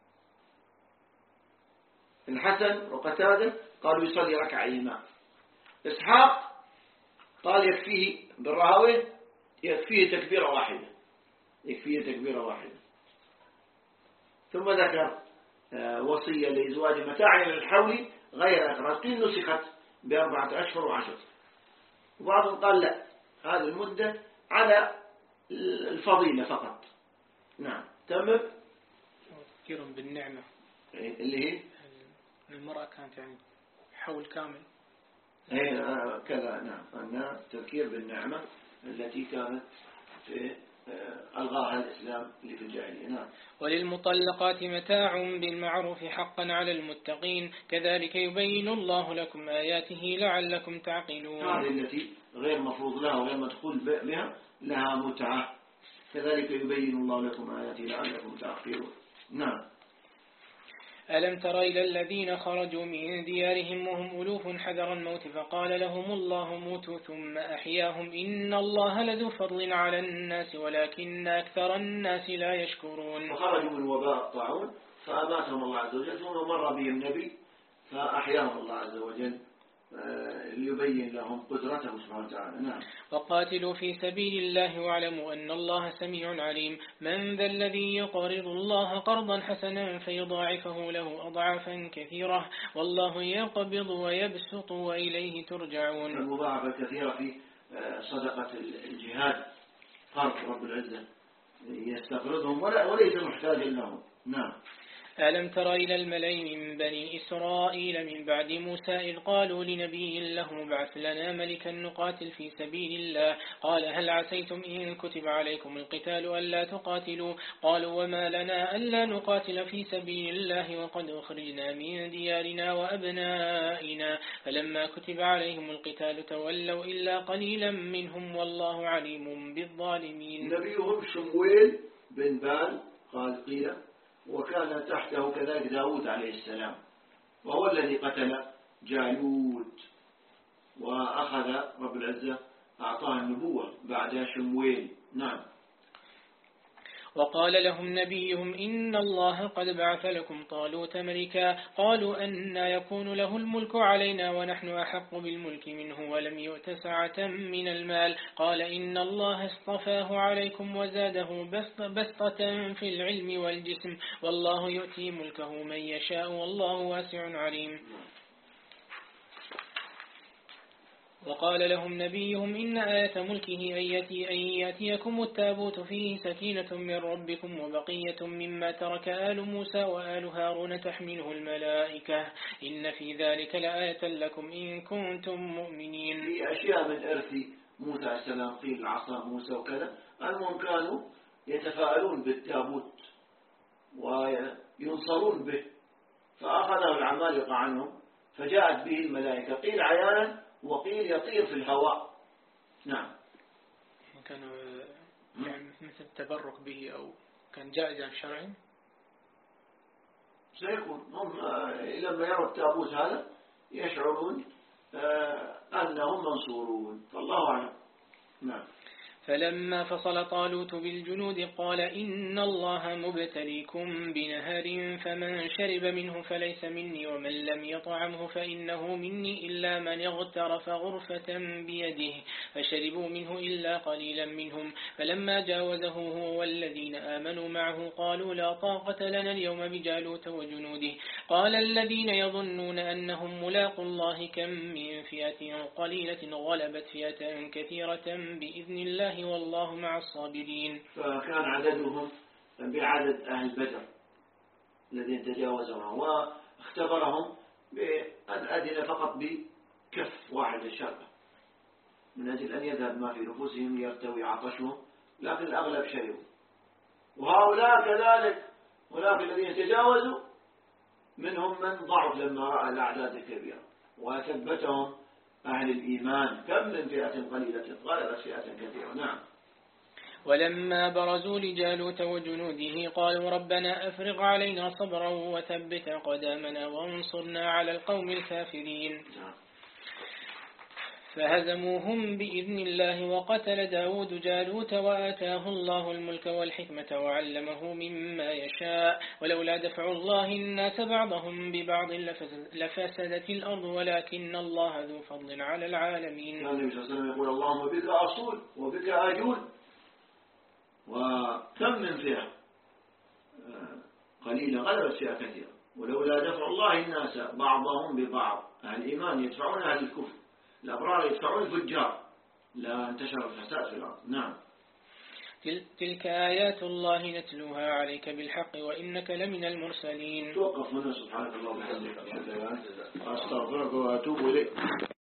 الحسن وقتادة قالوا يصلي ركعتين. إسحاق قال يكفيه بالراوي يكفيه تكبيرة واحدة، يكفيه تكبيرة واحدة. ثم ذكر وصية لإزواج متاع للحول غير إخراج، قيل نسخت بأربعة أشهر وعشر. وبعضهم قال لا، هذه المدة على الفضيلة فقط. نعم تمام. تذكير بالنعمة اللي هي المرأة كانت يعني حول كامل. ايه كذا. نعم أن تذكير بالنعمة التي كانت في ألغاها الإسلام اللي في الجاهلية. نعم. وللمطلقات متاع بالمعروف حقا على المتقين كذلك يبين الله لكم آياته لعلكم تعقلون. هذه التي غير مفروض لها وغير مدخول بها لها متعة، كذلك يبين الله لكم آياته لعلكم تعقلون. نعم. ألم تر إلى الذين خرجوا من ديارهم وهم ألوف حذر الموت فقال لهم الله موتوا ثم أحياهم إن الله لذو فضل على الناس ولكن أكثر الناس لا يشكرون. وخرجوا من وباء الطاعون فأماتهم الله عز وجل، ثم مر بهم نبي فأحياهم الله عز وجل ليبين لهم قدرته سبحانه وتعالى. نعم. وقاتلوا في سبيل الله واعلموا أن الله سميع عليم. من ذا الذي يقرض الله قرضا حسنا فيضاعفه له أضعافا كثيرة والله يقبض ويبسط وإليه ترجعون. المضاعفة الكثيرة في صدقة الجهاد قرض رب العزة يستقرضهم وليس محتاجا لهم. نعم. ألم تر إلى الملأ من بني إسرائيل من بعد موسى إذ قالوا لنبي له ابعث لنا ملكا نقاتل في سبيل الله قال هل عسيتم إن كتب عليكم القتال ألا تقاتلوا قالوا وما لنا ألا نقاتل في سبيل الله وقد أخرجنا من ديارنا وأبنائنا فلما كتب عليهم القتال تولوا إلا قليلا منهم والله عليم بالظالمين. نبيهم شمويل بن بال قال قيل، وكان تحته كذلك داود عليه السلام، وهو الذي قتل جالوت. وأخذ رب العزة أعطاه النبوة بعد شمويل. نعم. وقال لهم نبيهم إن الله قد بعث لكم طالوت ملكا قالوا أن يكون له الملك علينا ونحن أحق بالملك منه ولم يؤت سعة من المال قال إن الله اصطفاه عليكم وزاده بسطة في العلم والجسم والله يؤتي ملكه من يشاء والله واسع عليم. وقال لهم نبيهم إن آية ملكه أن يأتي أن يأتيكم التابوت فيه سكينة من ربكم وبقية مما ترك آل موسى وآل هارون تحمله الملائكة إن في ذلك لآية لكم إن كنتم مؤمنين. في أشياء من إرث موسى عليه السلام قيل العصا موسى وكذا، المهم كانوا يتفاءلون بالتابوت وينصرون به، فأخذه العمالقة عنهم فجاءت به الملائكة قيل عيانا وقيل يطير في الهواء. نعم. كانوا يعني مثل التبرك به أو كان جائزا شرعي سيكون هم لما يروا التابوت هذا يشعرون أنهم منصورون فالله أعلم. نعم. فلما فصل طالوت بالجنود قال إن الله مبتليكم بنهر فمن شرب منه فليس مني ومن لم يطعمه فإنه مني إلا من اغترف غرفة بيده فشربوا منه إلا قليلا منهم فلما جاوزه هو والذين آمنوا معه قالوا لا طاقة لنا اليوم بجالوت وجنوده قال الذين يظنون أنهم ملاقوا الله كم من فئة قليلة غلبت فئة كثيرة بإذن الله والله مع الصابرين. فكان عددهم بعدد أهل بدر الذين تجاوزوا واختبرهم بأن أدن فقط بكف واحد الشربة من أجل أن يذهب ما في نفوسهم ليرتوي عطشهم، لكن الأغلب شربوا. وهؤلاء كذلك ولكن الذين تجاوزوا منهم من ضعف لما رأى الأعداد الكبيرة وثبتهم أهل الإيمان كم من فئة قليلة غلبت فئة كثيرة. نعم. ولما برزوا لجالوت وجنوده قالوا ربنا أفرغ علينا صبرا وثبت قدامنا وانصرنا على القوم الكافرين. نعم. فهزموهم بإذن الله وقتل داود جالوت وآتاه الله الملك والحكمة وعلمه مما يشاء ولولا دفع الله الناس بعضهم ببعض لفسدت الأرض ولكن الله ذو فضل على العالمين. كان النبي صلى الله عليه وسلم يقول اللهم بك أصول وبك أجول وكم من فئة قليلة غلبت فئة كثيرة ولولا دفع الله الناس بعضهم ببعض أهل الإيمان يدفعون أهل الكفر الأبرار يدفعون الفجار لا انتشر الفساد في الأرض. نعم. تلك آيات الله نتلوها عليك بالحق وإنك لمن المرسلين. توقف هنا سبحانك اللهم وبحمدك أستغفرك وأتوب إليك.